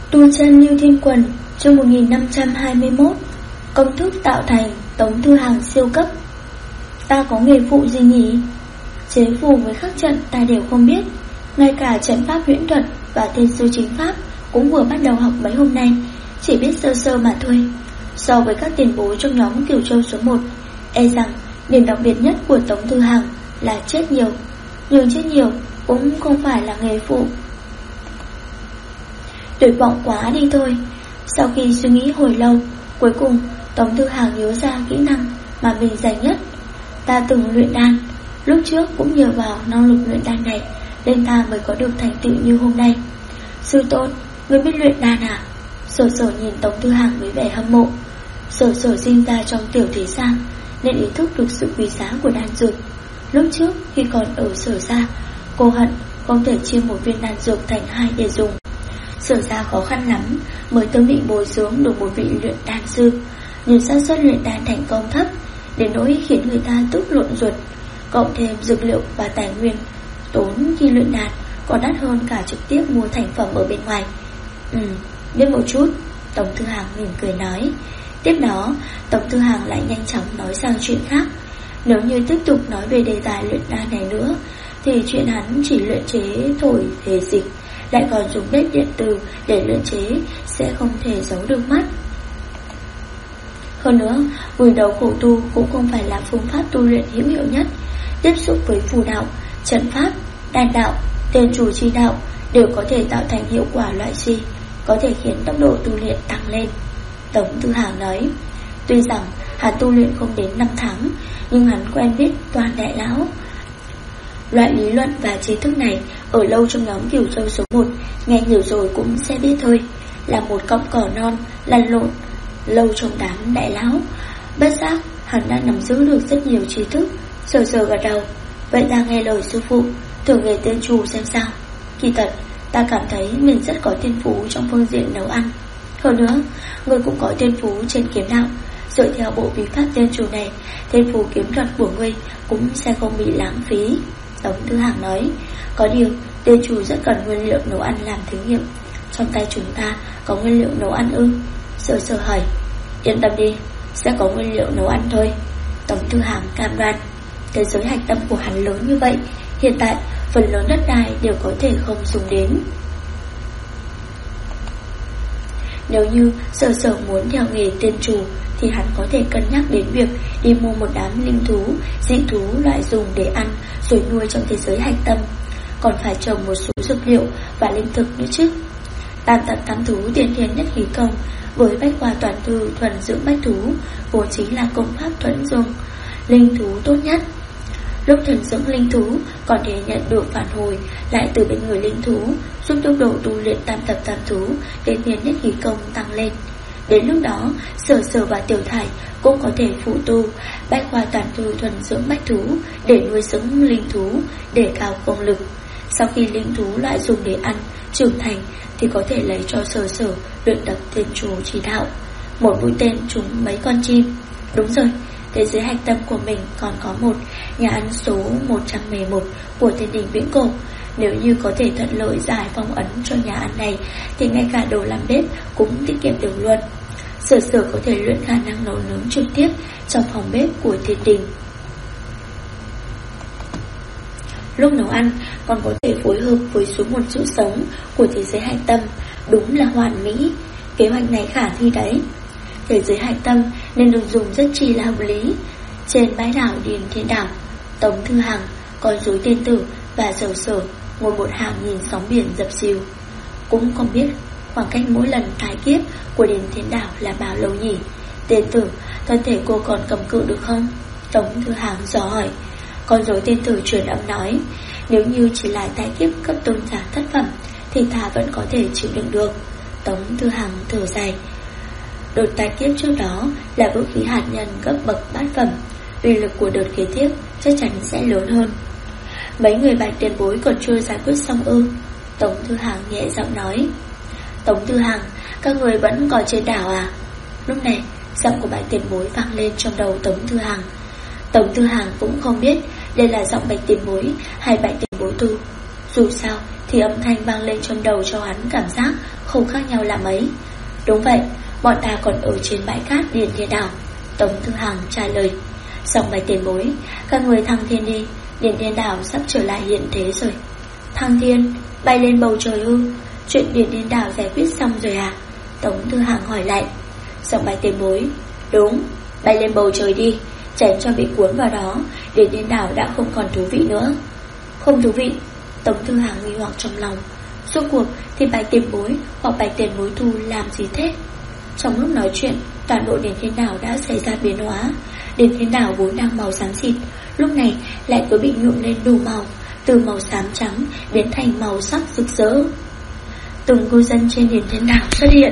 Tu chân Lưu Thiên Quần, chương 1521. Công thức tạo thành Tống Thư Hàng siêu cấp. Ta có nghề phụ gì nhỉ? Chế phù với khắc trận ta đều không biết. Ngay cả trận pháp huyễn thuật và thiên sư chính pháp cũng vừa bắt đầu học mấy hôm nay, chỉ biết sơ sơ mà thôi. So với các tiền bối trong nhóm Cửu Châu số 1, e rằng điểm đặc biệt nhất của Tống Thư Hàng là chết nhiều. Nhưng chết nhiều cũng không phải là nghề phụ. Tuyệt vọng quá đi thôi. Sau khi suy nghĩ hồi lâu, cuối cùng Tống Thư Hàng nhớ ra kỹ năng mà mình dành nhất. Ta từng luyện đan, lúc trước cũng nhờ vào năng lực luyện đan này nên ta mới có được thành tựu như hôm nay. Sư tôn, ngươi biết luyện đan à? Sở Sở nhìn Tống Thư Hàng với vẻ hâm mộ. Sở Sở sinh ra trong tiểu thế gia nên ý thức được sự quý giá của đan dược. Lúc trước khi còn ở Sở gia, cô hận không thể chia một viên đan dược thành hai để dùng. Sở ra khó khăn lắm mới tới bị bồi dưỡng được một vị luyện đan sư, nhưng xác suất luyện đan thành công thấp đến nỗi khiến người ta tức lộn ruột. Cộng thêm dược liệu và tài nguyên tốn khi luyện đan còn đắt hơn cả trực tiếp mua thành phẩm ở bên ngoài. Biết một chút, Tống Thư Hàng mỉm cười nói. Tiếp đó Tống Thư Hàng lại nhanh chóng nói sang chuyện khác. Nếu như tiếp tục nói về đề tài luyện đan này nữa thì chuyện hắn chỉ luyện chế thổi hề dịch lại còn dùng bếp điện từ để luyện chế sẽ không thể giấu được mắt. Hơn nữa, vùi đầu khổ tu cũng không phải là phương pháp tu luyện hữu hiệu nhất. Tiếp xúc với phù đạo, trận pháp, đan đạo, tên chủ chi đạo đều có thể tạo thành hiệu quả loại suy, có thể khiến tốc độ tu luyện tăng lên. Tống Thư Hàng nói, tuy rằng hắn tu luyện không đến 5 tháng, nhưng hắn quen biết toàn đại lão. Loại lý luận và trí thức này ở lâu trong nhóm Cửu Châu số 1, nghe nhiều rồi cũng sẽ biết thôi. Là một cọng cỏ non lăn lộn lâu trong đám đại lão, bất giác hắn đã nắm giữ được rất nhiều trí thức. Sở Sở gật đầu. Vậy ta nghe lời sư phụ, thử nghề tiên trù xem sao. Kỳ thật ta cảm thấy mình rất có thiên phú trong phương diện nấu ăn. Hơn nữa, người cũng có thiên phú trên kiếm đạo. Dựa theo bộ bí pháp tiên trù này, thiên phú kiếm thuật của ngươi cũng sẽ không bị lãng phí. Tống Thư Hàng nói. Có điều tiên trù rất cần nguyên liệu nấu ăn làm thí nghiệm. Trong tay chúng ta có nguyên liệu nấu ăn ư? Sở Sở hỏi. Yên tâm đi, sẽ có nguyên liệu nấu ăn thôi, Tống Thư Hàng cam đoan. Thế giới hạch tâm của hắn lớn như vậy, hiện tại phần lớn đất đai đều có thể không dùng đến. Nếu như Sở Sở muốn theo nghề tiên trù thì hắn có thể cân nhắc đến việc đi mua một đám linh thú, dị thú loại dùng để ăn rồi nuôi trong thế giới hạch tâm. Còn phải trồng một số dược liệu và linh thực nữa chứ. Tam tật tam thú tiên thiên nhất khí công với bách khoa toàn thư thuần dưỡng bách thú vốn chính là công pháp thuần dưỡng linh thú tốt nhất. Lúc thuần dưỡng linh thú còn thể nhận được phản hồi lại từ bên người linh thú, giúp tốc độ tu luyện tam tập tam thú tiên thiên nhất khí công tăng lên. Đến lúc đó Sở Sở và Tiểu Thải cũng có thể phụ tu bách khoa toàn thư thuần dưỡng bách thú để nuôi dưỡng linh thú, để cao công lực. Sau khi linh thú loại dùng để ăn trưởng thành thì có thể lấy cho Sở Sở luyện tập tiên trù chỉ đạo. Một mũi tên trúng mấy con chim. Đúng rồi, thế giới hạch tâm của mình còn có một nhà ăn số 111 của Thiên Đình Viễn Cổ. Nếu như có thể thuận lợi giải phong ấn cho nhà ăn này thì ngay cả đồ làm bếp cũng tiết kiệm được luôn. Sở Sở có thể luyện khả năng nấu nướng trực tiếp trong phòng bếp của Thiên Đình. Lúc nấu ăn còn có thể phối hợp với số một chữ sống của thế giới hạch tâm. Đúng là hoàn mỹ. Kế hoạch này khả thi đấy. Thế giới hạch tâm nên được dùng rất chi là hợp lý. Trên bãi đảo Điền Thiên Đảo, Tống Thư Hàng, con rối tiên tử và Sở Sở ngồi một hàng nhìn sóng biển dập dìu. Cũng không biết khoảng cách mỗi lần tái kiếp của Điền Thiên Đảo là bao lâu nhỉ? Tiên tử, thân thể cô còn cầm cự được không? Tống Thư Hàng dò hỏi. Con rối tiên tử truyền âm nói, nếu như chỉ là tái kiếp cấp tôn giả thất phẩm thì ta vẫn có thể chịu đựng được. Tống Thư Hàng thở dài. Đợt tái kiếp trước đó là vũ khí hạt nhân cấp bậc bát phẩm, uy lực của đợt kế tiếp chắc chắn sẽ lớn hơn. Mấy người Bạch tiền bối còn chưa giải quyết xong ư? Tống Thư Hàng nhẹ giọng nói. Tống Thư Hàng, các người vẫn còn trên đảo à? Lúc này giọng của Bạch tiền bối vang lên trong đầu Tống Thư Hàng. Tống Thư Hàng cũng không biết đây là giọng Bạch tiền bối hay Bạch tiền bối tu. Dù sao thì âm thanh vang lên trong đầu cho hắn cảm giác không khác nhau là mấy. Đúng vậy, bọn ta còn ở trên bãi cát Điền Thiên Đảo. Tống Thư Hằng trả lời. Xong bài tiền bối, các người thăng thiên đi, Điền Thiên Đảo sắp trở lại hiện thế rồi. Thăng thiên, bay lên bầu trời ư? Chuyện Điền Thiên Đảo giải quyết xong rồi à? Tống Thư Hằng hỏi lại. Xong bài tiền bối. Đúng, bay lên bầu trời đi, tránh cho bị cuốn vào đó. Điền Thiên Đảo đã không còn thú vị nữa. Không thú vị? Tống Thư Hằng nghi hoặc trong lòng. Rốt cuộc thì bài tiền bối hoặc bài tiền bối thu làm gì thế? Trong lúc nói chuyện, toàn bộ Điền Thiên Đảo đã xảy ra biến hóa. Điền Thiên Đảo vốn đang màu xám xịt, lúc này lại cứ bị nhuộm lên đủ màu, từ màu xám trắng biến thành màu sắc rực rỡ. Từng cư dân trên Điền Thiên Đảo xuất hiện.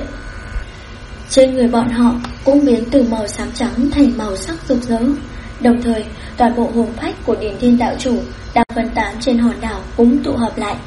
Trên người bọn họ cũng biến từ màu xám trắng thành màu sắc rực rỡ. Đồng thời, toàn bộ hồn phách của Điền Thiên Đạo Chủ đang phân tán trên hòn đảo cũng tụ hợp lại,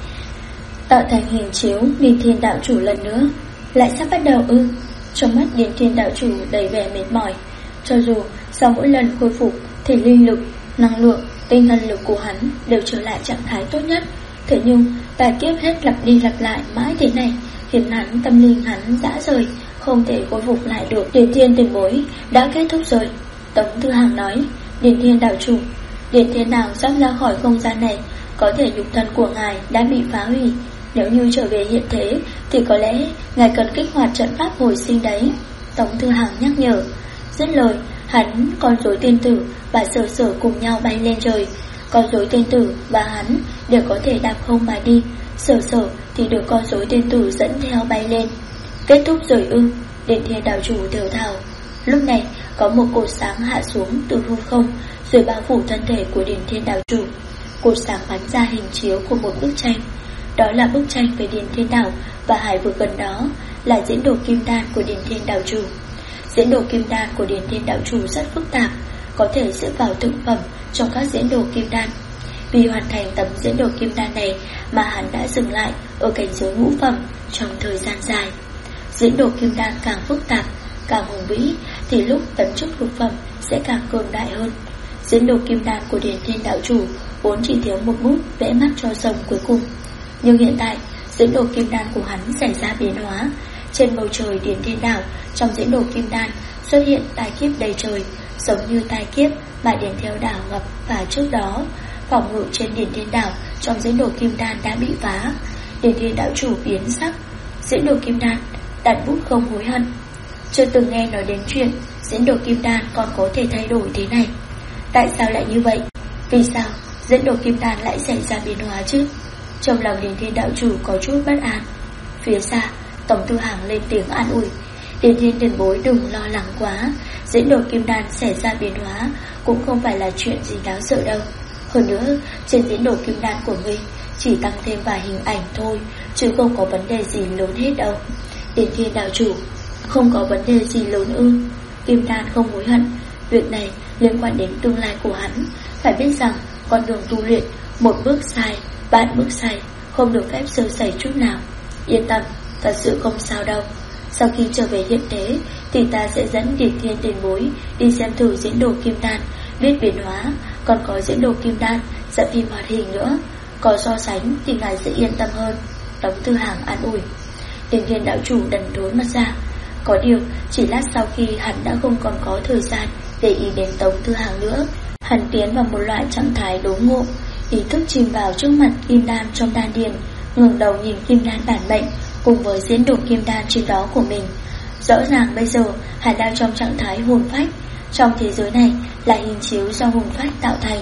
tạo thành hình chiếu Điền Thiên Đạo Chủ lần nữa. Lại sắp bắt đầu ư? Trong mắt Điền Thiên Đạo Chủ đầy vẻ mệt mỏi. Cho dù sau mỗi lần khôi phục thì linh lực, năng lượng, tinh thần lực của hắn đều trở lại trạng thái tốt nhất, thế nhưng tài kiếp hết lặp đi lặp lại mãi thế này khiến hắn tâm linh hắn rã rời, không thể khôi phục lại được. Điền Thiên tiền bối đã kết thúc rồi, Tống Thư Hằng nói. Điền Thiên Đạo Chủ, Điền Thiên Đảo sắp ra khỏi không gian này, có thể nhục thân của ngài đã bị phá hủy. Nếu như trở về hiện thế thì có lẽ ngài cần kích hoạt trận pháp hồi sinh đấy, Tống Thư Hằng nhắc nhở. Dứt lời, hắn, con rối tiên tử và Sở Sở cùng nhau bay lên trời. Con rối tiên tử và hắn đều có thể đạp không mà đi, Sở Sở thì được con rối tiên tử dẫn theo bay lên. Kết thúc rồi ư? Điền Thiên Đạo Chủ thều thào. Lúc này có một cột sáng hạ xuống từ hư không, rồi bao phủ thân thể của Điền Thiên Đạo Chủ. Cột sáng bắn ra hình chiếu của một bức tranh. Đó là bức tranh về Điền Thiên Đảo và hải vực gần đó là diễn đồ kim đan của Điền Thiên Đạo Chủ. Diễn đồ kim đan của Điền Thiên Đạo Chủ rất phức tạp, có thể xếp vào thượng phẩm trong các diễn đồ kim đan. Vì hoàn thành tấm diễn đồ kim đan này mà hắn đã dừng lại ở cảnh giới ngũ phẩm trong thời gian dài. Diễn đồ kim đan càng phức tạp, càng hùng vĩ thì lúc tấn chức lục phẩm sẽ càng cường đại hơn. Diễn đồ kim đan của Điền Thiên Đạo Chủ vốn chỉ thiếu một bút vẽ mắt cho rồng cuối cùng, nhưng hiện tại diễn đồ kim đan của hắn xảy ra biến hóa. Trên bầu trời Điền Thiên Đảo trong diễn đồ kim đan xuất hiện tai kiếp đầy trời, giống như tai kiếp mà Điền Theo Đảo gặp và trước đó. Phòng ngự trên Điền Thiên Đảo trong diễn đồ kim đan đã bị phá. Điền Thiên Đạo Chủ biến sắc. Diễn đồ kim đan, đặt bút không hối hận. Chưa từng nghe nói đến chuyện diễn đồ kim đan còn có thể thay đổi thế này. Tại sao lại như vậy? Vì sao diễn đồ kim đan lại xảy ra biến hóa chứ? Trong lòng Điền Thiên Đạo Chủ có chút bất an. Phía xa, Tống Thư Hằng lên tiếng an ủi. Điền Thiên tiền bối đừng lo lắng quá, diễn đồ kim đan xảy ra biến hóa cũng không phải là chuyện gì đáng sợ đâu. Hơn nữa, trên diễn đồ kim đan của ngươi chỉ tăng thêm vài hình ảnh thôi, chứ không có vấn đề gì lớn hết đâu. Điền Thiên Đạo Chủ, không có vấn đề gì lớn ư? Kim đan không hối hận, việc này liên quan đến tương lai của hắn. Phải biết rằng con đường tu luyện, một bước sai, bạn bước sai, không được phép sơ sẩy chút nào. Yên tâm, thật sự không sao đâu. Sau khi trở về hiện thế thì ta sẽ dẫn Điền Thiên tiền bối đi xem thử diễn đồ kim đan, biết biến hóa, còn có diễn đồ kim đan dẫn phim hoạt hình nữa. Có so sánh thì ngài sẽ yên tâm hơn, Tống Thư Hằng an ủi. Điền Thiên Đạo Chủ đần đốn mặt ra. Có điều chỉ lát sau khi hắn đã không còn có thời gian để ý đến Tống Thư Hằng nữa. Hắn tiến vào một loại trạng thái đốn ngộ, ý thức chìm vào trước mặt kim đan trong đan điền, ngẩng đầu nhìn kim đan bản mệnh cùng với diễn đồ kim đan trên đó của mình. Rõ ràng bây giờ hắn đang trong trạng thái hồn phách. Trong thế giới này là hình chiếu do hồn phách tạo thành.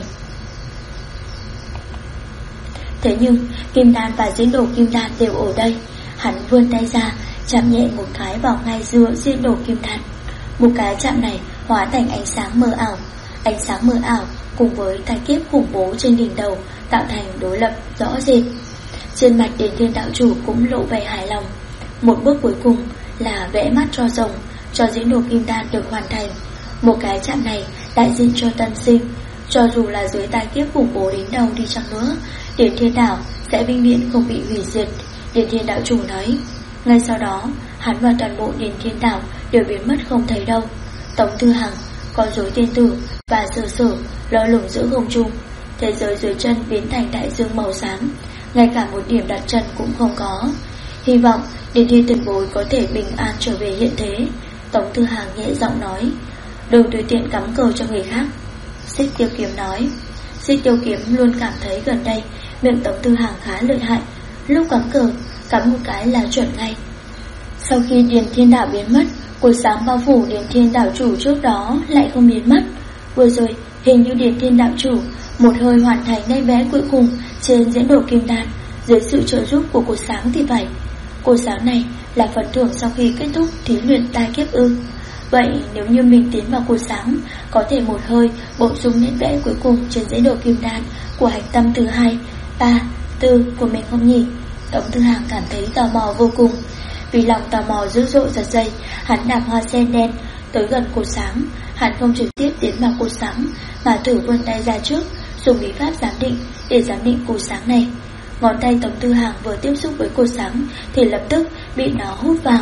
Thế nhưng kim đan và diễn đồ kim đan đều ở đây. Hắn vươn tay ra, chạm nhẹ một cái vào ngay giữa diễn đồ kim đan. Một cái chạm này hóa thành ánh sáng mờ ảo. Ánh sáng mờ ảo cùng với tai kiếp khủng bố trên đỉnh đầu tạo thành đối lập rõ rệt. Trên mặt Điền Thiên Đạo Chủ cũng lộ vẻ hài lòng. Một bước cuối cùng là vẽ mắt cho rồng, cho diễn đồ kim đan được hoàn thành. Một cái chạm này đại diện cho tân sinh. Cho dù là dưới tai kiếp khủng bố đến đâu đi chăng nữa, Điền Thiên Đảo sẽ vĩnh viễn không bị hủy diệt, Điền Thiên Đạo Chủ nói. Ngay sau đó, hắn và toàn bộ Điền Thiên Đảo đều biến mất không thấy đâu. Tống Thư Hằng, con rối tiên tử và Sở Sở lơ lửng giữa không trung. Thế giới dưới chân biến thành đại dương màu xám. ngay cả một điểm đặt chân cũng không có. Hy vọng Điền Thiên tiền bối có thể bình an trở về hiện thế. Tống Tư Hàng nhẹ giọng nói. Đừng tùy tiện cắm cờ cho người khác, Xích Tiêu Kiếm nói. Xích Tiêu Kiếm luôn cảm thấy gần đây miệng Tống Tư Hàng khá lợi hại, lúc cắm cờ cắm một cái là chuẩn ngay. Sau khi Điền Thiên Đạo biến mất, cột sáng bao phủ Điền Thiên Đạo chủ trước đó lại không biến mất. Vừa rồi hình như Điền Thiên Đạo chủ một hơi hoàn thành nét vẽ cuối cùng trên diễn đồ kim đan dưới sự trợ giúp của cột sáng thì phải. Cột sáng này là phần thưởng sau khi kết thúc thí luyện tai kiếp ư? Vậy nếu như mình tiến vào cột sáng, có thể một hơi bổ sung nét vẽ cuối cùng trên giấy đồ kim đan của hạch tâm thứ 2, 3, 4 của mình không nhỉ? Tống Tư Hàng cảm thấy tò mò vô cùng. Vì lòng tò mò dữ dội giật dây, hắn đạp hoa sen đen tới gần cột sáng. Hắn không trực tiếp tiến vào cột sáng, mà thử vươn tay ra trước, dùng bí pháp giám định để giám định cột sáng này. Ngón tay Tống Tư Hàng vừa tiếp xúc với cột sáng thì lập tức bị nó hút vào.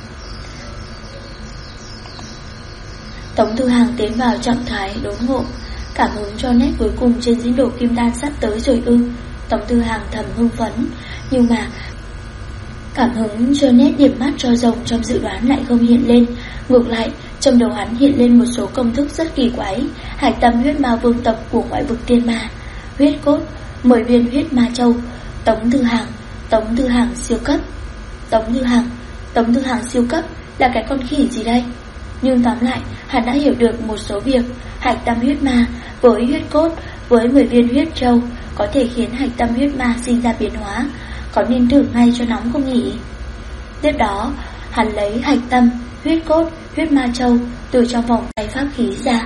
Tống Tư Hàng tiến vào trạng thái đốn ngộ, cảm hứng cho nét cuối cùng trên diễn đồ kim đan sắp tới rồi ư? Tống Tư Hàng thầm hưng phấn, nhưng mà cảm hứng cho nét điểm mắt cho rồng trong dự đoán lại không hiện lên. Ngược lại, trong đầu hắn hiện lên một số công thức rất kỳ quái. Hải tâm huyết ma vương tộc của ngoại vực tiên ma, huyết cốt, 10 viên huyết ma châu. Tống Tư Hàng siêu cấp. Tống Tư Hàng siêu cấp là cái con khỉ gì đây? Nhưng tóm lại, hắn đã hiểu được một số việc. Hạch tâm huyết ma với huyết cốt với 10 viên huyết châu có thể khiến hạch tâm huyết ma sinh ra biến hóa. Có nên thử ngay cho nóng không nhỉ? Tiếp đó, hắn lấy hạch tâm, huyết cốt, huyết ma châu từ trong vòng tay pháp khí ra.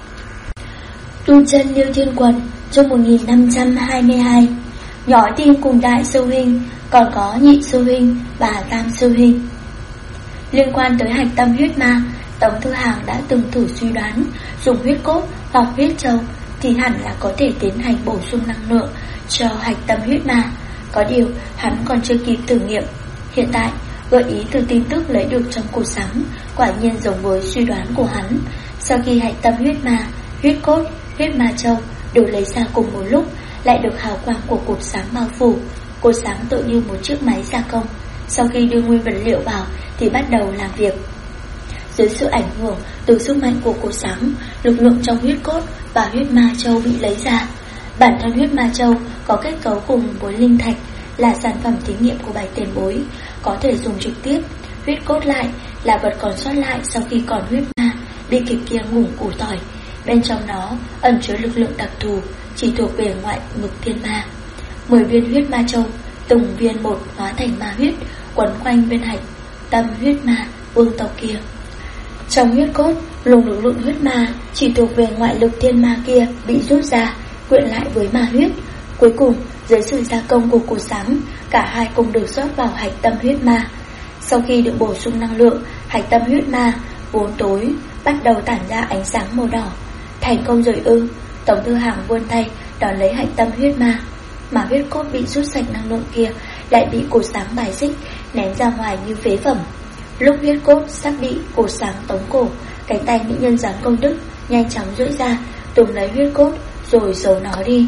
Tu chân Liêu Thiên Quần chương 1522. Nhỏ tim cùng đại sư huynh, còn có nhị sư huynh và tam sư huynh. Liên quan tới hạch tâm huyết ma, Tống Tư Hàng đã từng thử suy đoán dùng huyết cốt hoặc huyết châu thì hẳn là có thể tiến hành bổ sung năng lượng cho hạch tâm huyết ma. Có điều hắn còn chưa kịp thử nghiệm. Hiện tại gợi ý từ tin tức lấy được trong cột sáng quả nhiên giống với suy đoán của hắn. Sau khi hạch tâm huyết ma, huyết cốt, huyết ma châu đều lấy ra cùng một lúc, lại được hào quang của cột sáng bao phủ. Cột sáng tự như một chiếc máy gia công. Sau khi đưa nguyên vật liệu vào thì bắt đầu làm việc. Dưới sự ảnh hưởng từ sức mạnh của cột sáng, lực lượng trong huyết cốt và huyết ma châu bị lấy ra. Bản thân huyết ma châu có kết cấu cùng với linh thạch, là sản phẩm thí nghiệm của Bạch tiền bối, có thể dùng trực tiếp. Huyết cốt lại là vật còn sót lại sau khi còn huyết ma bị kịp kia ngủng củ tỏi. Bên trong nó ẩn chứa lực lượng đặc thù chỉ thuộc về ngoại vực thiên ma. 10 viên huyết ma châu, từng viên một hóa thành ma huyết, quấn quanh bên hạch tâm huyết ma vương tộc kia. Trong huyết cốt, luồng lực lượng huyết ma chỉ thuộc về ngoại lực thiên ma kia bị rút ra, quyện lại với ma huyết. Cuối cùng, dưới sự gia công của cột sáng, cả hai cùng được rót vào hạch tâm huyết ma. Sau khi được bổ sung năng lượng, hạch tâm huyết ma vốn tối bắt đầu tản ra ánh sáng màu đỏ. Thành công rồi ư? Tống Tư Hàng vươn tay đón lấy hạch tâm huyết ma, mà huyết cốt bị rút sạch năng lượng kia lại bị cột sáng bài xích, ném ra ngoài như phế phẩm. Lúc huyết cốt sắp bị cột sáng tống cổ, cánh tay mỹ nhân gián công đức nhanh chóng duỗi ra, túm lấy huyết cốt rồi giấu nó đi.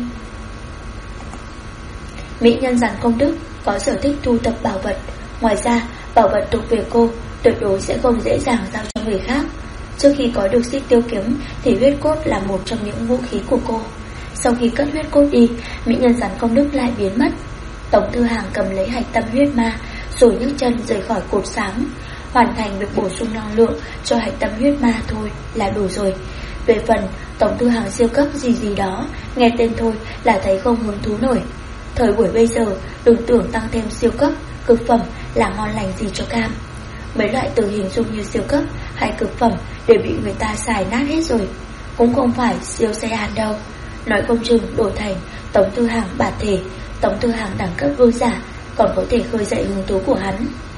Mỹ nhân gián công đức có sở thích thu thập bảo vật, ngoài ra bảo vật thuộc về cô tuyệt đối sẽ không dễ dàng giao cho người khác. Trước khi có được Xích Tiêu Kiếm thì huyết cốt là một trong những vũ khí của cô. Sau khi cất huyết cốt đi, mỹ nhân gián công đức lại biến mất. Tống Tư Hàng cầm lấy hạch tâm huyết ma rồi nhấc chân rời khỏi cột sáng. Hoàn thành việc bổ sung năng lượng cho hạch tâm huyết ma thôi là đủ rồi. Về phần Tống Tư Hàng siêu cấp gì đó, nghe tên thôi là thấy không hứng thú nổi. Thời buổi bây giờ, đừng tưởng tăng thêm siêu cấp, cực phẩm là ngon lành gì cho cam. Mấy loại từ hình dung như siêu cấp hay cực phẩm đều bị người ta xài nát hết rồi. Cũng không phải siêu xe hàn đâu. Nói không chừng đổi thành Tống Tư Hàng bản thể, Tống Tư Hàng đẳng cấp vương giả, còn có thể khơi dậy hứng thú của hắn.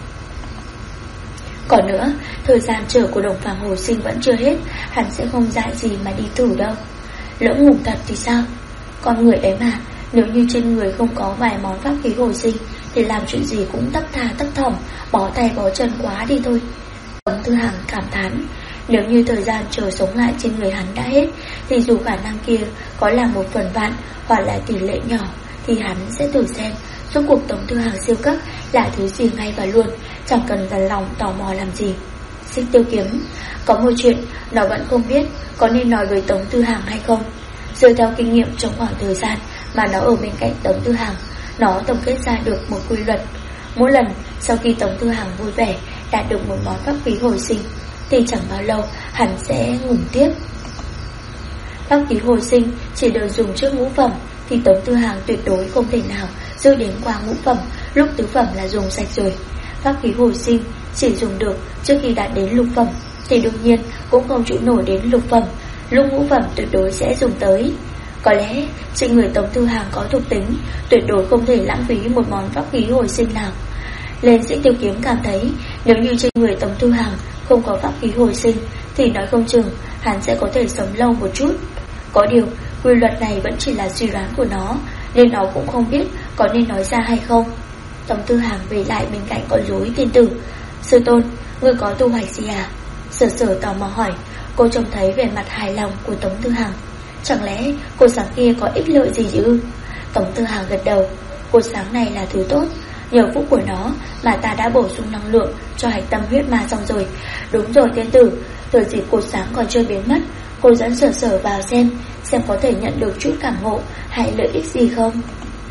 Còn nữa, thời gian chờ của Đồng Phàm hồi sinh vẫn chưa hết, hắn sẽ không dại gì mà đi thử đâu. Lỡ ngủ thật thì sao? Con người ấy mà, nếu như trên người không có vài món pháp khí hồi sinh thì làm chuyện gì cũng tấp thà tấp thỏm, bó tay bó chân quá đi thôi. Tống Tư Hàng cảm thán, nếu như thời gian chờ sống lại trên người hắn đã hết thì dù khả năng kia có là 1/1000 hoặc là tỷ lệ nhỏ thì hắn sẽ thử xem Rốt cuộc Tống Tư Hằng siêu cấp là thứ gì ngay và luôn, chẳng cần dằn lòng tò mò làm gì. Xích Tiêu Kiếm, có một chuyện nó vẫn không biết có nên nói với Tống Tư Hằng hay không. Dựa theo kinh nghiệm trong khoảng thời gian mà nó ở bên cạnh Tống Tư Hằng, nó tổng kết ra được một quy luật. Mỗi lần sau khi Tống Tư Hằng vui vẻ đạt được một món pháp khí hồi sinh thì chẳng bao lâu hắn sẽ ngủ tiếp. Pháp khí hồi sinh chỉ được dùng trước ngũ phẩm thì Tống Tư Hằng tuyệt đối không thể nào giữ đến qua ngũ phẩm, lúc tứ phẩm là dùng sạch rồi. Pháp khí hồi sinh chỉ dùng được trước khi đạt đến lục phẩm thì đương nhiên cũng không trụ nổi đến lục phẩm, lúc ngũ phẩm tuyệt đối sẽ dùng tới. Có lẽ trên người Tống Tư Hằng có thuộc tính tuyệt đối không thể lãng phí một món pháp khí hồi sinh nào. Lên Xích Tiêu Kiếm cảm thấy nếu như trên người Tống Tư Hằng không có pháp khí hồi sinh thì nói không chừng hắn sẽ có thể sống lâu một chút. Có điều quy luật này vẫn chỉ là suy đoán của nó, nên nó cũng không biết có nên nói ra hay không. Tống Tư Hằng về lại bên cạnh con rối tiên tử. Sư tôn, ngươi có tu hoạch gì à? Sở Sở tò mò hỏi. Cô trông thấy vẻ mặt hài lòng của Tống Tư Hằng. Chẳng lẽ cột sáng kia có ích lợi gì chứ? Tống Tư Hằng gật đầu. Cột sáng này là thứ tốt, nhờ phúc của nó mà ta đã bổ sung năng lượng cho hạch tâm huyết ma xong rồi. Đúng rồi tiên tử, thừa dịp cột sáng còn chưa biến mất, cô dẫn Sở Sở vào xem có thể nhận được chút cảm ngộ hay lợi ích gì không.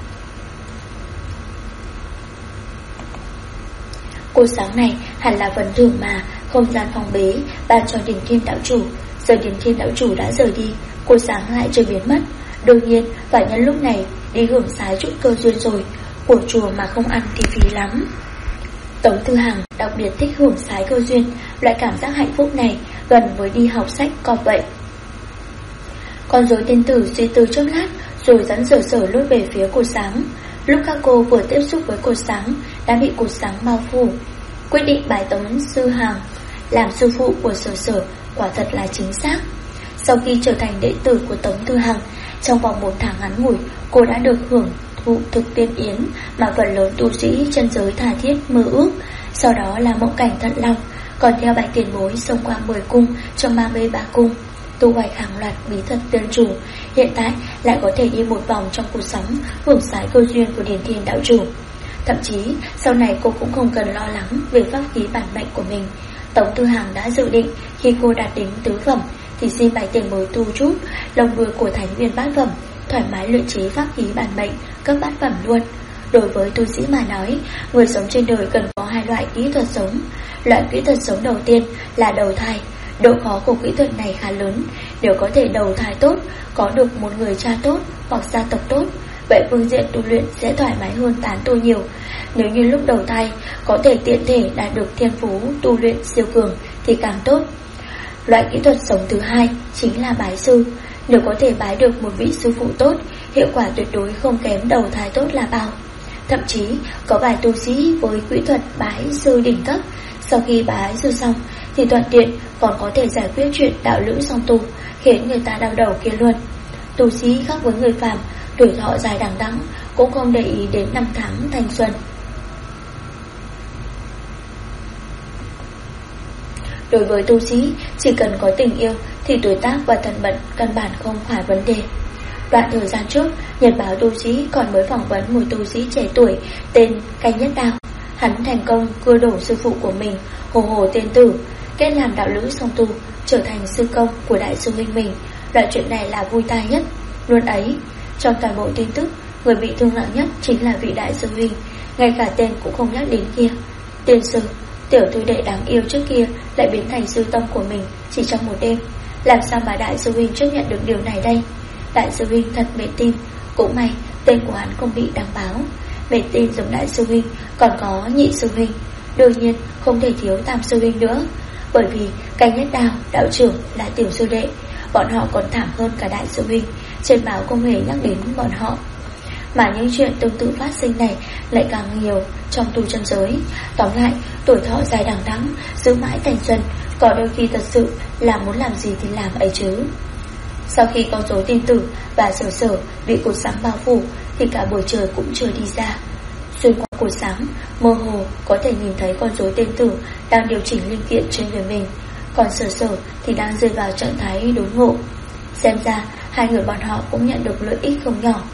Cột sáng này hẳn là phần thưởng mà không gian phòng bế ban cho Điền Thiên đạo chủ. Giờ Điền Thiên đạo chủ đã rời đi, cột sáng lại chưa biến mất. Đương nhiên phải nhân lúc này đi hưởng sái chút cơ duyên rồi. Của chùa mà không ăn thì phí lắm. Tống Tư Hằng đặc biệt thích hưởng sái cơ duyên. Loại cảm giác hạnh phúc này gần với đi học sách cọp vậy. Con rối tiên tử suy tư chốc lát rồi dẫn Sở Sở lướt về phía cột sáng. Lúc các cô vừa tiếp xúc với cột sáng đã bị cột sáng bao phủ. Quyết định bài Tống Sư Hằng làm sư phụ của Sở Sở quả thật là chính xác. Sau khi trở thành đệ tử của Tống Tư Hằng, trong vòng 1 tháng ngắn ngủi, cô đã được hưởng thụ thực tiên yến mà phần lớn tu sĩ chân giới tha thiết mơ ước. Sau đó là mộng cảnh Thận Long, còn theo Bạch tiền bối xông qua 10 cung trong 33 cung, tu hoạch hàng loạt bí thuật tiên chủ. Hiện tại lại có thể đi một vòng trong cuộc sống hưởng sái cơ duyên của Điền Thiên đạo chủ. Thậm chí sau này cô cũng không cần lo lắng về pháp khí bản mệnh của mình. Tống Tư Hằng đã dự định khi cô đạt đến tứ phẩm thì xin Bạch tiền bối tu chút lồng đuôi của thánh viên bát phẩm, thoải mái luyện chế pháp khí bản mệnh cấp bát phẩm luôn. Đối với tu sĩ mà nói, người sống trên đời cần có 2 loại kỹ thuật sống. Loại kỹ thuật sống đầu tiên là đầu thai. Độ khó của kỹ thuật này khá lớn. Nếu có thể đầu thai tốt, có được một người cha tốt hoặc gia tộc tốt, vậy phương diện tu luyện sẽ thoải mái hơn tán tu nhiều. Nếu như lúc đầu thai có thể tiện thể đạt được thiên phú tu luyện siêu cường thì càng tốt. Loại kỹ thuật sống thứ hai chính là bái sư. Nếu có thể bái được một vị sư phụ tốt, hiệu quả tuyệt đối không kém đầu thai tốt là bao. Thậm chí có vài tu sĩ với kỹ thuật bái sư đỉnh cấp, sau khi bái sư xong thì thuận tiện còn có thể giải quyết chuyện đạo lữ song tu, khiến người ta đau đầu kia luôn. Tu sĩ khác với người phàm, tuổi thọ dài đằng đẵng, cũng không để ý đến năm tháng thanh xuân. Đối với tu sĩ, chỉ cần có tình yêu thì tuổi tác và thân phận căn bản không phải vấn đề. Đoạn thời gian trước, nhật báo tu sĩ còn mới phỏng vấn một tu sĩ trẻ tuổi tên Canh Nhất Đao. Hắn thành công cưa đổ sư phụ của mình, Hồ Hồ Tiên Tử, kết làm đạo lữ song tu, trở thành sư công của đại sư huynh mình. Loại chuyện này là vui tai nhất luôn ấy. Trong toàn bộ tin tức, người bị thương nặng nhất chính là vị đại sư huynh, ngay cả tên cũng không nhắc đến kia. Tiên sư, tiểu thư đệ đáng yêu trước kia lại biến thành sư tông của mình chỉ trong một đêm. Làm sao mà đại sư huynh chấp nhận được điều này đây? Đại sư huynh thật mệt tim. Cũng may tên của hắn không bị đăng báo. Mệt tim giống đại sư huynh còn có nhị sư huynh, đương nhiên không thể thiếu tam sư huynh nữa. Bởi vì Canh Nhất Đao đạo trưởng là tiểu sư đệ, bọn họ còn thảm hơn cả đại sư huynh. Trên báo không hề nhắc đến bọn họ. Mà những chuyện tương tự phát sinh này lại càng nhiều trong tu chân giới. Tóm lại, tuổi thọ dài đằng đẵng, giữ mãi thanh xuân, có đôi khi thật sự là muốn làm gì thì làm ấy chứ. Sau khi con rối tiên tử và Sở Sở bị cột sáng bao phủ thì cả buổi trời cũng chưa đi ra. Xuyên qua cột sáng, mơ hồ có thể nhìn thấy con rối tiên tử đang điều chỉnh linh kiện trên người mình, còn Sở Sở thì đang rơi vào trạng thái đốn ngộ. Xem ra hai người bọn họ cũng nhận được lợi ích không nhỏ.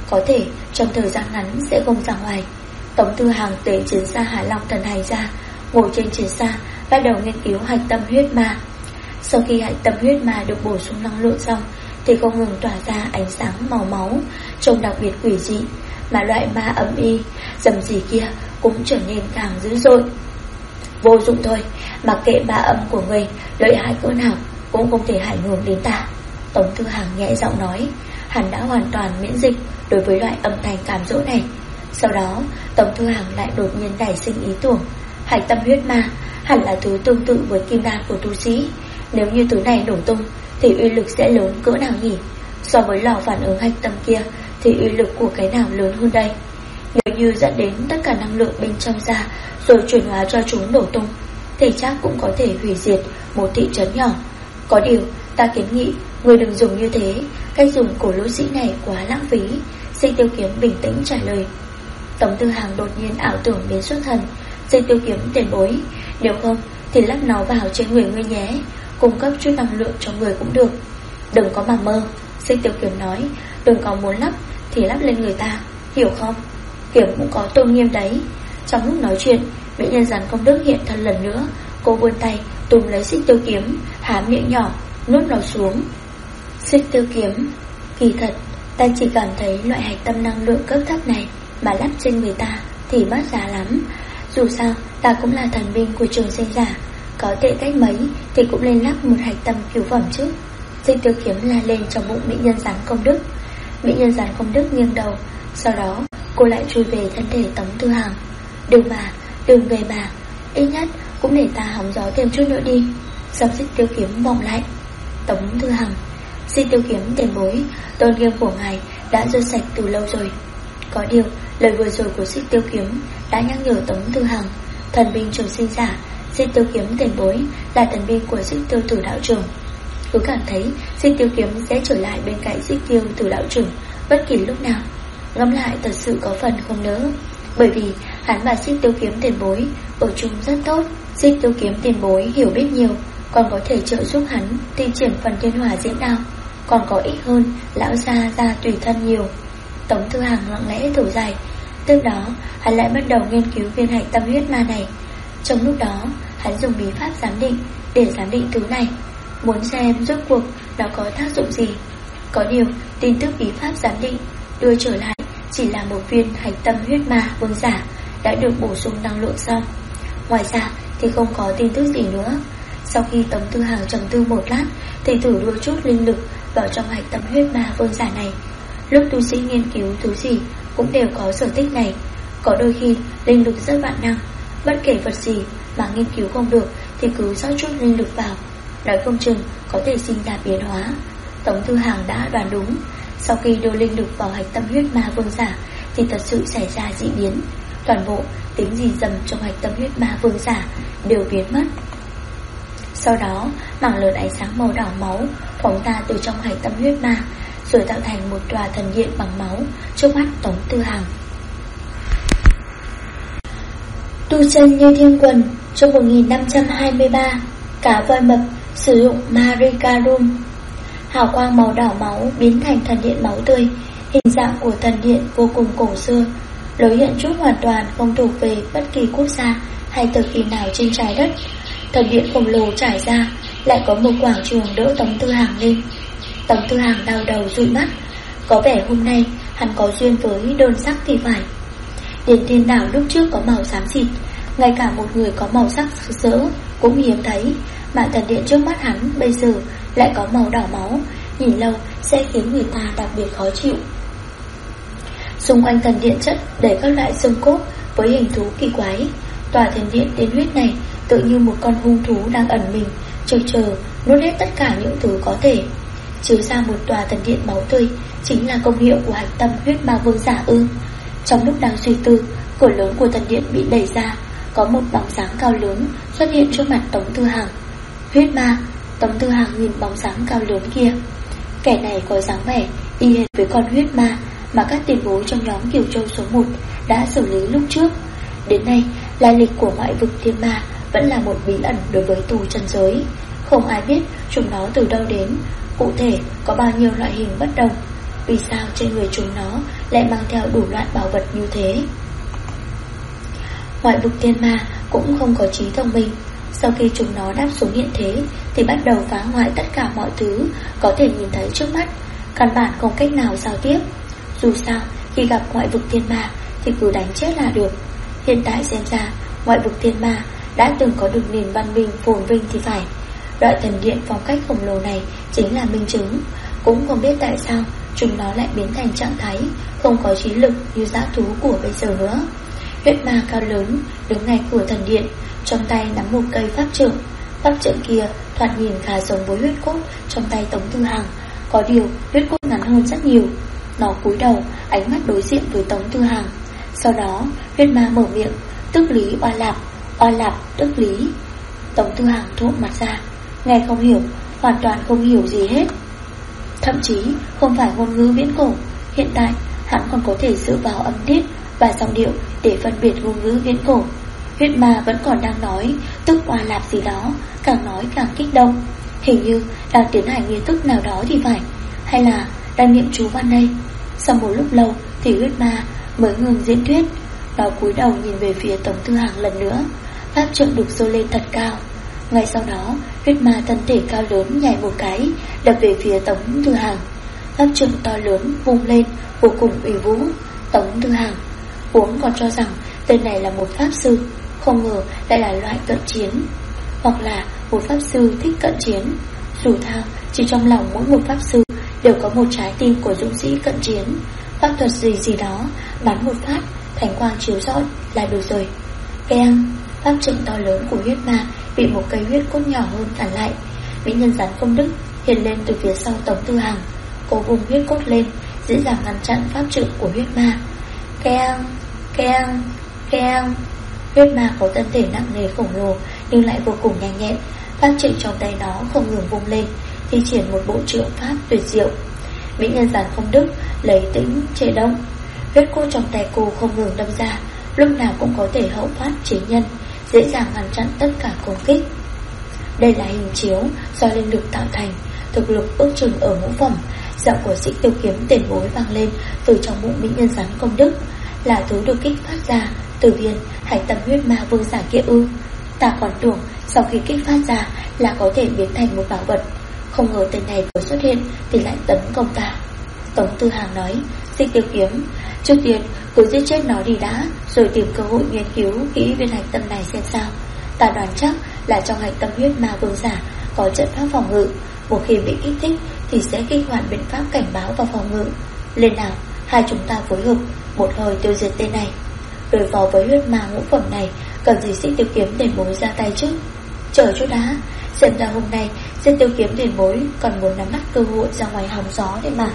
có thể trong thời gian ngắn sẽ không ra ngoài. Tống Tư Hằng để chiến xa Hà Long Thần Hành ra, ngồi trên chiến xa bắt đầu nghiên cứu hạch tâm huyết ma. Sau khi hạch tâm huyết ma được bổ sung năng lượng xong thì không ngừng tỏa ra ánh sáng màu máu, trông đặc biệt quỷ dị, mà loại ma âm y dầm gì kia cũng trở nên càng dữ dội. Vô dụng thôi, mặc kệ ma âm của người lợi hại cỡ nào cũng không thể ảnh hưởng đến ta. Tống Tư Hằng nhẹ giọng nói. Hắn đã hoàn toàn miễn dịch đối với loại âm thanh cám dỗ này. Sau đó Tống Tư Hằng lại đột nhiên nảy sinh ý tưởng, hạch tâm huyết ma hẳn là thứ tương tự với kim đan của tu sĩ. Nếu như thứ này nổ tung thì uy lực sẽ lớn cỡ nào nhỉ? So với lò phản ứng hạch tâm kia thì uy lực của cái nào lớn hơn đây? Nếu như dẫn đến tất cả năng lượng bên trong ra rồi chuyển hóa cho chúng nổ tung thì chắc cũng có thể hủy diệt một thị trấn nhỏ. Có điều ta kiến nghị người đừng dùng như thế, cách dùng của lũ sĩ này quá lãng phí. Xích Tiêu Kiếm bình tĩnh trả lời. Tống Tư Hằng đột nhiên ảo tưởng đến xuất thần. Xích Tiêu Kiếm tiền bối, nếu không thì lắp nó vào trên người ngươi nhé, cung cấp chút năng lượng cho người cũng được. Đừng có mà mơ, Xích Tiêu Kiếm nói. Đừng có muốn lắp thì lắp lên người ta, hiểu không? Kiếm cũng có tôn nghiêm đấy. Trong lúc nói chuyện, mỹ nhân rắn công đức hiện thân lần nữa. Cô vươn tay túm lấy Xích Tiêu Kiếm, há miệng nhỏ nuốt nó xuống. Xích Tiêu Kiếm, kỳ thật ta chỉ cảm thấy loại hạch tâm năng lượng cấp thấp này mà lắp trên người ta thì mất giá lắm. Dù sao ta cũng là thần binh của Trường Sinh Giả, có tệ cách mấy thì cũng lên lắp một hạch tâm cứu phẩm chứ. Xích Tiêu Kiếm la lên trong bụng mỹ nhân rắn công đức. Mỹ nhân rắn công đức nghiêng đầu. Sau đó cô lại chui về thân thể Tống Tư Hằng. Đừng về mà, ít nhất cũng để ta hóng gió thêm chút nữa đi. Xong Xích Tiêu Kiếm vòng lại. Tống Tư Hằng, Xích Tiêu Kiếm tiền bối, tôn nghiêm của ngài đã rơi sạch từ lâu rồi. Có điều lời vừa rồi của Xích Tiêu Kiếm đã nhắc nhở Tống Tư Hằng, thần binh Trường Sinh Giả, Xích Tiêu Kiếm tiền bối là thần binh của Xích Tiêu Tử đạo trưởng. Cứ cảm thấy Xích Tiêu Kiếm sẽ trở lại bên cạnh Xích Tiêu Tử đạo trưởng bất kỳ lúc nào. Ngẫm lại thật sự có phần không nỡ, bởi vì hắn và Xích Tiêu Kiếm tiền bối ở chung rất tốt. Xích Tiêu Kiếm tiền bối hiểu biết nhiều, còn có thể trợ giúp hắn thi triển phần thiên hỏa diễn đao, còn có ích hơn lão gia gia tùy thân nhiều. Tống Tư Hằng lặng lẽ thở dài. Tiếp đó hắn lại bắt đầu nghiên cứu viên hạch tâm huyết ma này. Trong lúc đó hắn dùng bí pháp giám định để giám định thứ này, muốn xem rốt cuộc nó có tác dụng gì. Có điều tin tức bí pháp giám định đưa trở lại chỉ là một viên hạch tâm huyết ma vương giả đã được bổ sung năng lượng xong. Ngoài ra thì không có tin tức gì nữa. Sau khi Tống Tư Hằng trầm tư một lát thì thử đưa chút linh lực vào trong hạch tâm huyết ma vương giả này. Lúc tu sĩ nghiên cứu thứ gì cũng đều có sở thích này. Có đôi khi linh lực rất vạn năng, bất kể vật gì mà nghiên cứu không được thì cứ rót chút linh lực vào, nói không chừng có thể sinh ra biến hóa. Tống Tư Hằng đã đoán đúng. Sau khi đưa linh lực vào hạch tâm huyết ma vương giả thì thật sự xảy ra dị biến. Toàn bộ tính gì dầm trong hạch tâm huyết ma vương giả đều biến mất. Sau đó mảng lớn ánh sáng màu đỏ máu phóng ra từ trong hạch tâm huyết ma, rồi tạo thành một tòa thần điện bằng máu trước mắt Tống Tư Hằng. Tu chân như thiên quần. Trong 1523, cá voi mập sử dụng Maricarum. Hào quang màu đỏ máu biến thành thần điện máu tươi. Hình dạng của thần điện vô cùng cổ xưa, lối hiện trúc hoàn toàn không thuộc về bất kỳ quốc gia hay thời kỳ nào trên trái đất. Thần điện khổng lồ trải ra, lại có một quảng trường đỡ Tống Tư Hằng lên. Tống Tư Hằng đau đầu dụi mắt. Có vẻ hôm nay hắn có duyên với đơn sắc thì phải. Điện Thiên Đảo lúc trước có màu xám xịt, ngay cả một người có màu sắc rực rỡ cũng hiếm thấy, mà thần điện trước mắt hắn bây giờ lại có màu đỏ máu, nhìn lâu sẽ khiến người ta đặc biệt khó chịu. Xung quanh thần điện chất đầy các loại xương cốt với hình thú kỳ quái. Tòa thần điện tiên huyết này tự như một con hung thú đang ẩn mình, chờ nuốt hết tất cả những thứ có thể. Chiếu ra một tòa thần điện máu tươi chính là công hiệu của hạch tâm huyết ma vương giả ư? Trong lúc đang suy tư, cửa lớn của thần điện bị đẩy ra, có một bóng dáng cao lớn xuất hiện trước mặt Tống Tư Hằng. Huyết ma. Tống Tư Hằng nhìn bóng dáng cao lớn kia. Kẻ này có dáng vẻ y hệt với con huyết ma mà các tiền bối trong nhóm Kiều Châu số 1 đã xử lý lúc trước. Đến nay, lai lịch của ngoại vực thiên ma vẫn là một bí ẩn đối với tu chân giới. Không ai biết chúng nó từ đâu đến, cụ thể có bao nhiêu loại hình bất đồng. vì sao trên người chúng nó lại mang theo đủ loại bảo vật như thế. Ngoại vực tiên ma cũng không có trí thông minh. Sau khi chúng nó đáp xuống hiện thế thì bắt đầu phá hoại tất cả mọi thứ có thể nhìn thấy trước mắt, căn bản không cách nào giao tiếp. Dù sao khi gặp ngoại vực tiên ma thì cứ đánh chết là được. Hiện tại xem ra ngoại vực tiên ma đã từng có được nền văn minh phồn vinh thì phải. Loại thần điện phong cách khổng lồ này chính là minh chứng. Cũng không biết tại sao chúng nó lại biến thành trạng thái không có trí lực như dã thú của bây giờ nữa. Huyết ma cao lớn đứng ngay cửa thần điện, trong tay nắm một cây pháp trượng. Pháp trượng kia thoạt nhìn khá giống với huyết cốt trong tay Tống Tư Hằng, có điều huyết cốt ngắn hơn rất nhiều. Nó cúi đầu, ánh mắt đối diện với Tống Tư Hằng. Sau đó huyết ma mở miệng, tức lý oa lạp tức lý. Tống Tư Hằng thụ mặt ra, nghe không hiểu, hoàn toàn không hiểu gì hết. Thậm chí không phải ngôn ngữ viễn cổ, hiện tại hắn còn có thể dựa vào âm tiết và giọng điệu để phân biệt ngôn ngữ viễn cổ. Huyết ma vẫn còn đang nói tức oa lạp gì đó, càng nói càng kích động, hình như đang tiến hành nghi thức nào đó thì phải, hay là đang niệm chú văn đây. Sau một lúc lâu thì huyết ma mới ngừng diễn thuyết. Nó cúi đầu nhìn về phía Tống Tư Hằng lần nữa. Pháp trượng được giơ lên thật cao. Ngay sau đó huyết ma thân thể cao lớn nhảy một cái, đập về phía Tống Tư Hằng. Pháp trượng to lớn vung lên vô cùng uy vũ. Tống Tư Hằng vốn còn cho rằng tên này là một pháp sư, không ngờ lại là loại cận chiến, hoặc là một pháp sư thích cận chiến. Dù sao chỉ trong lòng mỗi một pháp sư đều có một trái tim của dũng sĩ cận chiến. Pháp thuật gì đó bắn một phát, thành quang chiếu rọi là được rồi. Keng, pháp trượng to lớn của huyết ma bị một cây huyết cốt nhỏ hơn cản lại. Mỹ nhân rắn công đức hiện lên từ phía sau Tống Tư Hằng. Cô vùng huyết cốt lên, dễ dàng ngăn chặn pháp trượng của huyết ma. Keng, keng, keng. Huyết ma có thân thể nặng nề khổng lồ nhưng lại vô cùng nhanh nhẹn. Pháp trượng trong tay nó không ngừng vung lên, thi triển một bộ trượng pháp tuyệt diệu. Mỹ nhân giản không đức lấy tĩnh chế động. Huyết cốt trong tay cô không ngừng đâm ra, lúc nào cũng có thể hậu phát chế nhân, dễ dàng ngăn chặn tất cả công kích. Đây là hình chiếu do linh lực tạo thành, thực lực ước chừng ở ngũ phẩm. Giọng của Xích Tiêu Kiếm tiền bối vang lên từ trong bụng mỹ nhân rắn công đức, là thứ được kích phát ra từ viên hải tâm huyết ma vương giả kia ư? Ta còn tưởng sau khi kích phát ra là có thể biến thành một bảo vật, không ngờ tên này vừa xuất hiện thì lại tấn công ta. Tống Tư Hằng nói, Xích Tiêu Kiếm, trước tiên cứ giết chết nó đi đã, rồi tìm cơ hội nghiên cứu kỹ viên hạch tâm này xem sao. Ta đoán chắc là trong hạch tâm huyết ma vương giả có trận pháp phòng ngự, một khi bị kích thích thì sẽ kích hoạt biện pháp cảnh báo và phòng ngự. Lên nào, hai chúng ta phối hợp một hơi tiêu diệt tên này. Đối phó với huyết ma ngũ phẩm này cần gì Xích Tiêu Kiếm tiền bối ra tay chứ? Chờ chút đã, xem ra hôm nay Xích Tiêu Kiếm tiền bối còn muốn nắm bắt cơ hội ra ngoài hòng gió đấy mà.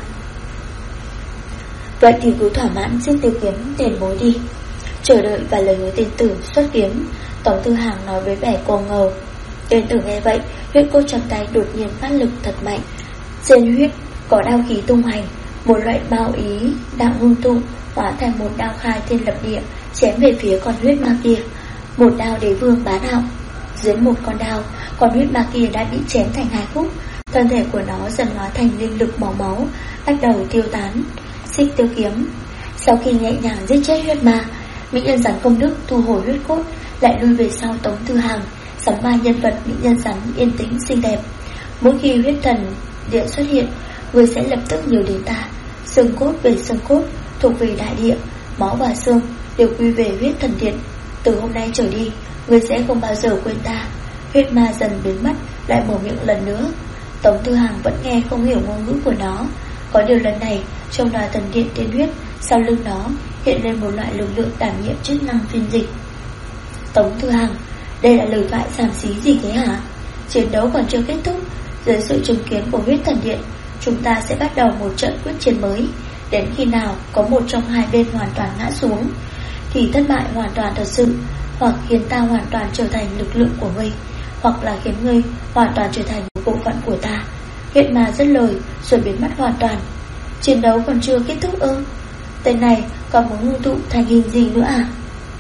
Vậy thì cứ thỏa mãn Xích Tiêu Kiếm tiền bối đi, chờ đợi và lời hứa tên tử xuất kiếm. Tống Tư Hằng nói với vẻ cô ngờ. Tên tử nghe vậy, huyết cốt trong tay đột nhiên phát lực thật mạnh. Trên huyết có đao khí tung hành, một loại bao ý đạo ngưng tụ hóa thành một đao khai thiên lập địa, chém về phía con huyết ma kia. Một đao đế vương bá đạo. Dưới một con đao, con huyết ma kia đã bị chém thành hai khúc. Thân thể của nó dần hóa thành linh lực màu máu, bắt đầu tiêu tán. Xích Tiêu Kiếm sau khi nhẹ nhàng giết chết huyết ma, mỹ nhân rắn công đức thu hồi huyết cốt, lại lui về sau Tống Tư Hằng, sắm vai nhân vật mỹ nhân rắn yên tĩnh xinh đẹp. Mỗi khi huyết thần điện xuất hiện, người sẽ lập tức nhớ đến ta. Xương cốt về xương cốt, thuộc về đại địa, máu và xương đều quy về huyết thần điện. Từ hôm nay trở đi, người sẽ không bao giờ quên ta. Huyết ma dần biến mất, lại mở miệng lần nữa. Tống Tư Hằng vẫn nghe không hiểu ngôn ngữ của nó. Có điều lần này, trong tòa thần điện tiên huyết, sau lưng nó hiện lên một loại lực lượng đảm nhiệm chức năng phiên dịch. Tống Tư Hằng, đây là lời thoại xàm xí gì thế hả? Chiến đấu còn chưa kết thúc, dưới sự chứng kiến của huyết thần điện, chúng ta sẽ bắt đầu một trận quyết chiến mới. Đến khi nào có một trong hai bên hoàn toàn ngã xuống thì thất bại hoàn toàn thật sự, hoặc khiến ta hoàn toàn trở thành lực lượng của ngươi, hoặc là khiến ngươi hoàn toàn trở thành một bộ phận của ta. Hiện mà rất lời rồi biến mất hoàn toàn. Chiến đấu còn chưa kết thúc ư? Tên này còn muốn ngưng tụ thành hình gì nữa à?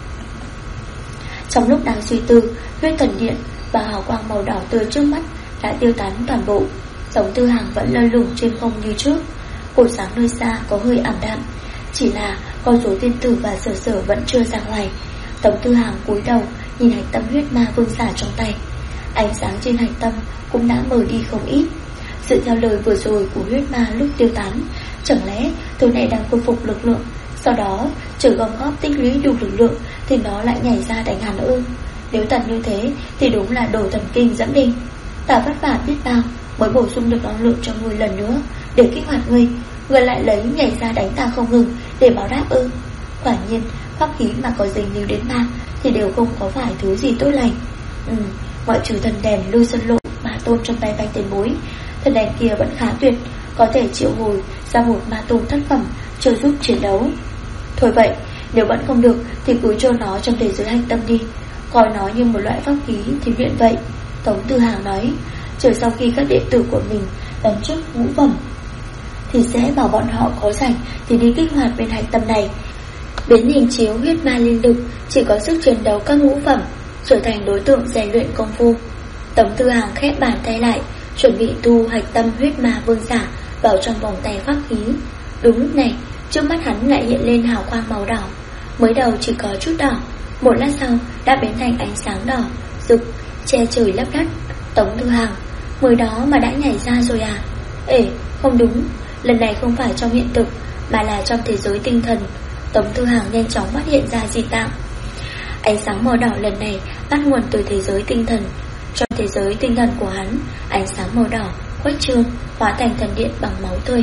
Trong lúc đang suy tư, huyết thần điện và hào quang màu đỏ tươi trước mắt đã tiêu tán toàn bộ. Tống Tư Hằng vẫn lơ lửng trên không như trước. Cột sáng nơi xa có hơi ảm đạm, chỉ là con rối tiên tử và Sở Sở vẫn chưa ra ngoài. Tống Tư Hàng cúi đầu nhìn hạch tâm huyết ma vương giả trong tay. Ánh sáng trên hạch tâm cũng đã mờ đi không ít. Dựa theo lời vừa rồi của huyết ma lúc tiêu tán, chẳng lẽ thứ này đang khôi phục lực lượng, sau đó chờ gom góp tích lũy đủ lực lượng thì nó lại nhảy ra đánh hắn ư? Nếu thật như thế thì đúng là đồ thần kinh dẫm đinh. Ta vất vả biết bao mới bổ sung được năng lượng cho ngươi lần nữa để kích hoạt ngươi, ngươi lại lấy nhảy ra đánh ta không ngừng để báo đáp ư? Quả nhiên pháp khí mà có dính líu đến ma thì đều không có phải thứ gì tốt lành. Ngoại trừ thần đèn Lôi Sơn Lộ ma tôn trong tay Bạch Tiền Bối, thần đèn kia vẫn khá tuyệt, có thể triệu hồi ra một ma tôn thất phẩm trợ giúp chiến đấu. Thôi vậy, nếu vẫn không được thì cứ cho nó trong thế giới hạch tâm đi, coi nó như một loại pháp khí thì luyện vậy. Tống Tư Hàng nói, chờ sau khi các đệ tử của mình tấn chức ngũ phẩm thì sẽ bảo bọn họ có rảnh thì đi kích hoạt bên hạch tâm này, biến hình chiếu huyết ma linh lực chỉ có sức chiến đấu các ngũ phẩm, trở thành đối tượng rèn luyện công phu. Tống Tư Hàng khép bàn tay lại, chuẩn bị thu hạch tâm huyết ma vương giả vào trong vòng tay pháp khí. Đúng lúc này, trước mắt hắn lại hiện lên hào quang màu đỏ. Mới đầu chỉ có chút đỏ, một lát sau đã biến thành ánh sáng đỏ rực che trời lấp đất. Tống Tư Hàng, mới đó mà đã nhảy ra rồi à? Ê, không đúng, lần này không phải trong hiện thực mà là trong thế giới tinh thần. Tống Tư Hàng nhanh chóng phát hiện ra dị tượng. Ánh sáng màu đỏ lần này bắt nguồn từ thế giới tinh thần. Trong thế giới tinh thần của hắn, ánh sáng màu đỏ khuếch trương hóa thành thần điện bằng máu tươi.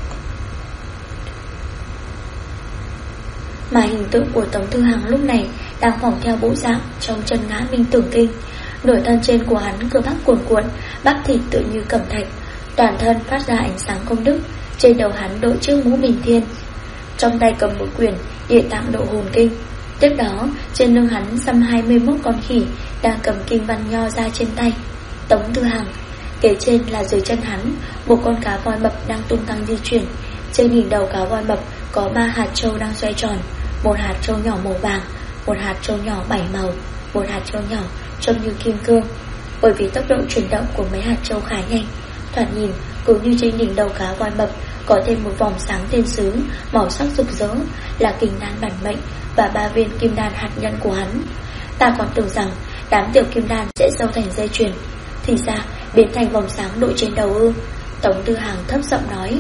Mà hình tượng của Tống Tư Hàng lúc này đang phỏng theo bộ dạng trong chân ngã minh tưởng kinh. Nửa thân trên của hắn cơ bắp cuồn cuộn, bắp thịt tự như cẩm thạch, toàn thân phát ra ánh sáng công đức. Trên đầu hắn đội chiếc mũ bình thiên, trong tay cầm một quyển Địa Tạng Độ Hồn Kinh. Tiếp đó trên lưng hắn xăm 21 con khỉ đang cầm kinh văn nho ra trên tay. Tống Tư Hàng, kế trên là dưới chân hắn một con cá voi mập đang tung tăng di chuyển. Trên đỉnh đầu cá voi mập có 3 hạt châu đang xoay tròn, một hạt châu nhỏ màu vàng, một hạt châu nhỏ 7 màu, một hạt châu nhỏ trông như kim cương. Bởi vì tốc độ chuyển động của mấy hạt châu khá nhanh, thoạt nhìn cũng như trên đỉnh đầu cá voi mập có thêm một vòng sáng thiên sứ màu sắc rực rỡ, là kình đan bản mệnh và 3 viên kim đan hạt nhân của hắn. Ta còn tưởng rằng đám tiểu kim đan sẽ sâu thành dây chuyền, thì ra biến thành vòng sáng đội trên đầu ư? Tống Tư Hàng thấp giọng nói.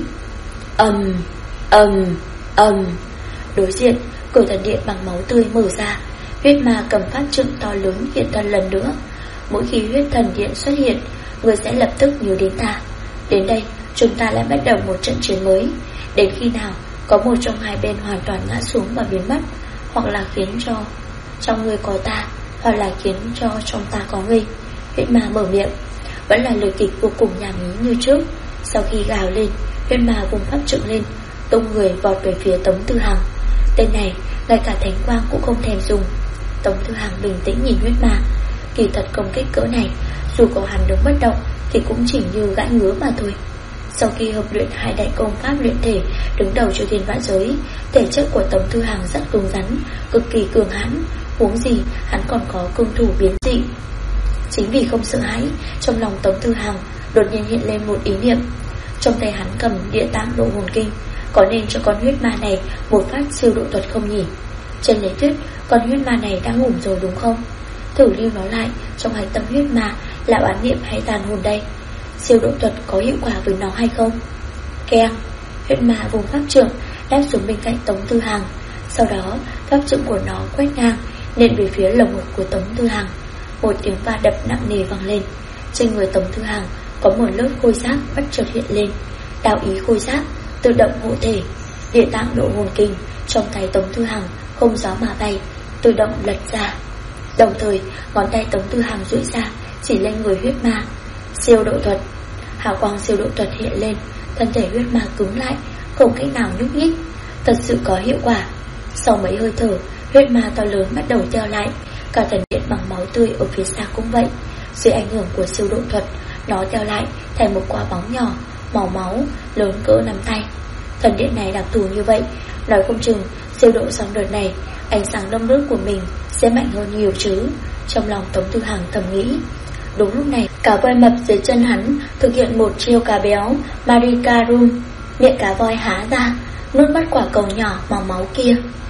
Đối diện, cửa thần điện bằng máu tươi mở ra. Huyết ma cầm pháp trượng to lớn hiện thân lần nữa. Mỗi khi huyết thần điện xuất hiện, người sẽ lập tức nhớ đến ta. Đến đây, chúng ta lại bắt đầu một trận chiến mới. Đến khi nào có một trong hai bên hoàn toàn ngã xuống và biến mất, hoặc là khiến cho trong người có ta, hoặc là khiến cho trong ta có ngươi. Huyết ma mở miệng, vẫn là lời kịch vô cùng nhảm nhí như trước. Sau khi gào lên, huyết ma vùng pháp trượng lên, tung người vọt về phía Tống Tư Hàng. Tên này ngay cả thánh quang cũng không thèm dùng. Tống Tư Hàng bình tĩnh nhìn huyết ma. Kỳ thật công kích cỡ này, dù có hắn đứng bất động thì cũng chỉ như gãi ngứa mà thôi. Sau khi hợp luyện hai đại công pháp luyện thể đứng đầu cho thiên vạn giới, thể chất của Tống Tư Hàng rất cứng rắn, cực kỳ cường hãn. Huống gì hắn còn có cương thủ biến dị. Chính vì không sợ hãi, trong lòng Tống Tư Hàng đột nhiên hiện lên một ý niệm. Trong tay hắn cầm Địa Tạng Độ Hồn Kinh, có nên cho con huyết ma này một phát siêu độ thuật không nhỉ? Trên lý thuyết, con huyết ma này đã ngủm rồi đúng không? Thử lưu nó lại trong hạch tâm huyết ma là oán niệm hay tàn hồn đây? Siêu độ thuật có hiệu quả với nó hay không? Keng, huyết ma vùng pháp trượng đáp xuống bên cạnh Tống Tư Hàng. Sau đó pháp trượng của nó quét ngang nện về phía lồng ngực của Tống Tư Hàng. Một tiếng va đập nặng nề vang lên. Trên người Tống Tư Hàng có một lớp khôi giáp bất chợt hiện lên. Đạo ý khôi giáp tự động hộ thể. Địa Tạng Độ Hồn Kinh trong tay Tống Tư Hàng không gió mà bay, tự động lật ra. Đồng thời ngón tay Tống Tư Hàng duỗi ra chỉ lên người huyết ma. Siêu độ thuật. Hào quang siêu độ thuật hiện lên. Thân thể huyết ma cứng lại, không cách nào nhúc nhích. Thật sự có hiệu quả. Sau mấy hơi thở, huyết ma to lớn bắt đầu teo lại. Cả thần điện bằng máu tươi ở phía xa cũng vậy. Dưới ảnh hưởng của siêu độ thuật, nó teo lại thành một quả bóng nhỏ màu máu lớn cỡ nắm tay. Thần điện này đặc thù như vậy, nói không chừng siêu độ xong đợt này ánh sáng đông nước của mình sẽ mạnh hơn nhiều chứ. Trong lòng Tống Tư Hàng thầm nghĩ. Đúng lúc này, cá voi mập dưới chân hắn thực hiện một chiêu cá béo Marikarum. Miệng cá voi há ra, nuốt mất quả cầu nhỏ màu máu kia.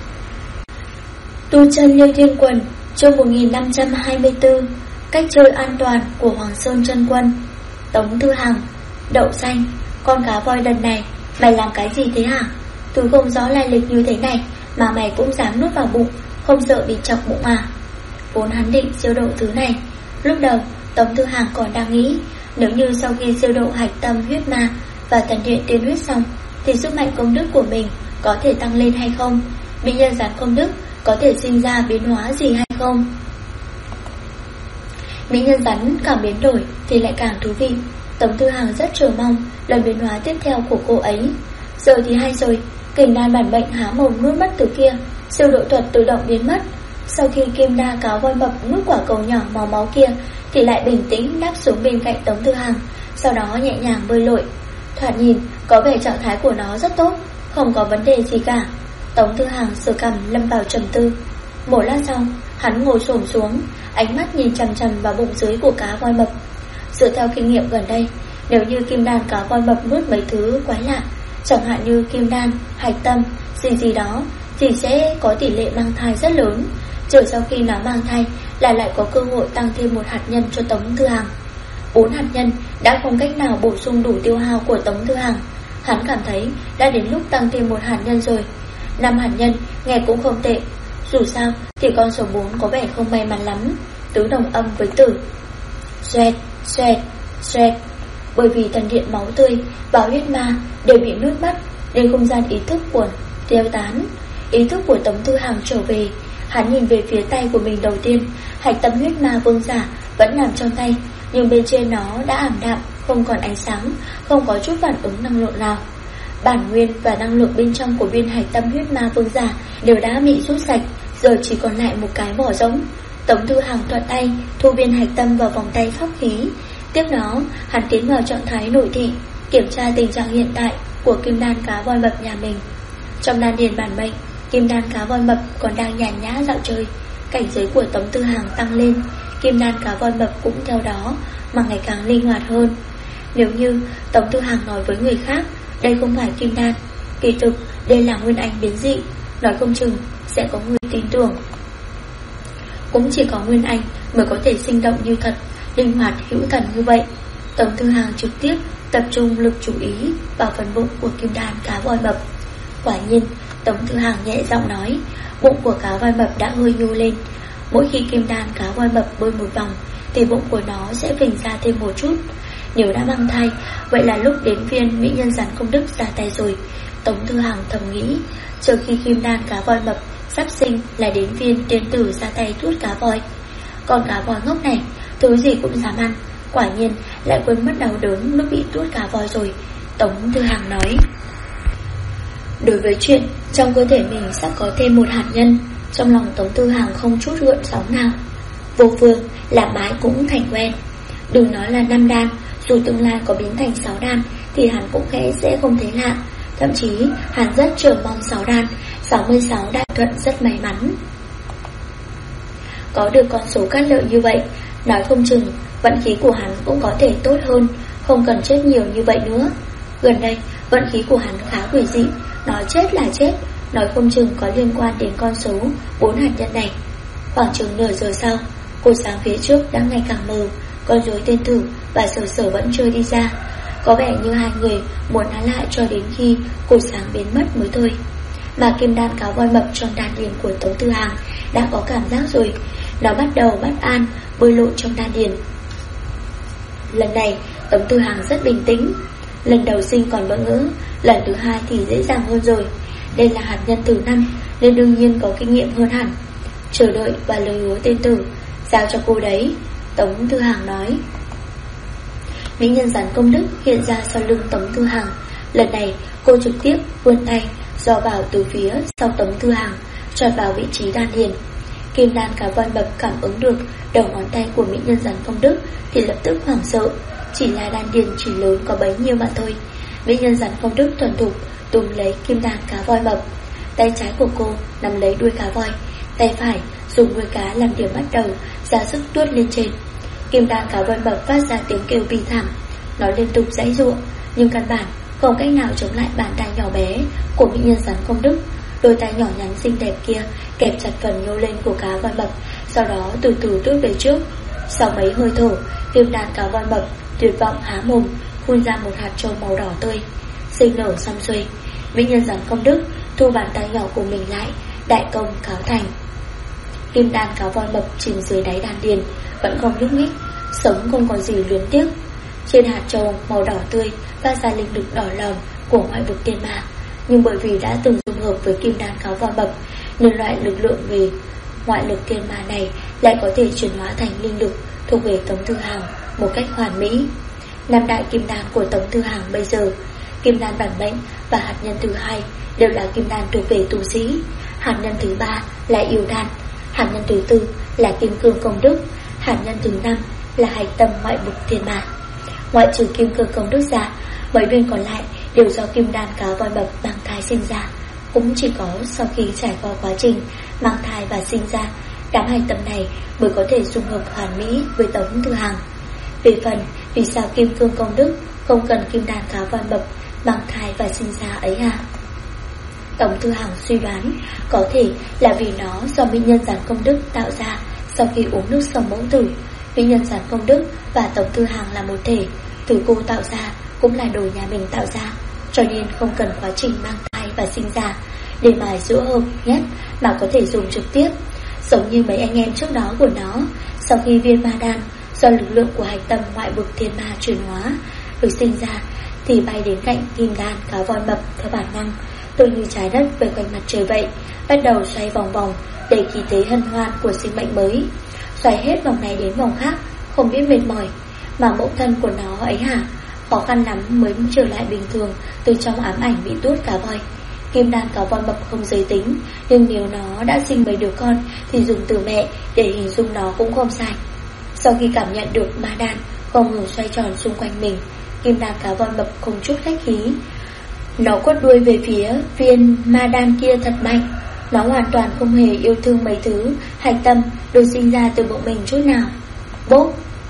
Tu chân Liêu Thiên Quần, chương 1524, cách chơi an toàn của Hoàng Sơn Chân Quân. Tống Thư Hằng: đậu xanh, con cá voi lần này mày làm cái gì thế hả? Thứ không rõ lai lịch như thế này mà mày cũng dám nuốt vào bụng, không sợ bị chọc bụng à? Vốn hắn định siêu độ thứ này. Lúc đầu Tống Thư Hằng còn đang nghĩ, nếu như sau khi siêu độ hạch tâm huyết ma và thần điện tiên huyết xong thì sức mạnh công đức của mình có thể tăng lên hay không, mỹ nhân rắn công đức có thể sinh ra biến hóa gì hay không. Mỹ nhân rắn càng biến đổi thì lại càng thú vị. Tống Thư Hằng rất chờ mong lần biến hóa tiếp theo của cô ấy. Giờ thì hay rồi, kình đan bản mệnh há mồm nuốt mất từ kia, siêu độ thuật tự động biến mất. Sau khi kim đa cáo voi mập nuốt quả cầu nhỏ màu máu kia thì lại bình tĩnh đáp xuống bên cạnh Tống Thư Hằng, sau đó nhẹ nhàng bơi lội. Thoạt nhìn có vẻ trạng thái của nó rất tốt, không có vấn đề gì cả. Tống Thư Hằng sờ cằm lâm vào trầm tư. Một lát sau, hắn ngồi xổm xuống, ánh mắt nhìn chằm chằm vào bụng dưới của cá voi mập. Dựa theo kinh nghiệm gần đây, nếu như kim đan cá voi mập nuốt mấy thứ quái lạ, chẳng hạn như kim đan, hạch tâm, gì đó, thì sẽ có tỷ lệ mang thai rất lớn. Chờ sau khi nó mang thai là lại có cơ hội tăng thêm một hạt nhân cho Tống Thư Hằng. 4 hạt nhân đã không cách nào bổ sung đủ tiêu hao của Tống Thư Hằng. Hắn cảm thấy đã đến lúc tăng thêm một hạt nhân rồi. 5 hạt nhân nghe cũng không tệ. Dù sao thì con số 4 có vẻ không may mắn lắm. Tứ đồng âm với tử. Xoẹt, xoẹt, xoẹt. Bởi vì thần điện máu tươi và huyết ma đều bị nuốt mất nên không gian ý thức của tiêu tán. Ý thức của Tống Thư Hằng trở về. Hắn nhìn về phía tay của mình đầu tiên. Hạch tâm huyết ma vương giả vẫn nằm trong tay, nhưng bên trên nó đã ảm đạm, không còn ánh sáng, không có chút phản ứng năng lượng nào. Bản nguyên và năng lượng bên trong của viên hạch tâm huyết ma vương giả đều đã bị rút sạch, giờ chỉ còn lại một cái vỏ rỗng. Tống Thư Hằng thuận tay thu viên hạch tâm vào vòng tay pháp khí. Tiếp đó hắn tiến vào trạng thái nội thị, kiểm tra tình trạng hiện tại của kim đan cá voi mập nhà mình. Trong đan điền bản mệnh, kim đan cá voi mập còn đang nhàn nhã dạo chơi. Cảnh giới của Tống Thư Hằng tăng lên, kim đan cá voi mập cũng theo đó mà ngày càng linh hoạt hơn. Nếu như Tống Thư Hằng nói với người khác đây không phải kim đan, kỳ thực đây là nguyên anh biến dị, nói không chừng sẽ có người tin tưởng. Cũng chỉ có nguyên anh mới có thể sinh động như thật, linh hoạt hữu thần như vậy. Tống Thư Hằng trực tiếp tập trung lực chú ý vào phần bụng của kim đan cá voi mập. Quả nhiên, Tống Thư Hằng nhẹ giọng nói, bụng của cá voi mập đã hơi nhô lên. Mỗi khi kim đan cá voi mập bơi một vòng thì bụng của nó sẽ phình ra thêm một chút. Nếu đã mang thai, vậy là lúc đến viên mỹ nhân rắn công đức ra tay rồi. Tống Thư Hằng thầm nghĩ, chờ khi kim đan cá voi mập sắp sinh là đến viên tiên tử ra tay tuốt cá voi. Còn cá voi ngốc này, thứ gì cũng dám ăn, quả nhiên lại quên mất đau đớn lúc bị tuốt cá voi rồi. Tống Thư Hằng nói. Đối với chuyện trong cơ thể mình sắp có thêm một hạt nhân, trong lòng Tống Thư Hằng không chút gợn sóng nào. Vô phương làm mãi cũng thành quen. Đừng nói là 5 đan, dù tương lai có biến thành 6 đan thì hắn cũng sẽ không thấy lạ. Thậm chí hắn rất chờ mong 6 đan, 66 đại thuận rất may mắn. Có được con số cát lợi như vậy, nói không chừng vận khí của hắn cũng có thể tốt hơn, không cần chết nhiều như vậy nữa. Gần đây vận khí của hắn khá quỷ dị, nói chết là chết, nói không chừng có liên quan đến con số 4 hạt nhân này. Khoảng chừng nửa giờ sau, cột sáng phía trước đã ngày càng mờ. Con rối tên tử và sở sở vẫn chưa đi ra. Có vẻ như hai người muốn nán lại cho đến khi cột sáng biến mất mới thôi. Mà kim đan cáo voi mập trong đan điền của Tống Thư Hằng đã có cảm giác rồi. Nó bắt đầu bất an bơi lội trong đan điền. Lần này Tống Thư Hằng rất bình tĩnh. Lần đầu sinh còn bỡ ngỡ, lần thứ hai thì dễ dàng hơn rồi. Đây là hạt nhân thứ 5 nên đương nhiên có kinh nghiệm hơn hẳn. Chờ đợi và lời hứa tên tử, giao cho cô đấy, Tống Thư Hằng nói. Mỹ nhân rắn công đức hiện ra sau lưng Tống Thư Hằng. Lần này cô trực tiếp vươn tay dò vào từ phía sau Tống Thư Hằng, chọt vào vị trí đan điền. Kim đan cá voi mập cảm ứng được đầu ngón tay của mỹ nhân rắn công đức thì lập tức hoảng sợ. Chỉ là đan điền chỉ lớn có bấy nhiêu mà thôi. Mỹ nhân rắn công đức thuần thục túm lấy kim đan cá voi mập. Tay trái của cô nắm lấy đuôi cá voi, tay phải dùng đuôi cá làm điểm bắt đầu, ra sức tuốt lên trên. Kim đan cá voi mập phát ra tiếng kêu bi thảm. Nó liên tục giãy giụa nhưng căn bản không cách nào chống lại bàn tay nhỏ bé của mỹ nhân rắn công đức. Đôi tay nhỏ nhắn xinh đẹp kia kẹp chặt phần nhô lên của cá voi mập, sau đó từ từ tuốt về trước. Sau mấy hơi thở, Kim đàn cá voi mập tuyệt vọng há mồm, phun ra một hạt trâu màu đỏ tươi, sinh nở xong xuôi. Mỹ nhân rắn công đức thu bàn tay nhỏ của mình lại, đại công cáo thành. Kim đàn cá voi mập chìm dưới đáy đan điền, vẫn không nhúc nhích, sống không còn gì luyến tiếc. Trên hạt trâu màu đỏ tươi phát ra linh lực đỏ lòm của ngoại vực tiên ma, nhưng bởi vì đã từng dung hợp với kim đan cáo voi mập, nên loại lực lượng về ngoại lực tiên ma này lại có thể chuyển hóa thành linh lực thuộc về Tống Thư Hàng một cách hoàn mỹ. Năm đại kim đan của Tống Thư Hàng bây giờ, kim đan bản mệnh và hạt nhân thứ hai đều là kim đan thuộc về tu sĩ, hạt nhân thứ ba là yêu đan, hạt nhân thứ tư là kim cương công đức, hạt nhân thứ năm là hạch tâm ngoại vực thiên ma. Ngoại trừ kim cương công đức ra, mấy viên còn lại đều do kim đan cá voi mập mang thai sinh ra. Cũng chỉ có sau khi trải qua quá trình mang thai và sinh ra, đám hạch tâm này mới có thể dung hợp hoàn mỹ với Tống Thư Hàng. Về phần vì sao kim cương công đức không cần kim đan cá voi mập mang thai và sinh ra ấy à? Tống Thư Hàng suy đoán có thể là vì nó do mỹ nhân rắn công đức tạo ra sau khi uống nước sông mẫu tử. Mỹ nhân rắn công đức và Tống Thư Hàng là một thể, từ cô tạo ra cũng là đồ nhà mình tạo ra, cho nên không cần quá trình mang thai và sinh ra để mài giũa hợp nhất mà có thể dùng trực tiếp. Giống như mấy anh em trước đó của nó, sau khi viên ma đan do lực lượng của hạch tâm ngoại vực thiên ma chuyển hóa được sinh ra thì bay đến cạnh kim đan cá voi mập theo bản năng, tự như trái đất về quanh mặt trời vậy, bắt đầu xoay vòng vòng đầy khí thế hân hoan của sinh mệnh mới. Xoay hết vòng này đến vòng khác, không biết mệt mỏi. Mà mẫu thân của nó ấy hả, khó khăn lắm mới trở lại bình thường từ trong ám ảnh bị tuốt cá voi. Kim đan cá voi mập không giới tính, nhưng nếu nó đã sinh mấy đứa con thì dùng từ mẹ để hình dung nó cũng không sai. Sau khi cảm nhận được ma đan không ngừng xoay tròn xung quanh mình, kim đan cá voi mập không chút khách khí, nó quất đuôi về phía viên ma đan kia thật mạnh. Nó hoàn toàn không hề yêu thương mấy thứ hạch tâm được sinh ra từ bụng mình chút nào. Bốp!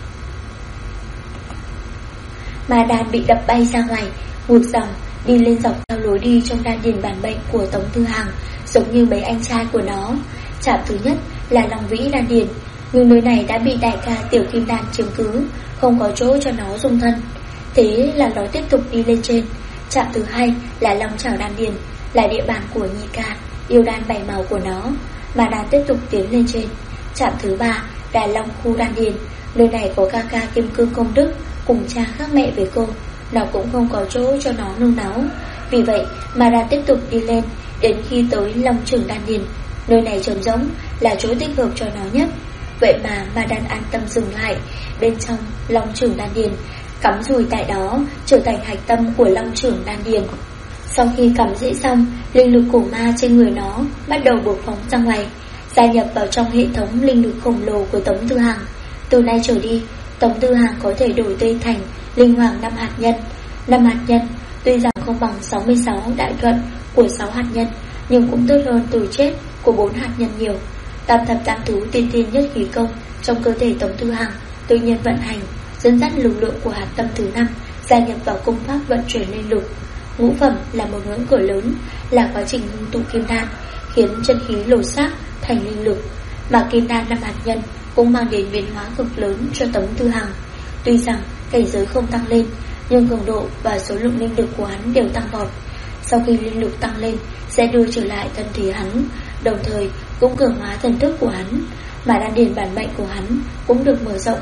Ma đan bị đập bay ra ngoài, ngược dòng đi lên dọc theo lối đi trong đan điền bản mệnh của Tống Thư Hàng, giống như mấy anh trai của nó. Trạm thứ nhất là Long Vĩ đan điền, nhưng nơi này đã bị đại ca tiểu kim đan chiếm cứ, không có chỗ cho nó dung thân. Thế là nó tiếp tục đi lên trên. Trạm thứ hai là Long Chảo đan điền, là địa bàn của nhị ca yêu đan bảy màu của nó, mà đan tiếp tục tiến lên trên. Trạm thứ ba là Long Khu đan điền, nơi này có ca ca kim cương công đức cùng cha khác mẹ với cô, nó cũng không có chỗ cho nó nương náu. Vì vậy mà đan tiếp tục đi lên đến khi tới Long Trưởng đan điền, nơi này trống rỗng là chỗ thích hợp cho nó nhất. Vậy mà đan an tâm dừng lại bên trong Long Trưởng đan điền, cắm rùi tại đó, trở thành hạch tâm của Long Trưởng đan điền. Sau khi cắm rễ xong, linh lực cổ ma trên người nó bắt đầu bộc phóng ra ngoài, gia nhập vào trong hệ thống linh lực khổng lồ của Tống Thư Hàng. Từ nay trở đi, Tống Thư Hàng có thể đổi tên thành Linh Hoàng 5 hạt nhân. 5 hạt nhân tuy rằng không bằng 66 đại thuận của 6 hạt nhân, nhưng cũng tốt hơn từ chết của 4 hạt nhân nhiều. Tam thập tam thú tiên thiên nhất khí công trong cơ thể Tống Thư Hàng tự nhiên vận hành, dẫn dắt lực lượng của hạt tâm thứ 5 gia nhập vào công pháp vận chuyển linh lực. Ngũ phẩm là một ngưỡng cửa lớn, là quá trình ngưng tụ kim đan, khiến chân khí lột xác thành linh lực. Mà kim đan 5 hạt nhân cũng mang đến biến hóa cực lớn cho Tống Thư Hàng. Tuy rằng cảnh giới không tăng lên, nhưng cường độ và số lượng linh lực của hắn đều tăng vọt. Sau khi linh lực tăng lên, sẽ đưa trở lại thân thể hắn, đồng thời cũng cường hóa thần thức của hắn. Mà đan điền bản mệnh của hắn cũng được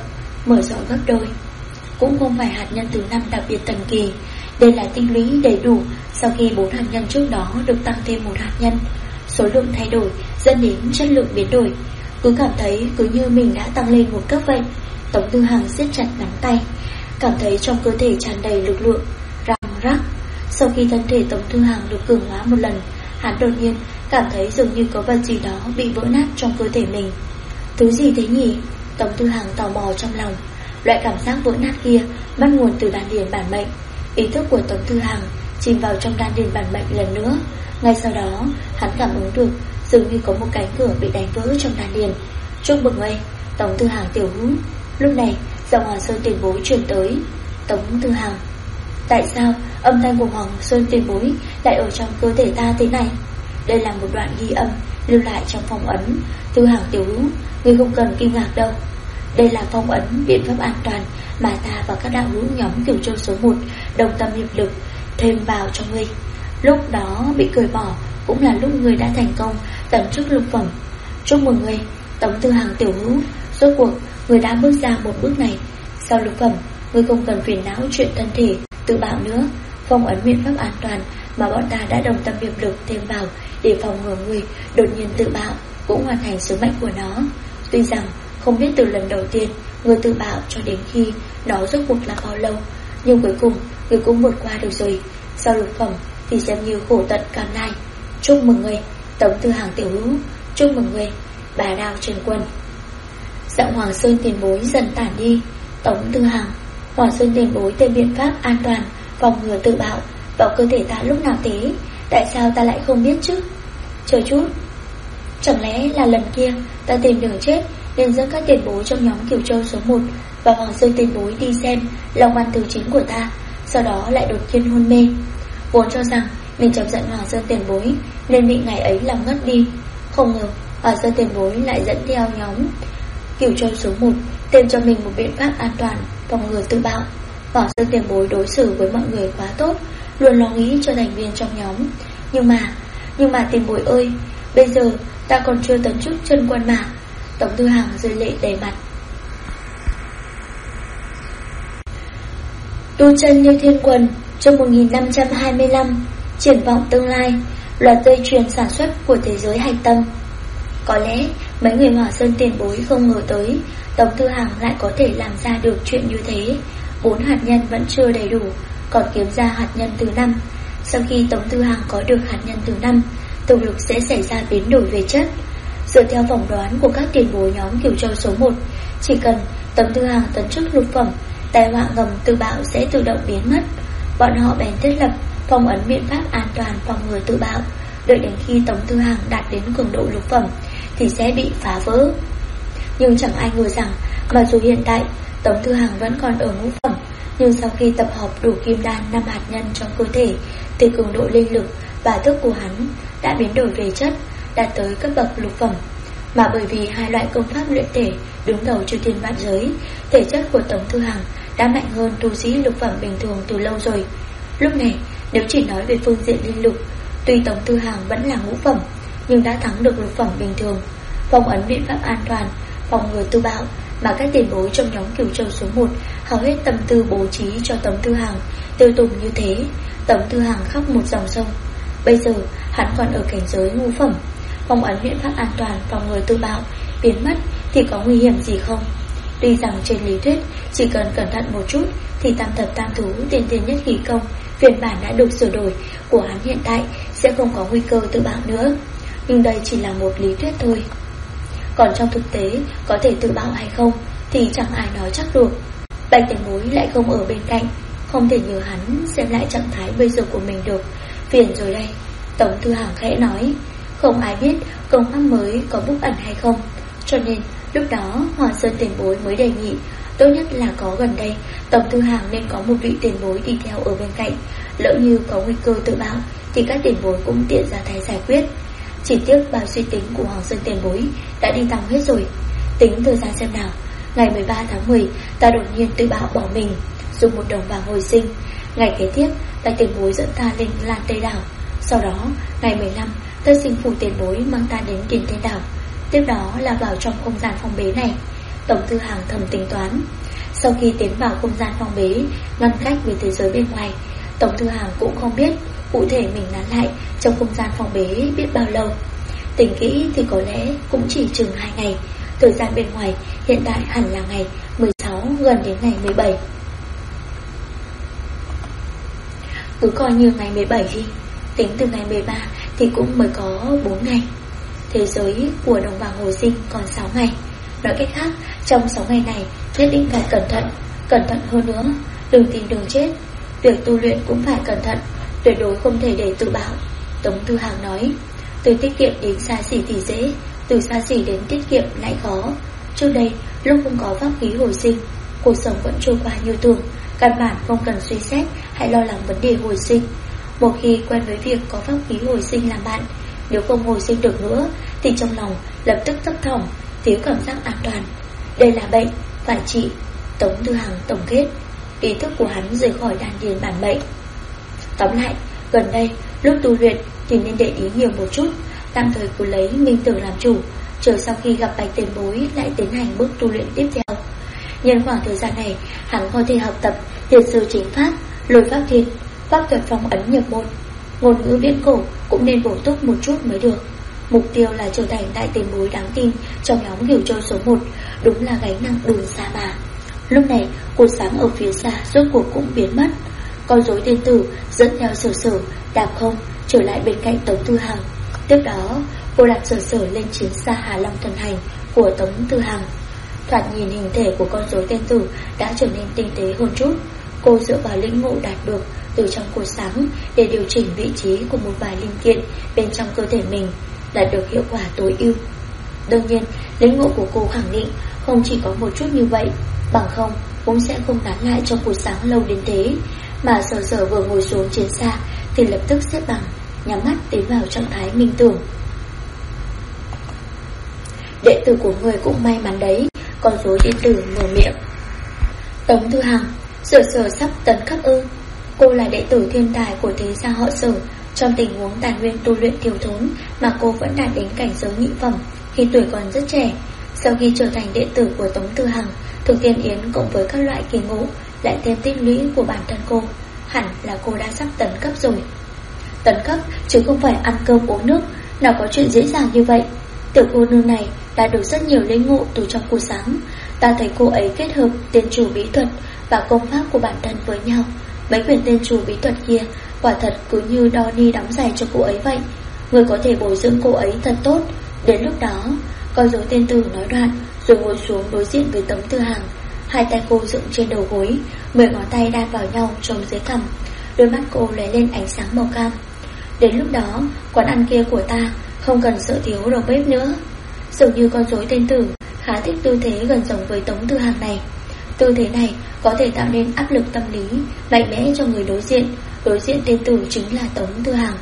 mở rộng gấp đôi. Cũng không phải hạt nhân thứ 5 đặc biệt thần kỳ, đây là tinh lũy đầy đủ sau khi 4 hạt nhân trước đó được tăng thêm 1 hạt nhân. Số lượng thay đổi dẫn đến chất lượng biến đổi, cứ cảm thấy cứ như mình đã tăng lên một cấp vậy. Tống Thư Hàng siết chặt nắm tay, cảm thấy trong cơ thể tràn đầy lực lượng, răng rắc. Sau khi thân thể Tống Thư Hàng được cường hóa một lần, hắn đột nhiên cảm thấy dường như có vật gì đó bị vỡ nát trong cơ thể mình. Thứ gì thế nhỉ? Tống Thư Hàng tò mò trong lòng. Loại cảm giác vỡ nát kia bắt nguồn từ đan điền bản mệnh. Ý thức của Tống Thư Hàng chìm vào trong đan điền bản mệnh lần nữa. Ngay sau đó hắn cảm ứng được dường như có một cánh cửa bị đánh vỡ trong đan điền. Chúc mừng ngươi, Tống Thư Hàng tiểu hữu. Lúc này giọng Hoàng Sơn tiền bối truyền tới. Tống Thư Hàng, Tại sao âm thanh của Hoàng Sơn Tiền Bối lại ở trong cơ thể ta thế này? Đây là một đoạn ghi âm lưu lại trong phong ấn. Tư Hàng tiểu hữu, ngươi không cần kinh ngạc đâu. Đây là phong ấn biện pháp an toàn mà ta và các đạo hữu nhóm Cửu Châu số 1 đồng tâm hiệp lực thêm vào cho ngươi. Lúc đó bị cởi bỏ cũng là lúc ngươi đã thành công tấn chức lục phẩm. Chúc mừng ngươi, Tống Tư Hàng tiểu hữu, rốt cuộc ngươi đã bước ra một bước này. Sau lục phẩm, ngươi không cần phiền não chuyện thân thể tự bạo nữa. Phong ấn biện pháp an toàn mà bọn ta đã đồng tâm hiệp lực thêm vào để phòng ngừa ngươi đột nhiên tự bạo cũng hoàn thành sứ mệnh của nó. Tuy rằng không biết từ lần đầu tiên ngươi tự bạo cho đến khi nó rốt cuộc là bao lâu, nhưng cuối cùng ngươi cũng vượt qua được rồi. Sau lục phẩm thì xem như khổ tận cam lai. Chúc mừng ngươi, Tống Tư Hàng tiểu hữu, chúc mừng ngươi, Bà Đao Trần Quân. Giọng Hoàng Sơn Tiền Bối dần tản đi. Tống Tư Hàng, Hoàng Sơn Tiền Bối tên biện pháp an toàn phòng ngừa tự bạo vào cơ thể ta lúc nào thế? Tại sao ta lại không biết chứ? Chờ chút, chẳng lẽ là lần kia ta tìm đường chết nên dẫn các tiền bối trong nhóm Cửu Châu số 1 và Hoàng Sơn Tiền Bối đi xem lòng ăn thứ 9 của ta, sau đó lại đột nhiên hôn mê. Vốn cho rằng mình chọc giận Hoàng Sơn Tiền Bối nên bị ngày ấy làm ngất đi, không ngờ Hoàng Sơn Tiền Bối lại dẫn theo nhóm Cửu Châu số 1 tìm cho mình một biện pháp an toàn phòng ngừa tự bạo. Hoàng Sơn Tiền Bối đối xử với mọi người quá tốt, luôn lo nghĩ cho thành viên trong nhóm. Nhưng mà Tiền Bối ơi, bây giờ ta còn chưa tấn chức chân quân mà. Tống Tư Hàng rơi lệ đầy mặt. Tu chân như thiên quần. Trong 1525, triển vọng tương lai, loạt dây chuyền sản xuất của thế giới hạch tâm. Có lẽ mấy người Hoàng Sơn Tiền Bối không ngờ tới Tống Tư Hàng lại có thể làm ra được chuyện như thế. 4 hạt nhân vẫn chưa đầy đủ, còn kiếm ra hạt nhân thứ 5. Sau khi Tống Tư Hàng có được hạt nhân thứ 5, thực lực sẽ xảy ra biến đổi về chất. Dựa theo phỏng đoán của các tiền bối nhóm Cửu Châu số 1, chỉ cần Tống Tư Hàng tấn chức lục phẩm, tai họa ngầm tự bạo sẽ tự động biến mất. Bọn họ bèn thiết lập phong ấn biện pháp an toàn phòng ngừa tự bạo, đợi đến khi Tống Tư Hàng đạt đến cường độ lục phẩm thì sẽ bị phá vỡ. Nhưng chẳng ai ngờ rằng, mặc dù hiện tại Tống Tư Hàng vẫn còn ở ngũ phẩm, nhưng sau khi tập hợp đủ kim đan 5 hạt nhân trong cơ thể thì cường độ linh lực và thức của hắn đã biến đổi về chất, đạt tới cấp bậc lục phẩm. Mà bởi vì hai loại công pháp luyện thể đứng đầu chư thiên vạn giới, thể chất của Tống Tư Hàng đã mạnh hơn tu sĩ lục phẩm bình thường từ lâu rồi. Lúc này nếu chỉ nói về phương diện linh lực, tuy Tống Tư Hàng vẫn là ngũ phẩm nhưng đã thắng được lục phẩm bình thường. Phong ấn biện pháp an toàn phòng ngừa tự bạo mà các tiền bối trong nhóm Cửu Châu số 1 hao hết tâm tư bố trí cho Tống Tư Hàng tiêu tùng như thế, Tống Tư Hàng khóc một dòng sông. Bây giờ hắn còn ở cảnh giới ngũ phẩm, phong ấn biện pháp an toàn phòng ngừa tự bạo biến mất thì có nguy hiểm gì không? Tuy rằng trên lý thuyết chỉ cần cẩn thận một chút thì tam thập tam thú tiên tiên nhất khí công phiên bản đã được sửa đổi của hắn hiện tại sẽ không có nguy cơ tự bạo nữa, nhưng đây chỉ là một lý thuyết thôi. Còn trong thực tế có thể tự bạo hay không thì chẳng ai nói chắc được. Bạch tiền bối lại không ở bên cạnh, không thể nhờ hắn xem lại trạng thái bây giờ của mình được. Phiền rồi đây. Tống Tư Hàng khẽ nói. Không ai biết công pháp mới có bút ẩn hay không, cho nên lúc đó Hoàng Sơn tiền bối mới đề nghị tốt nhất là có gần đây Tống Tư Hàng nên có một vị tiền bối đi theo ở bên cạnh. Lỡ như có nguy cơ tự bạo thì các tiền bối cũng tiện ra tay giải quyết. Chỉ tiếc bao suy tính của Hoàng Sơn tiền bối đã đi tòng hết rồi. Tính thời gian xem nào. Ngày 13 tháng 10 ta đột nhiên tự bạo bỏ mình, dùng 1 đồng vàng hồi sinh. Ngày kế tiếp ta tiền bối dẫn ta lên Lan Tây Đảo. Sau đó ngày 15 ta sinh phụ tiền bối mang ta đến Tiền Thiên Đảo. Tiếp đó là vào trong không gian phong bế này. Tống Tư Hàng thầm tính toán. Sau khi tiến vào không gian phong bế, ngăn cách với thế giới bên ngoài, Tống Tư Hàng cũng không biết cụ thể mình nán lại trong không gian phong bế biết bao lâu. Tính kỹ thì có lẽ cũng chỉ chừng 2 ngày. Thời gian bên ngoài hiện tại hẳn là ngày 16 gần đến ngày 17. Cứ coi như ngày 17 đi. Tính từ ngày 13 thì cũng mới có 4 ngày. Thế giới của đồng vàng hồi sinh còn 6 ngày. Nói cách khác, trong 6 ngày này nhất định phải cẩn thận hơn nữa. Đừng tìm đường chết. Việc tu luyện cũng phải cẩn thận, tuyệt đối không thể để tự bạo. Tống Tư Hàng nói. Từ tiết kiệm đến xa xỉ thì dễ, từ xa xỉ đến tiết kiệm lại khó. Trước đây lúc không có pháp khí hồi sinh, cuộc sống vẫn trôi qua như thường, căn bản không cần suy xét hay lo lắng vấn đề hồi sinh. Một khi quen với việc có pháp khí hồi sinh làm bạn, nếu không hồi sinh được nữa thì trong lòng lập tức thấp thỏm, thiếu cảm giác an toàn. Đây là bệnh, phải trị. Tống Tư Hằng tổng kết. Ý thức của hắn rời khỏi đan điền bản mệnh. Tóm lại, gần đây lúc tu luyện thì nên để ý nhiều một chút, tạm thời cứ lấy minh tưởng làm chủ, chờ sau khi gặp Bạch tiền bối lại tiến hành bước tu luyện tiếp theo. Nhân khoảng thời gian này, hắn có thể học tập Thiền sư chính pháp, Lôi pháp thiên, pháp thuật phong ấn nhập môn. Ngôn ngữ viễn cổ cũng nên bổ túc một chút mới được. Mục tiêu là trở thành đại tiền bối đáng tin trong nhóm Cửu Châu số 1, đúng là gánh nặng đường xa mà. Lúc này, cột sáng ở phía xa rốt cuộc cũng biến mất. Con rối tiên tử dẫn theo Sở Sở đạp không trở lại bên cạnh Tống Tư Hằng. Tiếp đó, cô đặt Sở Sở lên chiến xa Hà Long thần hành của Tống Tư Hằng. Thoạt nhìn hình thể của con rối tiên tử đã trở nên tinh tế hơn chút. Cô dựa vào lĩnh ngộ đạt được từ trong cột sáng để điều chỉnh vị trí của một vài linh kiện bên trong cơ thể mình, đạt được hiệu quả tối ưu. Đương nhiên, lĩnh ngộ của cô khẳng định không chỉ có một chút như vậy, bằng không cũng sẽ không nán lại trong cột sáng lâu đến thế. Mà Sở Sở vừa ngồi xuống chiến xa thì lập tức xếp bằng, nhắm mắt tiến vào trạng thái minh tưởng. Đệ tử của người cũng may mắn đấy, con rối tiên tử mở miệng. Tống Tư Hằng, Sở Sở sắp tấn cấp ư? Cô là đệ tử thiên tài của thế gia họ Sở. Trong tình huống tài nguyên tu luyện thiếu thốn mà cô vẫn đạt đến cảnh giới nhị phẩm khi tuổi còn rất trẻ. Sau khi trở thành đệ tử của Tống Tư Hằng, Thực Tiên Yến cộng với các loại kỳ ngộ lại thêm tích lũy của bản thân cô, hẳn là cô đã sắp tấn cấp rồi. Tấn cấp chứ không phải ăn cơm uống nước, nào có chuyện dễ dàng như vậy. Tiểu cô nương này đã được rất nhiều lĩnh ngộ từ trong cuộc sáng. Ta thấy cô ấy kết hợp tiên chủ bí thuật và công pháp của bản thân với nhau. Mấy quyển tiên chủ bí thuật kia quả thật cứ như đo ni đóng giày cho cô ấy vậy. Người có thể bồi dưỡng cô ấy thật tốt. Đến lúc đó, con rối tiên tử nói đoạn rồi ngồi xuống đối diện với Tống Tư Hằng. Hai tay cô dựng trên đầu gối, 10 ngón tay đan vào nhau trống dưới cằm. Đôi mắt cô lóe lên ánh sáng màu cam. Đến lúc đó, quán ăn kia của ta không cần sợ thiếu đầu bếp nữa. Dường như con rối tiên tử khá thích tư thế gần giống với Tống Tư Hằng này. Tư thế này có thể tạo nên áp lực tâm lý mạnh mẽ cho người đối diện. Đối diện tiên tử chính là Tống Tư Hằng.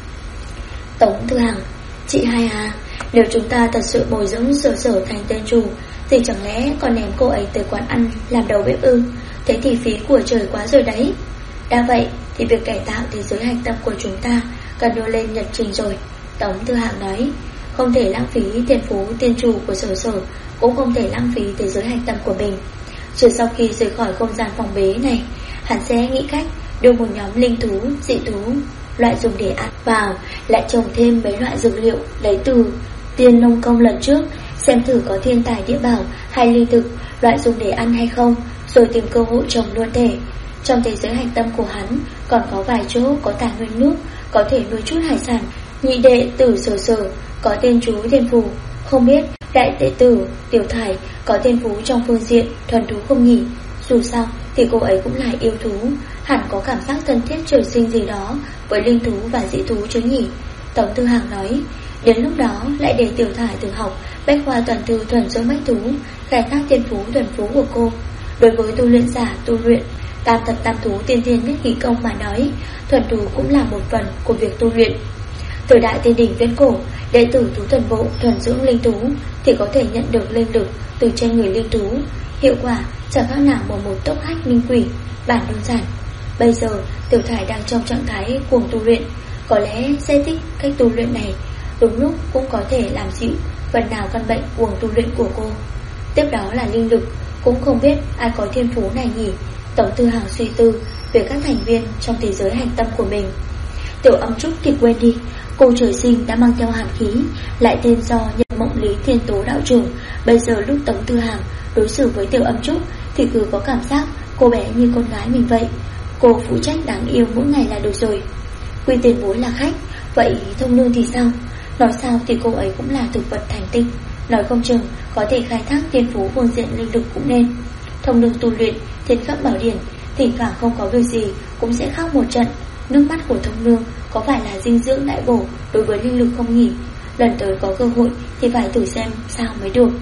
Tống Tư Hằng, chị hai à, nếu chúng ta thật sự bồi dưỡng Sở Sở thành tên chủ thì chẳng lẽ còn ném cô ấy tới quán ăn làm đầu bếp ư? Thế thì phí của trời quá rồi đấy. Đã vậy thì việc cải tạo thế giới hành tâm của chúng ta cần đưa lên nhật trình rồi. Tống Tư Hằng nói, không thể lãng phí tiền phú tiên chủ của Sở Sở, cũng không thể lãng phí thế giới hành tâm của mình. Rồi sau khi rời khỏi không gian phòng bế này, hắn sẽ nghĩ cách đưa một nhóm linh thú, dị thú, loại dùng để ăn vào, lại trồng thêm mấy loại dược liệu lấy từ Tiên Nông Công lần trước, xem thử có thiên tài địa bảo hay linh thực loại dùng để ăn hay không, rồi tìm cơ hội trồng luôn thể. Trong thế giới hành tâm của hắn còn có vài chỗ có tài nguyên nước, có thể nuôi chút hải sản. Nhị đệ tử Sở Sở có tiên chú thiên phù, không biết đại đệ tử Tiểu Thải có thiên phú trong phương diện thuần thú không nhỉ? Dù sao thì cô ấy cũng là yêu thú, hẳn có cảm giác thân thiết trời sinh gì đó với linh thú và dị thú chứ nhỉ? Tống Tư Hằng nói, đến lúc đó lại để Tiểu Thải tự học bách khoa toàn thư thuần dưỡng bách thú, khai thác thiên phú thuần phú của cô. Đối với tu luyện giả tu luyện tam thập tam thú tiên thiên nhất khí công mà nói, thuần thú cũng là một phần của việc tu luyện. Thời đại tiên đỉnh viễn cổ, đệ tử thú thuần bộ thuần dưỡng linh thú thì có thể nhận được linh lực từ trên người linh thú, hiệu quả chẳng khác nào một tốc hách minh quỷ, bản đơn giản. Bây giờ Tiểu Thải đang trong trạng thái cuồng tu luyện, có lẽ sẽ thích cách tu luyện này, đúng lúc cũng có thể làm dịu phần nào căn bệnh cuồng tu luyện của cô. Tiếp đó là linh lực, cũng không biết ai có thiên phú này nhỉ? Tống Tư Hằng suy tư về các thành viên trong thế giới hành tâm của mình. Tiểu Âm Trúc thì quên đi, cô trời sinh đã mang theo hàn khí, lại tên do Nhật Mộng Lý Thiên Tố đạo trưởng. Bây giờ lúc Tống Tư Hằng đối xử với Tiểu Âm Trúc thì cứ có cảm giác cô bé như con gái mình vậy. Cô phụ trách đáng yêu mỗi ngày là được rồi. Quy tiền bối là khách, vậy Thông Nương thì sao? Nói sao thì cô ấy cũng là thực vật thành tinh, nói không chừng có thể khai thác thiên phú phương diện linh lực cũng nên. Thông Nương tu luyện Thiên Cấp Bảo Điển, thỉnh thoảng không có việc gì cũng sẽ khóc một trận. Nước mắt của Thông Nương có phải là dinh dưỡng đại bổ đối với linh lực không nhỉ? Lần tới có cơ hội thì phải thử xem sao mới được.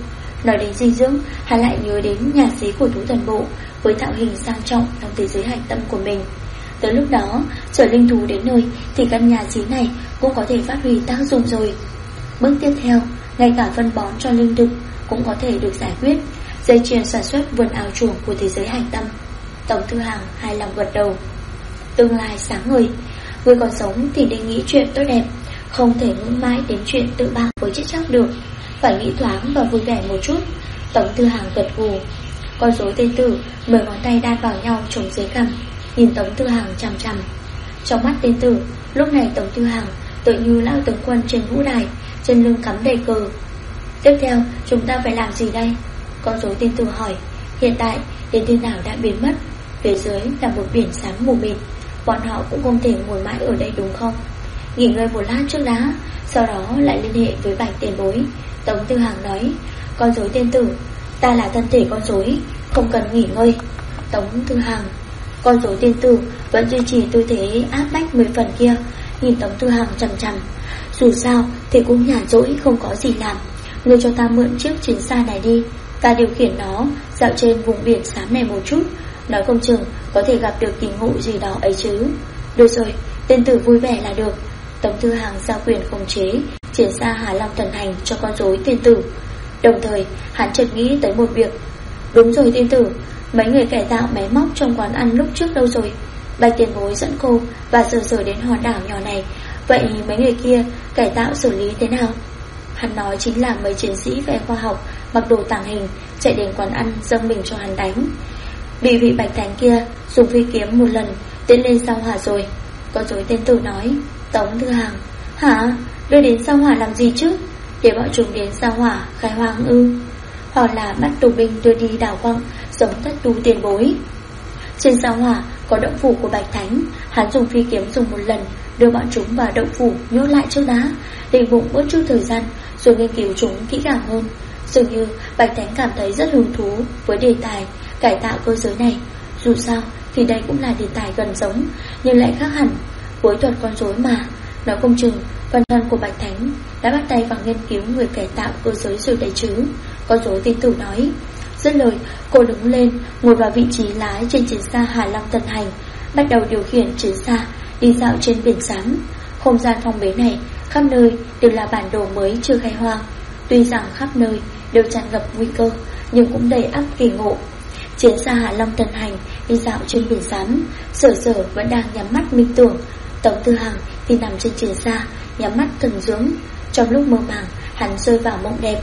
Nói đến dinh dưỡng, hắn lại nhớ đến nhà xí của Thú Thần Bộ với tạo hình sang trọng trong thế giới hành tâm của mình. Tới lúc đó, chở linh thú đến nơi thì căn nhà xí này cũng có thể phát huy tác dụng rồi. Bước tiếp theo, ngay cả phân bón cho lương thực cũng có thể được giải quyết. Dây chuyền sản xuất vườn ảo chuồng của thế giới hành tâm. Tống Thư Hàng hài lòng gật đầu. Tương lai sáng ngời, người còn sống thì nên nghĩ chuyện tốt đẹp, không thể ngưỡng mãi đến chuyện tự bạc với chết chóc được, phải nghĩ thoáng và vui vẻ một chút. Tống Thư Hàng gật gù. Con rối tên tử 10 ngón tay đan vào nhau trồng dưới cằm, nhìn Tống Thư Hàng chằm chằm. Trong mắt tên tử, lúc này Tống Thư Hàng tự như lão tướng quân trên vũ đài, trên lưng cắm đầy cờ. Tiếp theo chúng ta phải làm gì đây? Con rối tên tử hỏi. Hiện tại đến thiên đảo đã biến mất, phía dưới là một biển xám mù mịt, bọn họ cũng không thể ngồi mãi ở đây đúng không? Nghỉ ngơi một lát trước đã, sau đó lại liên hệ với Bạch tiền bối. Tống Thư Hàng nói. Con rối tên tử, ta là thân thể con rối, không cần nghỉ ngơi. Tống Thư Hàng. Con rối tên tử vẫn duy trì tư thế áp bách 10 phần kia, nhìn Tống Thư Hàng chằm chằm. Dù sao thì cũng nhàn rỗi không có gì làm, ngươi cho ta mượn chiếc chiến xa này đi, ta điều khiển nó dạo trên vùng biển xám này một chút, nói không chừng có thể gặp được kỳ ngộ gì đó ấy chứ. Được rồi, tên tử vui vẻ là được. Tống Thư Hàng giao quyền khống chế chiến xa Hà Long Thần Hành cho con rối tên tử. Đồng thời hắn chợt nghĩ tới một việc. Đúng rồi tên tử, mấy người cải tạo máy móc trong quán ăn lúc trước đâu rồi? Bạch tiền bối dẫn cô và sờ đến hòn đảo nhỏ này, vậy mấy người kia cải tạo xử lý thế nào? Hắn nói chính là mấy chiến sĩ về khoa học mặc đồ tàng hình chạy đến quán ăn dâng mình cho hắn đánh. Bị vị Bạch Thánh kia dùng phi kiếm một lần tiến lên sao hỏa rồi. Con rối tên tử nói. Tống Thư Hàng. Hả? Đưa đến sao hỏa làm gì chứ? Để bọn chúng đến sao hỏa khai hoang ư? Hoặc là bắt tù binh đưa đi đảo quặng giống Thất Tu tiền bối. Trên sao hỏa có động phủ của Bạch Thánh, hắn dùng phi kiếm dùng một lần đưa bọn chúng vào động phủ nhốt lại trước đá, định bụng bớt chút thời gian rồi nghiên cứu chúng kỹ càng hơn. Dường như Bạch Thánh cảm thấy rất hứng thú với đề tài cải tạo cơ giới này. Dù sao thì đây cũng là đề tài gần giống, nhưng lại khác hẳn với thuật con rối mà. Nói không chừng phần thân của Bạch Thánh đã bắt tay vào nghiên cứu người cải tạo cơ giới rồi đấy chứ. Con rối tên tử nói. Dứt lời, cô đứng lên ngồi vào vị trí lái trên chiến xa Hà Long Thần Hành, bắt đầu điều khiển chiến xa đi dạo trên biển xám. Không gian phong bế này khắp nơi đều là bản đồ mới chưa khai hoang. Tuy rằng khắp nơi đều tràn ngập nguy cơ, nhưng cũng đầy ắp kỳ ngộ. Chiến xa Hạ Long Thần Hành đi dạo trên biển xám, Sở vẫn đang nhắm mắt minh tưởng. Tống Thư Hàng thì nằm trên chiến xa nhắm mắt thần dưỡng. Trong lúc mơ màng, hắn rơi vào mộng đẹp.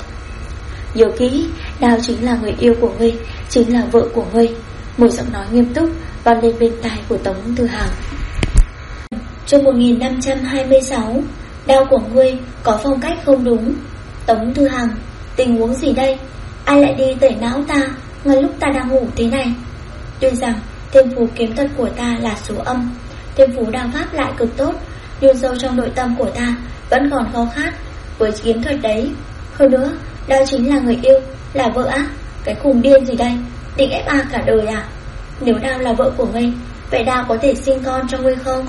Nhớ kỹ, Đào chính là người yêu của ngươi, chính là vợ của ngươi. Một giọng nói nghiêm túc vang lên bên tai của Tống Thư Hàng. Chương 1526. Đao của ngươi có phong cách không đúng. Tống Thư Hàng. Tình huống gì đây? Ai lại đi tẩy não ta ngay lúc ta đang ngủ thế này? Tuy rằng thiên phú kiếm thuật của ta là số âm, thiên phú đao pháp lại cực tốt, nhưng sâu trong nội tâm của ta vẫn còn khao khát với kiếm thuật đấy. Hơn nữa, Đao chính là người yêu, là vợ á? Cái khùng điên gì đây? Định ép A cả đời à? Nếu Đao là vợ của ngươi, vậy Đao có thể sinh con cho ngươi không?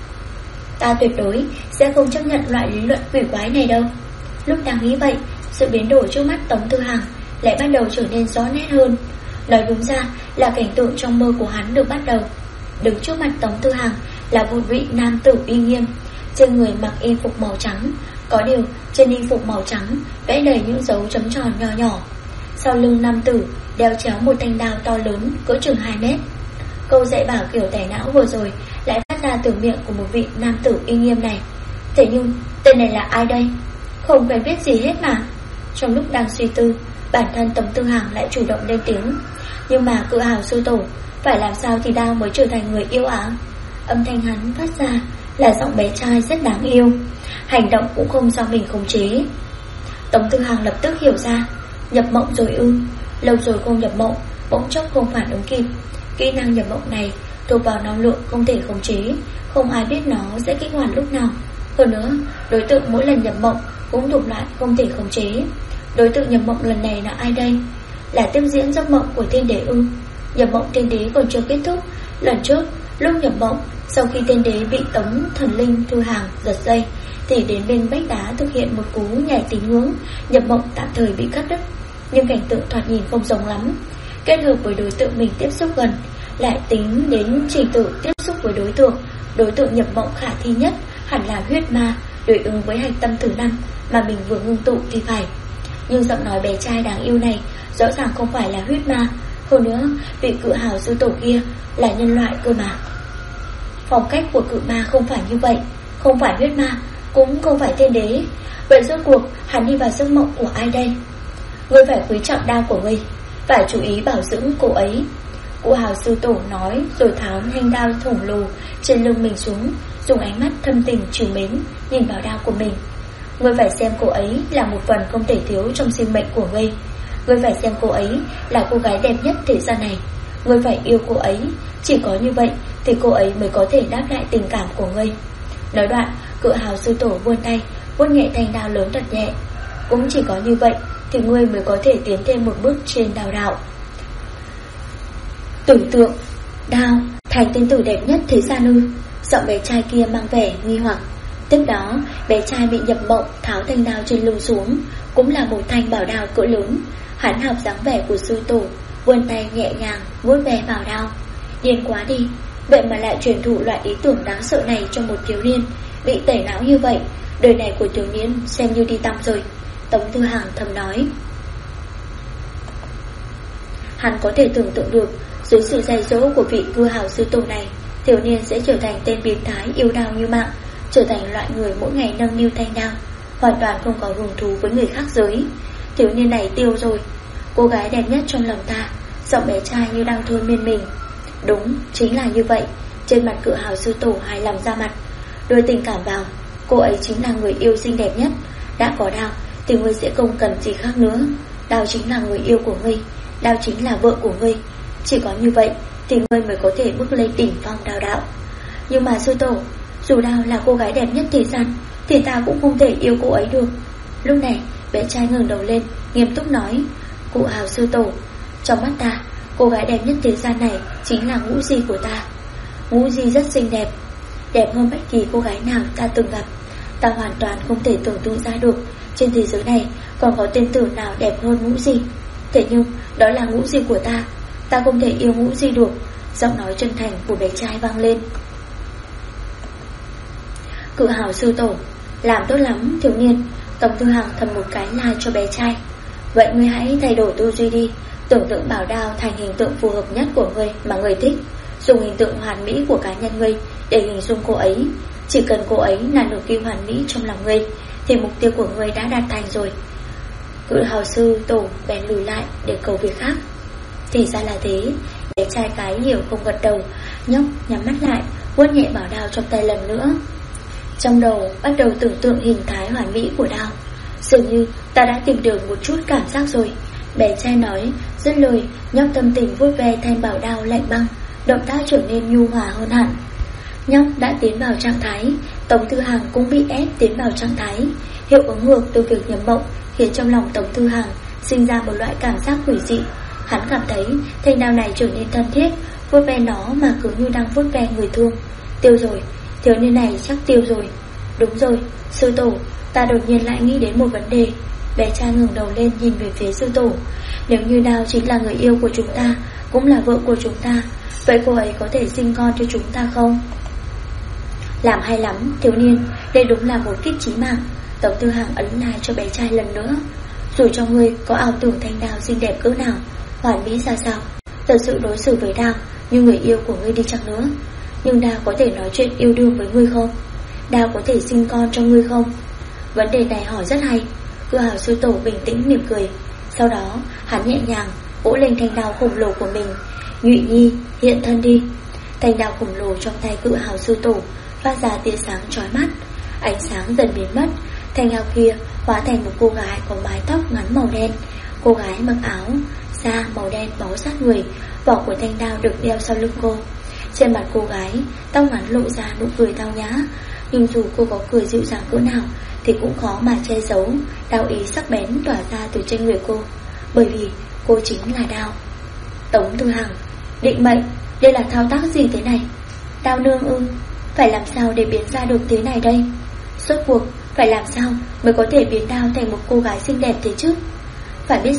Ta tuyệt đối sẽ không chấp nhận loại lý luận quỷ quái này đâu. Lúc đang nghĩ vậy, sự biến đổi trước mắt Tống Thư Hàng lại bắt đầu trở nên rõ nét hơn. Nói đúng ra là cảnh tượng trong mơ của hắn được bắt đầu. Đứng trước mặt Tống Thư Hàng là một vị nam tử uy nghiêm, trên người mặc y phục màu trắng. Có điều trên y phục màu trắng vẽ đầy những dấu chấm tròn nhỏ nhỏ. Sau lưng nam tử đeo chéo một thanh đao to lớn cỡ chừng 2 mét. Câu dạy bảo kiểu tẩy não vừa rồi lại phát ra từ miệng của một vị nam tử uy nghiêm này. Thế nhưng tên này là ai đây? Không quen biết gì hết mà. Trong lúc đang suy tư, bản thân Tống Thư Hàng lại chủ động lên tiếng. Nhưng mà cự hào sư tổ, phải làm sao thì Đao mới trở thành người yêu á? Âm thanh hắn phát ra là giọng bé trai rất đáng yêu, hành động cũng không do mình khống chế. Tống Thư Hàng lập tức hiểu ra. Nhập mộng rồi ư? Lâu rồi không nhập mộng, bỗng chốc không phản ứng kịp. Kỹ năng nhập mộng này thuộc vào năng lượng không thể khống chế, không ai biết nó sẽ kích hoạt lúc nào. Hơn nữa, đối tượng mỗi lần nhập mộng cũng thuộc loại không thể khống chế. Đối tượng nhập mộng lần này là ai đây? Là tiếp diễn giấc mộng của tiên đế ư? Nhập mộng tiên đế còn chưa kết thúc. Lần trước, lúc nhập mộng, sau khi tiên đế bị Tống Thần Linh Thư Hàng giật dây, thì đến bên vách đá thực hiện một cú nhảy tín ngưỡng, nhập mộng tạm thời bị cắt đứt. nhưng cảnh tượng thoạt nhìn không giống lắm. Kết hợp với đối tượng mình tiếp xúc gần, lại tính đến trình tự tiếp xúc với đối tượng nhập mộng khả thi nhất hẳn là huyết ma, đối ứng với hạch tâm thứ 5 mà mình vừa ngưng tụ thì phải. Nhưng giọng nói bé trai đáng yêu này rõ ràng không phải là huyết ma. Hơn nữa, vị cự hào sư tổ kia là nhân loại cơ mà. Phong cách của cự ma không phải như vậy, không phải huyết ma, cũng không phải thiên đế. Vậy rốt cuộc hắn đi vào giấc mộng của ai đây? Ngươi phải quý trọng đao của ngươi, phải chú ý bảo dưỡng cô ấy. Cụ hào sư tổ nói rồi tháo thanh đao khổng lồ trên lưng mình xuống, dùng ánh mắt thâm tình trìu mến nhìn vào đao của mình. Ngươi phải xem cô ấy là một phần không thể thiếu trong sinh mệnh của ngươi. Ngươi phải xem cô ấy là cô gái đẹp nhất thế gian này. Ngươi phải yêu cô ấy, chỉ có như vậy thì cô ấy mới có thể đáp lại tình cảm của ngươi. Nói đoạn, cự hào sư tổ vươn tay vuốt nhẹ thanh đao lớn thật nhẹ. Cũng chỉ có như vậy thì ngươi mới có thể tiến thêm một bước trên đao đạo. Tưởng tượng đao thành tên tử đẹp nhất thế gian ư? Giọng bé trai kia mang vẻ nghi hoặc. Tiếp đó bé trai bị nhập mộng tháo thanh đao trên lưng xuống, cũng là một thanh bảo đao cỡ lớn. Hắn học dáng vẻ của sư tổ, vươn tay nhẹ nhàng vuốt ve bảo đao. Điên quá đi, vậy mà lại truyền thụ loại ý tưởng đáng sợ này cho một thiếu niên bị tẩy não như vậy. Đời này của thiếu niên xem như đi tăm rồi, Tống Tư Hằng thầm nói. Hắn có thể tưởng tượng được dưới sự dạy dỗ của vị cư hào sư tổ này, thiếu niên sẽ trở thành tên biến thái yêu đao như mạng, trở thành loại người mỗi ngày nâng niu thanh đao, hoàn toàn không có hứng thú với người khác giới. Thiếu niên này tiêu rồi. Cô gái đẹp nhất trong lòng ta, giọng bé trai như đang thôi miên mình. Đúng, chính là như vậy. Trên mặt cự hào sư tổ hài lòng ra mặt, đưa tình cảm vào. Cô ấy chính là người yêu xinh đẹp nhất. Đã có đao thì ngươi sẽ không cần gì khác nữa. Đao chính là người yêu của ngươi, đao chính là vợ của ngươi. Chỉ có như vậy thì ngươi mới có thể bước lên đỉnh phong đao đạo. Nhưng mà sư tổ, dù đao là cô gái đẹp nhất thế gian thì ta cũng không thể yêu cô ấy được. Lúc này bé trai ngẩng đầu lên, nghiêm túc nói. Cụ hào sư tổ, trong mắt ta, cô gái đẹp nhất thế gian này chính là Ngũ Di của ta. Ngũ Di rất xinh đẹp, đẹp hơn bất kỳ cô gái nào ta từng gặp. Ta hoàn toàn không thể tưởng tượng ra được trên thế giới này còn có tên tử nào đẹp hơn Ngũ Di. Thế nhưng đó là Ngũ Di của ta, ta không thể yêu Ngũ Di được. Giọng nói chân thành của bé trai vang lên. Cự hào sư tổ, làm tốt lắm thiếu niên. Tống Tư Hằng thầm một cái là cho bé trai. Vậy ngươi hãy thay đổi tư duy đi, tưởng tượng bảo đao thành hình tượng phù hợp nhất của ngươi mà ngươi thích, dùng hình tượng hoàn mỹ của cá nhân ngươi để hình dung cô ấy. Chỉ cần cô ấy là nửa kia hoàn mỹ trong lòng ngươi thì mục tiêu của ngươi đã đạt thành rồi. Cự hào sư tổ bèn lùi lại để cầu việc khác. Thì ra là thế. Bé trai cái hiểu không gật đầu, nhóc nhắm mắt lại, vuốt nhẹ bảo đao trong tay lần nữa. Trong đầu bắt đầu tưởng tượng hình thái hoàn mỹ của đao. Dường như ta đã tìm được một chút cảm giác rồi, bé trai nói. Dứt lời, nhóc tâm tình vuốt ve thanh bảo đao lạnh băng, động tác trở nên nhu hòa hơn hẳn. Nhóc đã tiến vào trạng thái, Tống Tư Hằng cũng bị ép tiến vào trạng thái. Hiệu ứng ngược từ việc nhập mộng khiến trong lòng Tống Tư Hằng sinh ra một loại cảm giác quỷ dị. Hắn cảm thấy thanh đao này trở nên thân thiết, vuốt ve nó mà cứ như đang vuốt ve người thương. Tiêu rồi, thiếu niên này chắc tiêu rồi. Đúng rồi, sư tổ, ta đột nhiên lại nghĩ đến một vấn đề. Bé trai ngẩng đầu lên nhìn về phía sư tổ. Nếu như đao chính là người yêu của chúng ta, cũng là vợ của chúng ta, vậy cô ấy có thể sinh con cho chúng ta không? Làm hay lắm thiếu niên, đây đúng là một kiếp chí mạng. Tống Tư Hằng ấn lại cho bé trai lần nữa. Dù cho ngươi có ảo tưởng thanh đao xinh đẹp cỡ nào, hoàn mỹ ra sao, thật sự đối xử với đao như người yêu của ngươi đi chăng nữa, nhưng đao có thể nói chuyện yêu đương với ngươi không? Đao có thể sinh con cho ngươi không? Vấn đề này hỏi rất hay. Cự hào sư tổ bình tĩnh mỉm cười. Sau đó hắn nhẹ nhàng vỗ lên thanh đao khổng lồ của mình. Nhụy Nhi, hiện thân đi. Thanh đao khổng lồ trong tay cự hào sư tổ phát ra tia sáng chói mắt. Ánh sáng dần biến mất. Thanh đao kia hóa thành một cô gái có mái tóc ngắn màu đen. Cô gái mặc áo da màu đen bó sát người, vỏ của thanh đao được đeo sau lưng cô. Trên mặt cô gái, tóc ngắn lộ ra nụ cười tao nhã, nhưng dù cô có cười dịu dàng cỡ nào thì cũng khó mà che giấu đao ý sắc bén tỏa ra từ trên người cô, bởi vì cô chính là đao. Tống Tư Hằng, định mệnh, đây là thao tác gì thế này? Đao nương ư? Phải làm sao để biến ra được thế này đây? Rốt cuộc phải làm sao mới có thể biến đao thành một cô gái xinh đẹp thế chứ? Phải biết rằng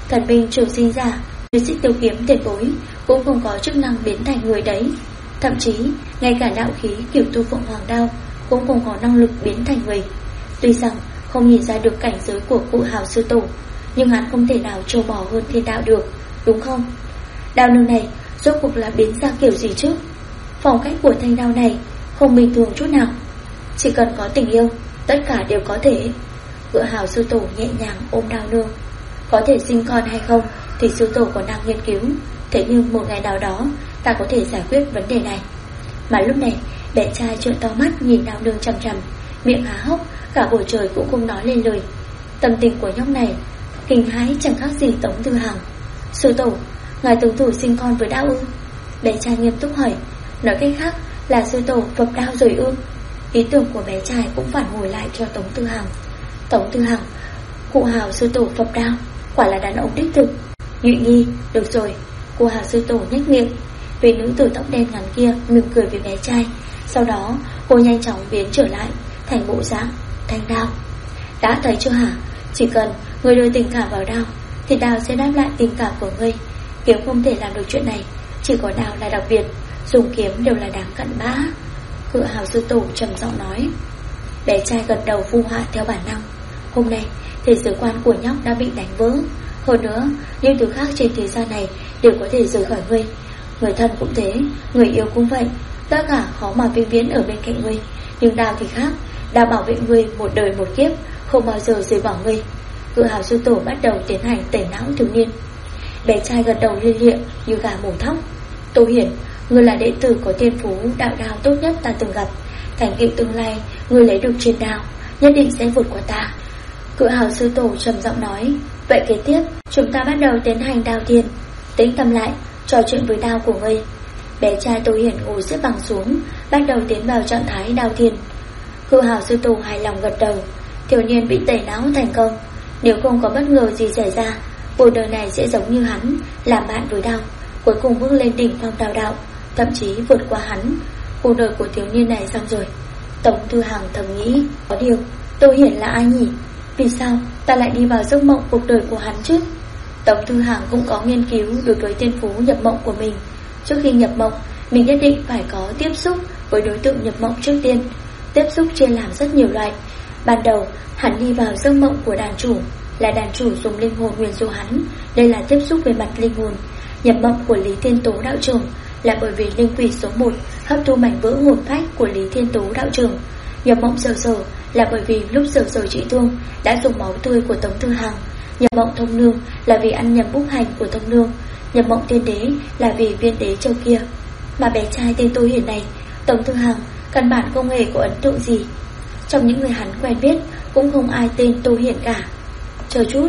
Thần binh trường sinh giả như Xích Tiêu kiếm tiền bối cũng không có chức năng biến thành người đấy. Thậm chí ngay cả đạo khí Kiểu Tu Phượng Hoàng Đao cũng không có năng lực biến thành người. Tuy rằng không nhìn ra được cảnh giới của Cụ Hào sư tổ, nhưng hắn không thể nào trâu bò hơn thiên đạo được, đúng không? Đao nương này rốt cuộc là biến ra kiểu gì chứ? Phong cách của thanh đao này không bình thường chút nào. Chỉ cần có tình yêu, tất cả đều có thể. Cụ Hào sư tổ nhẹ nhàng ôm đao nương. Có thể sinh con hay không thì sư tổ còn đang nghiên cứu. Thế nhưng một ngày nào đó ta có thể giải quyết vấn đề này. Mà lúc này bé trai trợn to mắt nhìn đao nương chằm chằm, miệng há hốc, cả bầu trời cũng không nói lên lời. Tâm tình của nhóc này kinh hãi chẳng khác gì Tống Tư Hằng. Sư tổ, ngài tướng thủ sinh con với đao ư? Bé trai nghiêm túc hỏi. Nói cách khác là sư tổ phập đao rồi ư? Ý tưởng của bé trai cũng phản hồi lại cho Tống Tư Hằng. Tống Tư Hằng, Cụ Hào sư tổ phập đao, quả là đàn ông đích thực. Nhụy Nhi, được rồi. Cụ Hào sư tổ nhếch miệng. Vì nữ tử tóc đen ngắn kia mỉm cười với bé trai. Sau đó cô nhanh chóng biến trở lại thành bộ dạng thanh đao. Đã thấy chưa hả? Chỉ cần người đưa tình cảm vào đao thì đao sẽ đáp lại tình cảm của ngươi. Kiếm không thể làm được chuyện này, chỉ có đao là đặc biệt. Dùng kiếm đều là đáng cặn bã. Cụ Hào sư tổ trầm giọng nói. Bé trai gật đầu phụ họa theo bản năng. Hôm nay thế giới quan của nhóc đã bị đánh vỡ. Hơn nữa, những thứ khác trên thế gian này đều có thể rời khỏi ngươi. Người thân cũng thế, người yêu cũng vậy. Tất cả khó mà vĩnh viễn ở bên cạnh ngươi. Nhưng đao thì khác, đao bảo vệ ngươi một đời một kiếp, không bao giờ rời bỏ ngươi. Cụ Hào sư tổ bắt đầu tiến hành tẩy não thiếu niên. Bé trai gật đầu lia lịa như gà mổ thóc. Tô Hiển, ngươi là đệ tử có thiên phú đạo đao tốt nhất ta từng gặp. Thành tựu tương lai ngươi lấy được trên đao nhất định sẽ vượt qua ta. Cụ Hào sư tổ trầm giọng nói. Vậy kế tiếp chúng ta bắt đầu tiến hành đao thiên. Tĩnh tâm lại, trò chuyện với đao của ngươi. Bé trai Tô Hiển ngồi xếp bằng xuống, bắt đầu tiến vào trạng thái đao thiên. Cụ Hào sư tổ hài lòng gật đầu. Thiếu niên bị tẩy não thành công. Nếu không có bất ngờ gì xảy ra, cuộc đời này sẽ giống như hắn, làm bạn với đao, cuối cùng bước lên đỉnh phong đao đạo, thậm chí vượt qua hắn. Cuộc đời của thiếu niên này xong rồi. Tống Tư Hằng thầm nghĩ. Có điều Tô Hiển là ai nhỉ? Vì sao ta lại đi vào giấc mộng cuộc đời của hắn chứ? Tống Tư Hằng cũng có nghiên cứu đối với thiên phú nhập mộng của mình. Trước khi nhập mộng, mình nhất định phải có tiếp xúc với đối tượng nhập mộng trước tiên. Tiếp xúc chia làm rất nhiều loại. Ban đầu hắn đi vào giấc mộng của đàn chủ, là đàn chủ dùng linh hồn nguyền rủa hắn. Đây là tiếp xúc về mặt linh hồn. Nhập mộng của Lý Thiên Tố đạo trưởng là bởi vì linh quỷ số 1 hấp thu mảnh vỡ hồn phách của Lý Thiên Tố đạo trưởng. Nhập mộng Sở Sở là bởi vì lúc Sở Sở trị thương đã dùng máu tươi của Tống Tư Hằng. Nhập mộng Thông Nương là vì ăn nhầm bút hành của Thông Nương. Nhập mộng Tiên Đế là vì viên đế châu kia. Mà bé trai tên Tô Hiển này, Tống Tư Hằng căn bản không hề có ấn tượng gì. Trong những người hắn quen biết cũng không ai tên Tô Hiển cả. Chờ chút,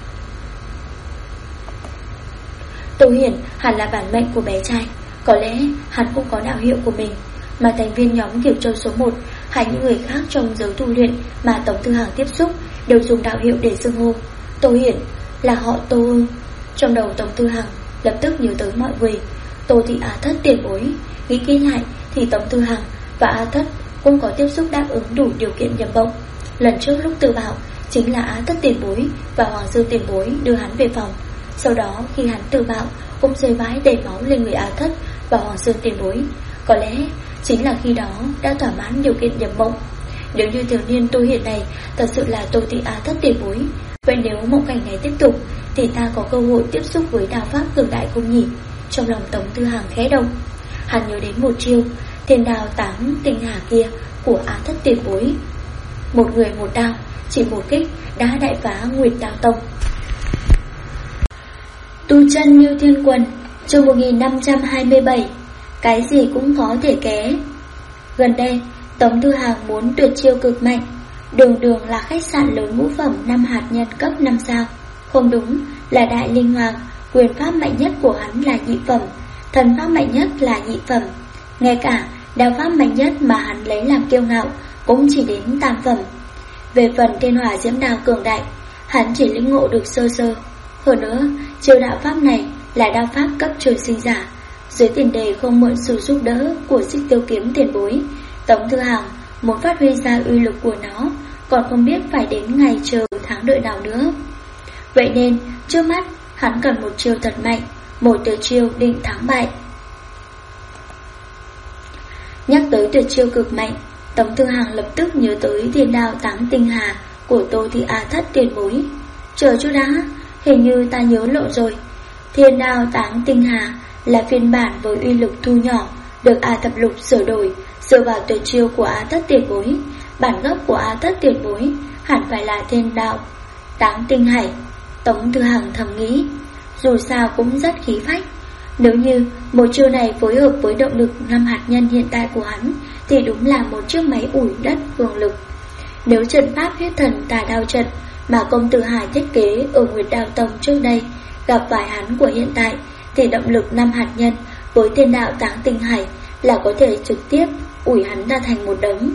Tô Hiển hẳn là bản mệnh của bé trai. Có lẽ hắn cũng có đạo hiệu của mình. Mà thành viên nhóm Kiều Châu số 1 hay những người khác trong giới tu luyện mà Tống Tư Hằng tiếp xúc đều dùng đạo hiệu để xưng hô. Tô Hiển là họ Tô ư? Trong đầu Tống Tư Hằng lập tức nhớ tới mọi người. Tô Thị Á Thất tiền bối. Nghĩ kỹ lại thì Tống Tư Hằng và Á Thất cũng có tiếp xúc đáp ứng đủ điều kiện nhập mộng. Lần trước lúc tự bảo chính là Á Thất tiền bối và Hoàng Dương tiền bối đưa hắn về phòng. Sau đó khi hắn tự bạo cũng rơi vãi đầy máu lên người Á Thất và Hoàng Dương tiền bối. Có lẽ chính là khi đó đã thỏa mãn điều kiện nhập mộng. Nếu như thiếu niên Tô Hiển này thật sự là Tô Thị Á Thất tiền bối, vậy nếu mộng cảnh này tiếp tục thì ta có cơ hội tiếp xúc với đạo pháp cường đại không nhỉ? Trong lòng Tống Tư Hằng khẽ động. Hắn nhớ đến một chiêu thiên đao 8 tinh hà kia của Á Thất tiền bối. Một người một đao, chỉ một kích đã đại phá Nguyệt Đao Tông. Tu chân như thiên quần, chương 1527. Cái gì cũng có thể ké. Gần đây Tống Tư Hằng muốn tuyệt chiêu cực mạnh. Đường đường là khách sạn lớn ngũ phẩm 5 hạt nhân cấp 5 sao. Không đúng, là Đại Linh Hoàng. Quyền pháp mạnh nhất của hắn là nhị phẩm, thần pháp mạnh nhất là nhị phẩm. Ngay cả đao pháp mạnh nhất mà hắn lấy làm kiêu ngạo cũng chỉ đến tam phẩm. Về phần Thiên Hỏa Diễm Đao cường đại, hắn chỉ lĩnh ngộ được sơ sơ. Hơn nữa, chiêu đạo pháp này là đao pháp cấp trời sinh giả. Dưới tiền đề không mượn sự giúp đỡ của Xích Tiêu kiếm tiền bối, Tống Tư Hằng muốn phát huy ra uy lực của nó còn không biết phải đến ngày chờ tháng đợi nào nữa. Vậy nên trước mắt Hắn cần một chiêu thật mạnh, một tuyệt chiêu định thắng bại. Nhắc tới tuyệt chiêu cực mạnh, Tống Thư Hàng lập tức nhớ tới Thiên Đao Táng Tinh Hà của Tô Thị A Thất tiền bối. Chờ chút đã, hình như ta nhớ lộ rồi. Thiên Đao Táng Tinh Hà là phiên bản với uy lực thu nhỏ, được A Thập Lục sửa đổi, dựa vào tuyệt chiêu của A Thất tiền bối. Bản gốc của A Thất tiền bối hẳn phải là Thiên Đao Táng Tinh Hải. Tống Thư Hàng thầm nghĩ, dù sao cũng rất khí phách. Nếu như một chiêu này phối hợp với động lực 5 hạt nhân hiện tại của hắn thì đúng là một chiếc máy ủi đất cường lực. Nếu trận pháp huyết thần tà đao trận mà công tử Hải thiết kế ở Nguyệt Đao Tông trước đây gặp phải hắn của hiện tại, thì động lực 5 hạt nhân với Thiên Đạo Táng Tinh Hải là có thể trực tiếp ủi hắn ra thành một đống.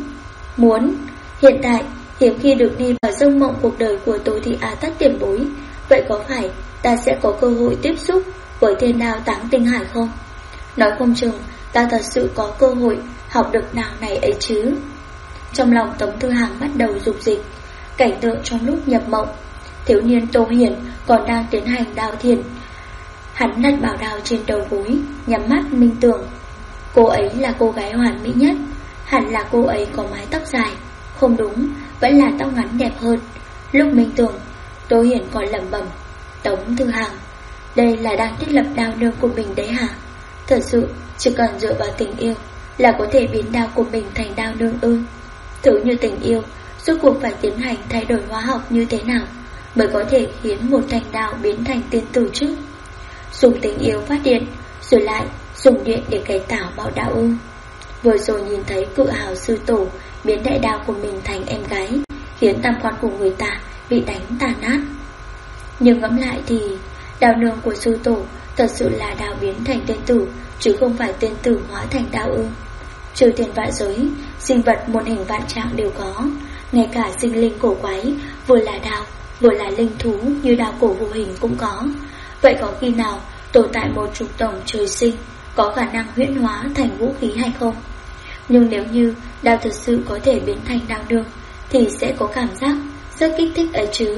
Hiện tại hiếm khi được đi vào giấc mộng cuộc đời của Tô Thị A Thất tiền bối, vậy có phải ta sẽ có cơ hội tiếp xúc với Thiên Đao Táng Tinh Hải không? Nói không chừng ta thật sự có cơ hội học được nào này ấy chứ. Trong lòng Tống Thư Hàng bắt đầu dục dịch. Cảnh tượng trong lúc nhập mộng, thiếu niên Tô Hiển còn đang tiến hành đao thiền. Hắn đặt bảo đao trên đầu gối, nhắm mắt minh tưởng. Cô ấy là cô gái hoàn mỹ nhất, hẳn là cô ấy có mái tóc dài. Không đúng, vẫn là tóc ngắn đẹp hơn. Lúc minh tưởng, Tô Hiển còn lẩm bẩm, Tống Thư Hàng, đây là đang thiết lập đao nương của mình đấy hả? Thật sự chỉ cần dựa vào tình yêu là có thể biến đao của mình thành đao nương ư? Thử như tình yêu, rốt cuộc phải tiến hành thay đổi hóa học như thế nào mới có thể khiến một thanh đao biến thành tiên tử chứ? Dùng tình yêu phát điện, rồi lại dùng điện để cải tạo bảo đạo ư? Vừa rồi nhìn thấy cự hào sư tổ biến đại đao của mình thành em gái, khiến tam quan của người ta bị đánh tàn nát. Nhưng ngẫm lại thì đao nương của sư tổ thật sự là đao biến thành tiên tử, chứ không phải tiên tử hóa thành đao ư? Trừ thiên vạn giới, sinh vật muôn hình vạn trạng đều có, ngay cả sinh linh cổ quái, vừa là đao, vừa là linh thú như đao cổ vô hình cũng có. Vậy có khi nào tồn tại một chủng tổng trời sinh có khả năng huyễn hóa thành vũ khí hay không? Nhưng nếu như đao thật sự có thể biến thành đao nương thì sẽ có cảm giác rất kích thích ấy chứ.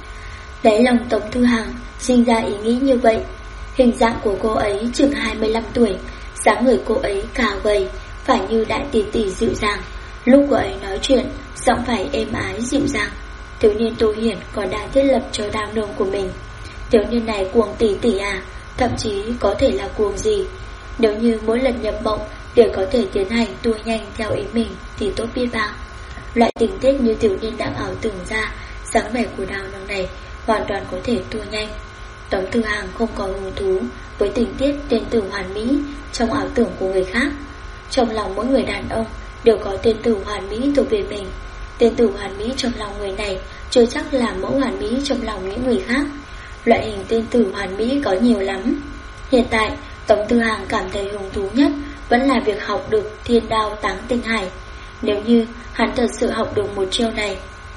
Đáy lòng Tống Thư Hàng sinh ra ý nghĩ như vậy. Hình dạng của cô ấy chừng 25 tuổi, dáng người cô ấy cao gầy, phải như đại tỷ tỷ dịu dàng. Lúc cô ấy nói chuyện, giọng phải êm ái dịu dàng. Thiếu niên Tô Hiển còn đang thiết lập cho đao nương của mình. Thiếu niên này cuồng tỷ tỷ à, thậm chí có thể là cuồng gì. Nếu như mỗi lần nhập mộng đều có thể tiến hành tua nhanh theo ý mình thì tốt biết bao. Loại tình tiết như thiếu niên đang ảo tưởng ra, dáng vẻ của đao nương này hoàn toàn có thể tua nhanh. Tống Thư Hàng không có hứng thú với tình tiết tiên tử hoàn mỹ trong ảo tưởng của người khác. Trong lòng mỗi người đàn ông đều có tiên tử hoàn mỹ thuộc về mình. Tiên tử hoàn mỹ trong lòng người này chưa chắc là mẫu hoàn mỹ trong lòng những người khác. Loại hình tiên tử hoàn mỹ có nhiều lắm. Hiện tại Tống Thư Hàng cảm thấy hứng thú nhất vẫn là việc học được Thiên Đao Táng Tinh Hải. Nếu như hắn thật sự học được một chiêu này,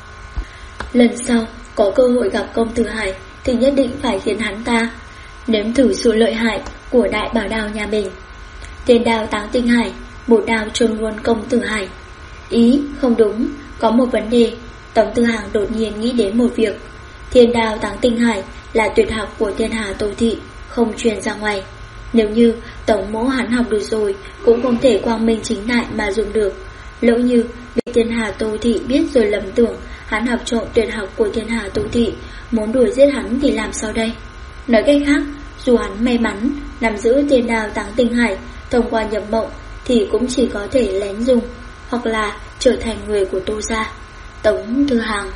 lần sau có cơ hội gặp công tử Hải thì nhất định phải khiến hắn ta nếm thử sự lợi hại của đại bảo đao nhà mình. Thiên Đao Táng Tinh Hải, một đao chôn luôn công tử Hải. Ý, không đúng, có một vấn đề. Tống Thư Hàng đột nhiên nghĩ đến một việc. Thiên Đao Táng Tinh Hải là tuyệt học của Thiên Hà Tô Thị, không truyền ra ngoài. Nếu như Tống mỗ hắn học được rồi, cũng không thể quang minh chính đại mà dùng được. Lỡ như bị Thiên Hà Tô Thị biết rồi lầm tưởng hắn học trộm tuyệt học của Thiên Hà Tô Thị, muốn đuổi giết hắn thì làm sao đây? Nói cách khác, dù hắn may mắn nắm giữ Thiên Đao Táng Tinh Hải thông qua nhập mộng thì cũng chỉ có thể lén dùng, hoặc là trở thành người của Tô gia. Tống Thư Hàng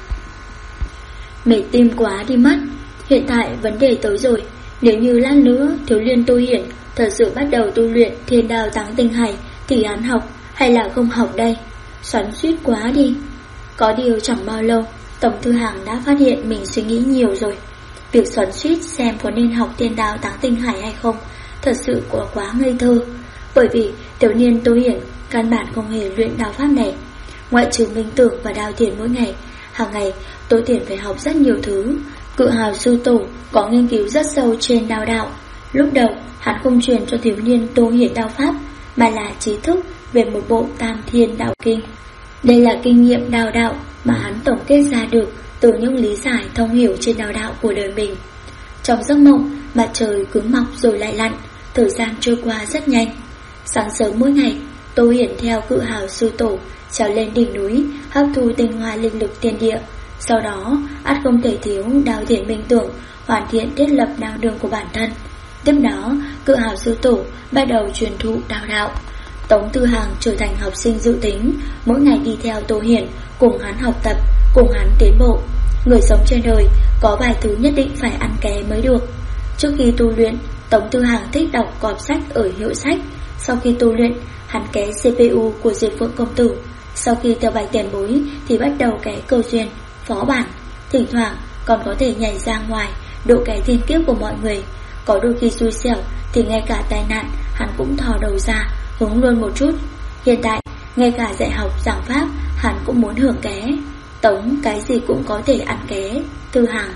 mệt tim quá đi mất. Hiện tại vấn đề tới rồi. Nếu như lát nữa thiếu niên Tô Hiển thật sự bắt đầu tu luyện Thiên Đao Táng Tinh Hải thì hắn học hay là không học đây? Xoắn xuýt quá đi. Có điều chẳng bao lâu Tống Thư Hàng đã phát hiện mình suy nghĩ nhiều rồi. Việc xoắn xuýt xem có nên học Thiên Đao Táng Tinh Hải hay không thật sự quá ngây thơ. Bởi vì thiếu niên Tô Hiển căn bản không hề luyện đao pháp này. Ngoại trừ minh tưởng và đao thiền mỗi ngày, hàng ngày Tô Hiển phải học rất nhiều thứ. Cự hào sư tổ có nghiên cứu rất sâu trên đao đạo. Lúc đầu hắn không truyền cho thiếu niên Tô Hiển đao pháp, mà là trí thức về một bộ Tam Thiên Đạo Kinh. Đây là kinh nghiệm đao đạo mà hắn tổng kết ra được từ những lý giải thông hiểu trên đao đạo của đời mình. Trong giấc mộng, mặt trời cứ mọc rồi lại lặn, thời gian trôi qua rất nhanh. Sáng sớm mỗi ngày, Tô Hiển theo Cự Hào sư tổ trèo lên đỉnh núi, hấp thu tinh hoa linh lực thiên địa. Sau đó, ắt không thể thiếu đào thiện minh tưởng, hoàn thiện thiết lập năng lượng của bản thân. Tiếp đó, Cự Hào sư tổ bắt đầu truyền thụ đào đạo. Tống Tư Hằng trở thành học sinh dự tính, mỗi ngày đi theo Tô Hiển, cùng hắn học tập, cùng hắn tiến bộ. Người sống trên đời có vài thứ nhất định phải ăn ké mới được. Trước khi tu luyện, Tống Tư Hằng thích đọc cọp sách ở hiệu sách. Sau khi tu luyện, hắn ké CPU của Diệp Phượng công tử. Sau khi theo bài tiền bối thì bắt đầu ké câu duyên, phó bản. Thỉnh thoảng còn có thể nhảy ra ngoài độ ké thiên kiếp của mọi người. Có đôi khi xui xẻo thì ngay cả tai nạn hắn cũng thò đầu ra hứng luôn một chút. Hiện tại ngay cả dạy học giảng pháp hắn cũng muốn hưởng ké. Tống cái gì cũng có thể ăn ké. Tư Hằng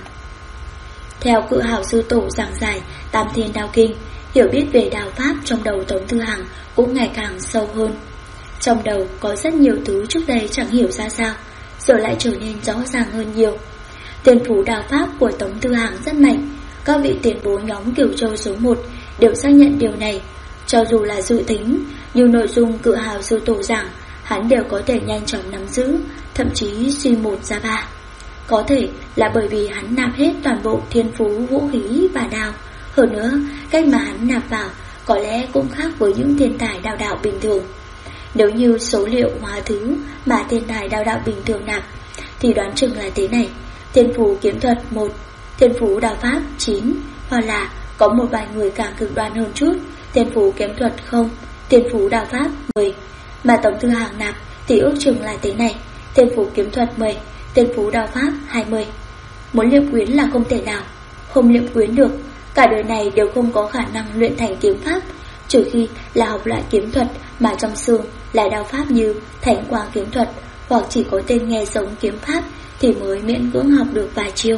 theo Cự Hào sư tổ giảng giải Tam Thiên Đao Kinh, hiểu biết về đao pháp trong đầu Tống Tư Hằng cũng ngày càng sâu hơn. Trong đầu có rất nhiều thứ trước đây chẳng hiểu ra sao, giờ lại trở nên rõ ràng hơn nhiều. Thiên phú đao pháp của Tống Tư Hằng rất mạnh. Các vị tiền bối nhóm Kiều Châu số 1 đều xác nhận điều này. Cho dù là dự tính, nhưng nội dung Cự Hào sư tổ giảng hắn đều có thể nhanh chóng nắm giữ, thậm chí suy 1 ra 3. Có thể là bởi vì hắn nạp hết toàn bộ thiên phú vũ khí và đao. Hơn nữa, cách mà hắn nạp vào có lẽ cũng khác với những thiên tài đao đạo bình thường. Nếu như số liệu hóa thứ mà thiên tài đao đạo bình thường nạp thì đoán chừng là thế này: thiên phú kiếm thuật 1, thiên phú đao pháp 9, hoặc là có một vài người càng cực đoan hơn chút, thiên phú kiếm thuật 0, thiên phú đao pháp 10. Mà Tống Tư Hằng nạp thì ước chừng là thế này: thiên phú kiếm thuật 10, thiên phú đao pháp 20. Muốn liệm quyến là không thể nào, không liệm quyến được. Cả đời này đều không có khả năng luyện thành kiếm pháp, trừ khi là học loại kiếm thuật mà trong xương là đao pháp như Thánh Quang kiếm thuật, hoặc chỉ có tên nghe giống kiếm pháp thì mới miễn cưỡng học được vài chiêu.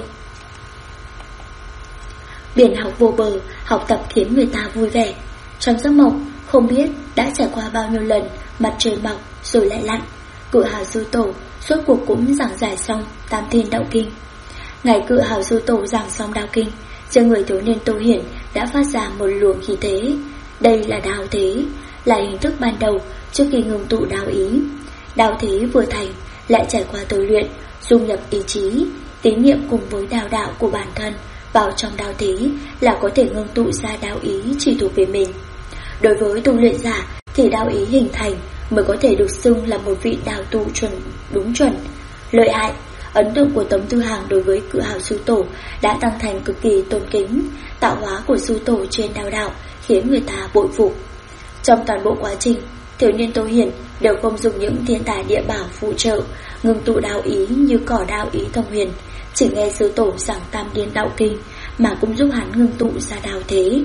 Biển học vô bờ, học tập khiến người ta vui vẻ. Trong giấc mộng, không biết đã trải qua bao nhiêu lần mặt trời mọc rồi lại lặn, Cự Hào sư tổ rốt cuộc cũng giảng giải xong Tam Thiên Đạo Kinh. Ngày Cự Hào sư tổ giảng xong đạo kinh, trên người thiếu niên Tô Hiển đã phát ra một luồng khí thế. Đây là đao thế, là hình thức ban đầu trước khi ngừng tụ đao ý. Đao thế vừa thành lại trải qua tôi luyện, dung nhập ý chí, tín niệm cùng với đao đạo của bản thân vào trong đao thế là có thể ngưng tụ ra đao ý chỉ thuộc về mình. Đối với tu luyện giả thì đao ý hình thành mới có thể được xưng là một vị đao tu đúng chuẩn, lợi hại. Ấn tượng của Tống Tư Hằng đối với Cự Hào sư tổ đã tăng thành cực kỳ tôn kính. Tạo hóa của sư tổ trên đao đạo khiến người ta bội phục. Trong toàn bộ quá trình, thiếu niên Tô Hiển đều không dùng những thiên tài địa bảo phụ trợ ngưng tụ đao ý như cỏ đao ý thông huyền, chỉ nghe sư tổ giảng Tam Thiên Đạo Kinh mà cũng giúp hắn ngưng tụ ra đao thế.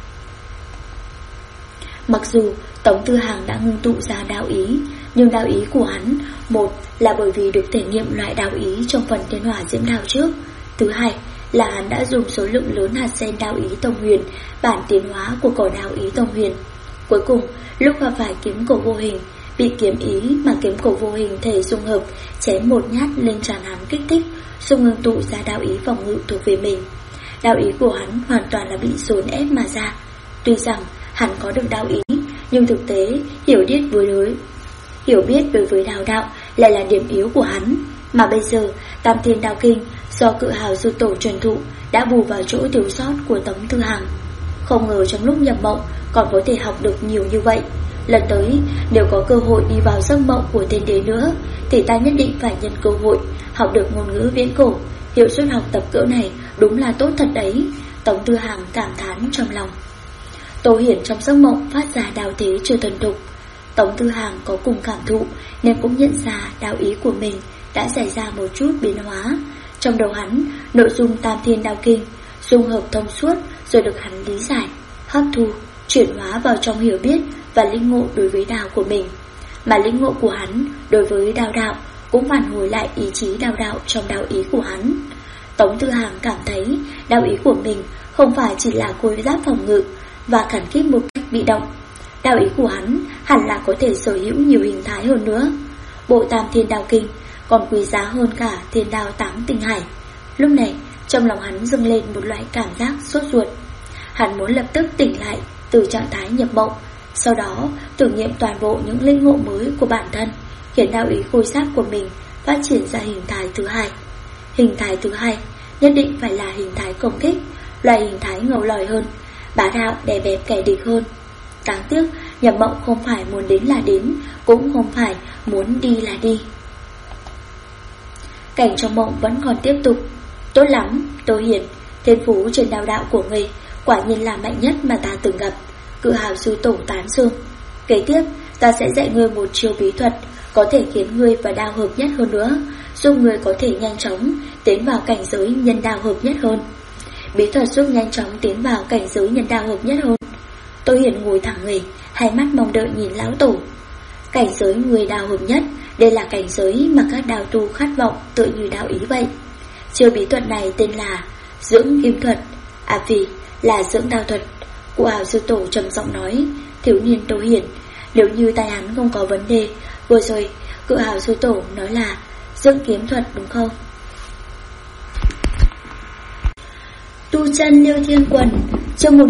Mặc dù Tống Tư Hằng đã ngưng tụ ra đao ý, nhưng đao ý của hắn, một là bởi vì được thể nghiệm loại đao ý trong phần Thiên Hỏa Diễm Đao trước, thứ hai là hắn đã dùng số lượng lớn hạt sen đao ý tông huyền, bản tiến hóa của cỏ đao ý tông huyền. Cuối cùng, lúc gặp phải kiếm cổ vô hình, bị kiếm ý mà kiếm cổ vô hình thể dung hợp, chém một nhát lên trán hắn kích thích, xung ngưng tụ ra đao ý phòng ngự thuộc về mình. Đao ý của hắn hoàn toàn là bị dồn ép mà ra. Tuy rằng hắn có được đao ý, nhưng thực tế hiểu biết đối với đao đạo lại là điểm yếu của hắn. Mà bây giờ Tam Thiên Đạo Kinh do Cự Hào sư tổ truyền thụ đã bù vào chỗ thiếu sót của Tống Tư Hằng. Không ngờ trong lúc nhập mộng còn có thể học được nhiều như vậy. Lần tới nếu có cơ hội đi vào giấc mộng của tiên đế nữa thì ta nhất định phải nhân cơ hội học được ngôn ngữ viễn cổ. Hiệu suất học tập cỡ này đúng là tốt thật đấy. Tống Tư Hằng cảm thán trong lòng. Tô Hiển trong giấc mộng phát ra đao thế chưa thuần thục. Tống Tư Hằng có cùng cảm thụ nên cũng nhận ra đao ý của mình đã xảy ra một chút biến hóa. Trong đầu hắn, nội dung Tam Thiên Đạo Kinh dung hợp thông suốt rồi được hắn lý giải, hấp thu, chuyển hóa vào trong hiểu biết và lĩnh ngộ đối với đao của mình. Mà lĩnh ngộ của hắn đối với đao đạo cũng phản hồi lại ý chí đao đạo trong đao ý của hắn. Tống Tư Hằng cảm thấy đao ý của mình không phải chỉ là khôi giáp phòng ngự và khẩn kích một cách bị động. Đao ý của hắn hẳn là có thể sở hữu nhiều hình thái hơn nữa. Bộ Tam Thiên Đạo Kinh còn quý giá hơn cả Thiên Đao Tám Tinh Hải. Lúc này Trong lòng hắn dâng lên một loại cảm giác sốt ruột. Hắn muốn lập tức tỉnh lại từ trạng thái nhập mộng, sau đó thử nghiệm toàn bộ những linh ngộ mới của bản thân, khiến đạo ý khôi sát của mình phát triển ra hình thái thứ hai. Hình thái thứ hai nhất định phải là hình thái công kích, loại hình thái ngầu lòi hơn, bá đạo đè bẹp kẻ địch hơn. Đáng tiếc nhập mộng không phải muốn đến là đến, cũng không phải muốn đi là đi. Cảnh trong mộng vẫn còn tiếp tục. Tốt lắm, Tô Hiển, thiên phú trên đao đạo của ngươi quả nhiên là mạnh nhất mà ta từng gặp. Cự Hào sư tổ tán dương. Kế tiếp ta sẽ dạy ngươi một chiêu bí thuật có thể khiến ngươi và đao hợp nhất hơn nữa, giúp ngươi có thể nhanh chóng tiến vào cảnh giới nhân đao hợp nhất hơn. Bí thuật giúp nhanh chóng tiến vào cảnh giới nhân đao hợp nhất hơn. Tô Hiển ngồi thẳng người, hai mắt mong đợi nhìn lão tổ. Cảnh giới người đao hợp nhất, đây là cảnh giới mà các đao tu khát vọng, tựa như đạo ý vậy. Chiêu bí thuật này tên là dưỡng kim thuật, vì là dưỡng đao thuật. Cụ Hào sư tổ trầm giọng nói. Thiếu niên Tô Hiển, nếu như tai hắn không có vấn đề, vừa rồi Cụ Hào sư tổ nói là dưỡng kiếm thuật đúng không? Tu chân Liêu Thiên Quần, chương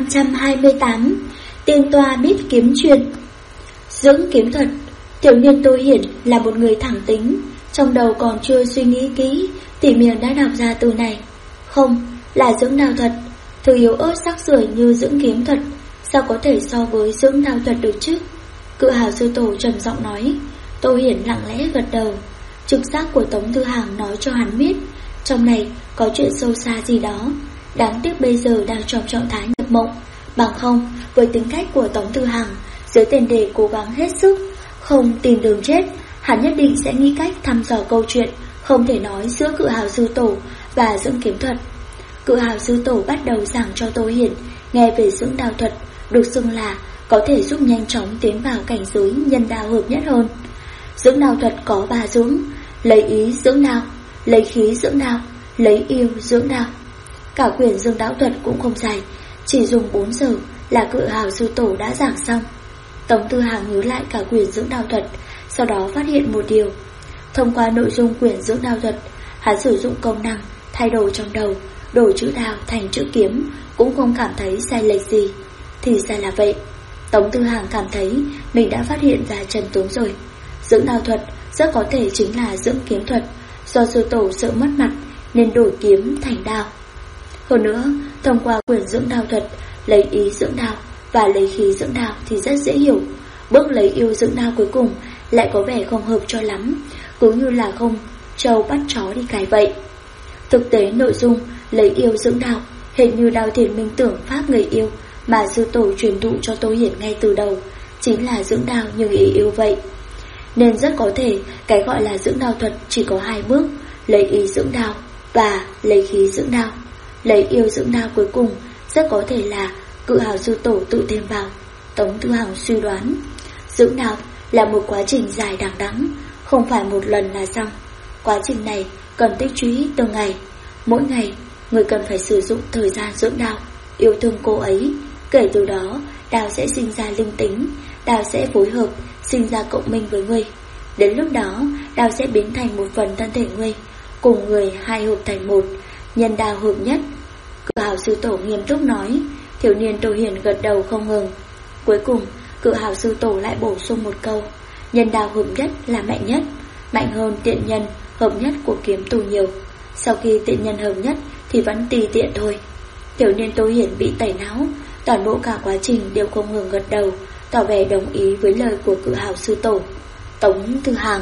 1528, tiên toa biết kiếm truyền. Dưỡng kiếm thuật. Tiểu niên Tô Hiển là một người thẳng tính, trong đầu còn chưa suy nghĩ kỹ thì miệng đã đọc ra từ này. Không, là dưỡng đao thuật. Thứ yếu ớt sắc sưởi như dưỡng kiếm thuật, sao có thể so với dưỡng đao thuật được chứ? Cự Hào sư tổ trầm giọng nói. Tô Hiển lặng lẽ gật đầu. Trực giác của Tống Tư Hàng nói cho hắn biết trong này có chuyện sâu xa gì đó. Đáng tiếc bây giờ đang trong trạng thái nhập mộng, bằng không với tính cách của Tống Tư Hàng, dưới tiền đề cố gắng hết sức không tìm đường chết, hắn nhất định sẽ nghĩ cách thăm dò câu chuyện không thể nói giữa Cự Hào sư tổ và dưỡng kiếm thuật. Cự Hào sư tổ bắt đầu giảng cho Tô Hiển nghe về dưỡng đao thuật, được xưng là có thể giúp nhanh chóng tiến vào cảnh giới nhân đao hợp nhất hơn. Dưỡng đao thuật có 3 dưỡng: lấy ý dưỡng đao, lấy khí dưỡng đao, lấy yêu dưỡng đao. Cả quyển dưỡng đao thuật cũng không dài, chỉ dùng 4 giờ là Cự Hào sư tổ đã giảng xong. Tống Tư Hàng nhớ lại cả quyển dưỡng đao thuật, sau đó phát hiện một điều. Thông qua nội dung quyển dưỡng đao thuật, hắn sử dụng công năng thay đổi trong đầu, đổi chữ đao thành chữ kiếm, cũng không cảm thấy sai lệch gì. Thì ra là vậy. Tống Tư Hàng cảm thấy mình đã phát hiện ra chân tướng rồi. Dưỡng đao thuật rất có thể chính là dưỡng kiếm thuật, do sư tổ sợ mất mặt nên đổi kiếm thành đao. Hơn nữa, thông qua quyển dưỡng đao thuật, lấy ý dưỡng đao và lấy khí dưỡng đao thì rất dễ hiểu. Bước lấy yêu dưỡng đao cuối cùng lại có vẻ không hợp cho lắm, cứ như là không trâu bắt chó đi cày vậy. Thực tế nội dung lấy yêu dưỡng đao hình như Đao Thiền Minh tưởng pháp người yêu mà sư tổ truyền thụ cho Tô Hiển ngay từ đầu chính là dưỡng đao như ý yêu vậy. Nên rất có thể cái gọi là dưỡng đao thuật chỉ có 2 bước: lấy ý dưỡng đao và lấy khí dưỡng đao. Lấy yêu dưỡng đao cuối cùng rất có thể là Cự Hào sư tổ tự thêm vào. Tống Tư Hàng suy đoán dưỡng đao là một quá trình dài đằng đẵng, không phải một lần là xong. Quá trình này cần tích trữ từng ngày. Mỗi ngày người cần phải sử dụng thời gian dưỡng đao, yêu thương cô ấy. Kể từ đó đao sẽ sinh ra linh tính, đao sẽ phối hợp sinh ra cộng minh với ngươi. Đến lúc đó đao sẽ biến thành một phần thân thể ngươi, cùng người hai hợp thành một, nhân đao hợp nhất. Cự Hào sư tổ nghiêm túc nói. Thiếu niên Tô Hiển gật đầu không ngừng. Cuối cùng Cự Hào sư tổ lại bổ sung một câu: nhân đao hợp nhất là mạnh nhất, mạnh hơn tiện nhân hợp nhất của kiếm tù nhiều. Sau khi tiện nhân hợp nhất thì vẫn tùy tiện thôi. Thiếu niên Tô Hiển bị tẩy não, toàn bộ cả quá trình đều không ngừng gật đầu, tỏ vẻ đồng ý với lời của Cự Hào sư tổ. Tống Tư Hàng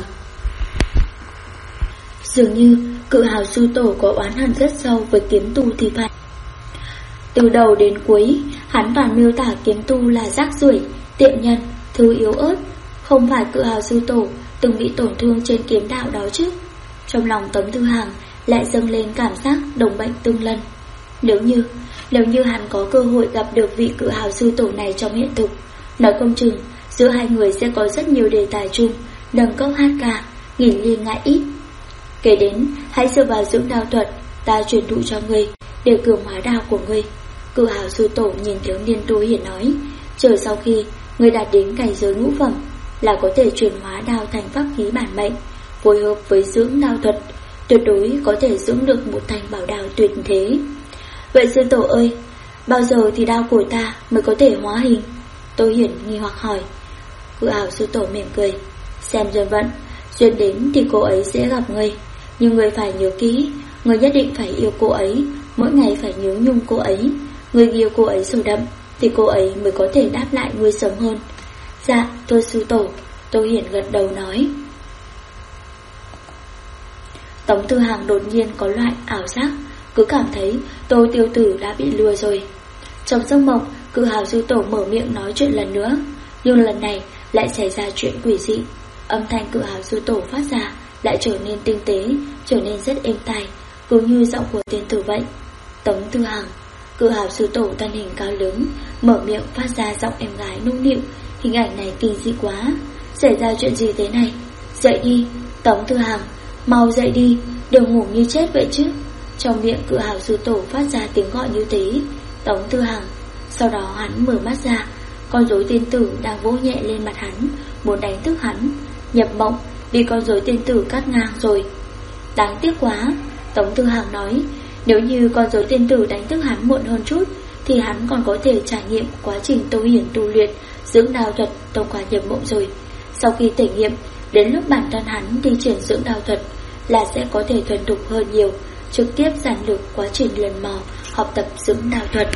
dường như Cự Hào sư tổ có oán hận rất sâu với kiếm tu thì phải. Từ đầu đến cuối hắn toàn miêu tả kiếm tu là rác rưởi, tiện nhân, thứ yếu ớt. Không phải Cự Hào sư tổ từng bị tổn thương trên kiếm đạo đó chứ? Trong lòng Tống Tư Hàng lại dâng lên cảm giác đồng bệnh tương lân. Nếu như hắn có cơ hội gặp được vị Cự Hào sư tổ này trong hiện thực, nói không chừng giữa hai người sẽ có rất nhiều đề tài chung, nâng cốc hát ca, nghỉ ngơi ngại ít. Kể đến, hãy dựa vào dưỡng đao thuật ta truyền thụ cho ngươi để cường hóa đao của ngươi. Cự Hào sư tổ nhìn thiếu niên Tô Hiển nói, chờ sau khi ngươi đạt đến cảnh giới ngũ phẩm là có thể chuyển hóa đao thành pháp khí bản mệnh, phối hợp với dưỡng đao thuật, tuyệt đối có thể dưỡng được một thành bảo đao tuyệt thế. Vậy sư tổ ơi, bao giờ thì đao của ta mới có thể hóa hình? Tô Hiển nghi hoặc hỏi. Cự Hào sư tổ mỉm cười. Xem duyên vận, duyên đến thì cô ấy sẽ gặp ngươi. Nhưng ngươi phải nhớ kỹ, ngươi nhất định phải yêu cô ấy, mỗi ngày phải nhớ nhung cô ấy. Ngươi yêu cô ấy sâu đậm thì cô ấy mới có thể đáp lại ngươi sớm hơn. Dạ, thưa sư tổ, Tô Hiển gật đầu nói. Tống Tư Hằng đột nhiên có loại ảo giác, cứ cảm thấy Tô Tiêu Tử đã bị lừa rồi. Trong giấc mộng, Cự Hào sư tổ mở miệng nói chuyện lần nữa, nhưng lần này lại xảy ra chuyện quỷ dị. Âm thanh Cự Hào sư tổ phát ra lại trở nên tinh tế, trở nên rất êm tai, cứ như giọng của tiên tử vậy. Tống Tư Hằng, Cự Hào sư tổ thân hình cao lớn, mở miệng phát ra giọng em gái nũng nịu. Hình ảnh này kinh dị quá. Xảy ra chuyện gì thế này? Dậy đi, Tống Tư Hằng, mau dậy đi, đừng ngủ như chết vậy chứ. Trong miệng Cự Hào sư tổ phát ra tiếng gọi như thế. Tống Tư Hằng. Sau đó hắn mở mắt ra, con rối tiên tử đang vỗ nhẹ lên mặt hắn, muốn đánh thức hắn. Nhập mộng, bị con rối tiên tử cắt ngang rồi. Đáng tiếc quá, Tống Tư Hằng nói. Nếu như con rối tiên tử đánh thức hắn muộn hơn chút thì hắn còn có thể trải nghiệm quá trình Tô Hiển tu luyện dưỡng đao thuật thông qua nhập mộng rồi. Sau khi thể nghiệm, đến lúc bản thân hắn thi triển dưỡng đao thuật là sẽ có thể thuần thục hơn nhiều, trực tiếp giản lược quá trình lần mò học tập dưỡng đao thuật.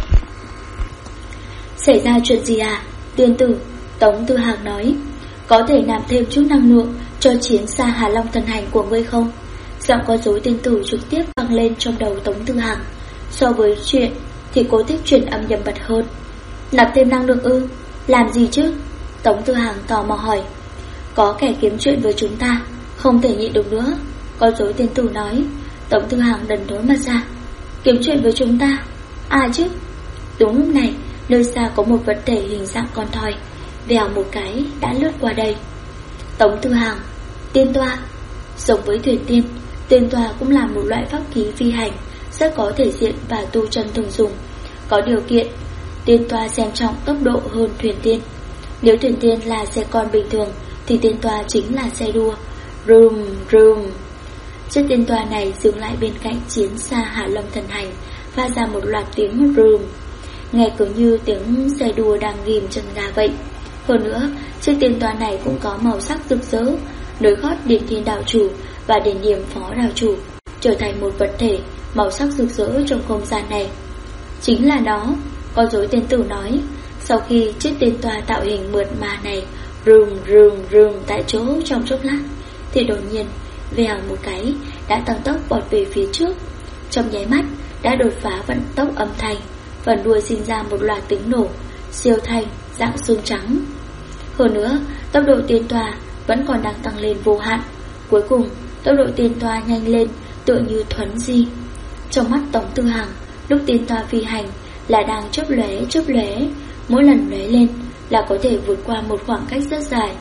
Xảy ra chuyện gì à? Tiên tử, Tống Tư Hằng nói. Có thể nạp thêm chút năng lượng cho chiến xa Hà Long thần hành của ngươi không? Giọng con rối tiên tử trực tiếp vang lên trong đầu Tống Tư Hằng. So với chuyện thì cô thích truyền âm nhầm bật hơn. Nạp thêm năng lượng ư? Làm gì chứ? Tống Tư Hằng tò mò hỏi. Có kẻ kiếm chuyện với chúng ta, không thể nhịn được nữa, con rối tiên tử nói. Tống Tư Hằng đần đối mặt ra. Kiếm chuyện với chúng ta? Ai chứ? Đúng lúc này, nơi xa có một vật thể hình dạng con thoi, vèo một cái đã lướt qua đây. Tống Tư Hằng, tiên toa. Giống với thuyền tiên, tiên toa cũng là một loại pháp khí phi hành, rất có thể diện và tu chân thường dùng. Có điều kiện, tiên toa xem trọng tốc độ hơn thuyền tiên. Nếu thuyền tiên là xe con bình thường thì tiên toa chính là xe đua. Rum rum. Chiếc tiên toa này dừng lại bên cạnh chiến xa Hạ Long thần hành, phát ra một loạt tiếng rum, nghe cứ như tiếng xe đua đang ghim chân ga vậy. Hơn nữa, chiếc tiên toa này cũng có màu sắc rực rỡ, nối gót Điền Thiên đạo chủ và Điền Điềm phó đạo chủ, trở thành một vật thể màu sắc rực rỡ trong không gian này. Chính là đó, con rối tiên tử nói. Sau khi chiếc tiên toa tạo hình mượt mà này rùm rùm rùm tại chỗ trong chốc lát, thì đột nhiên vèo một cái đã tăng tốc bọt về phía trước. Trong nháy mắt đã đột phá vận tốc âm thanh, phần đuôi sinh ra một loạt tiếng nổ siêu thanh dạng xương trắng. Hơn nữa, tốc độ tiên toa vẫn còn đang tăng lên vô hạn. Cuối cùng, tốc độ tiên toa nhanh lên tựa như thuấn di. Trong mắt Tống Tư Hằng, lúc tiên toa phi hành là đang chớp lóe, mỗi lần lóe lên là có thể vượt qua một khoảng cách rất dài.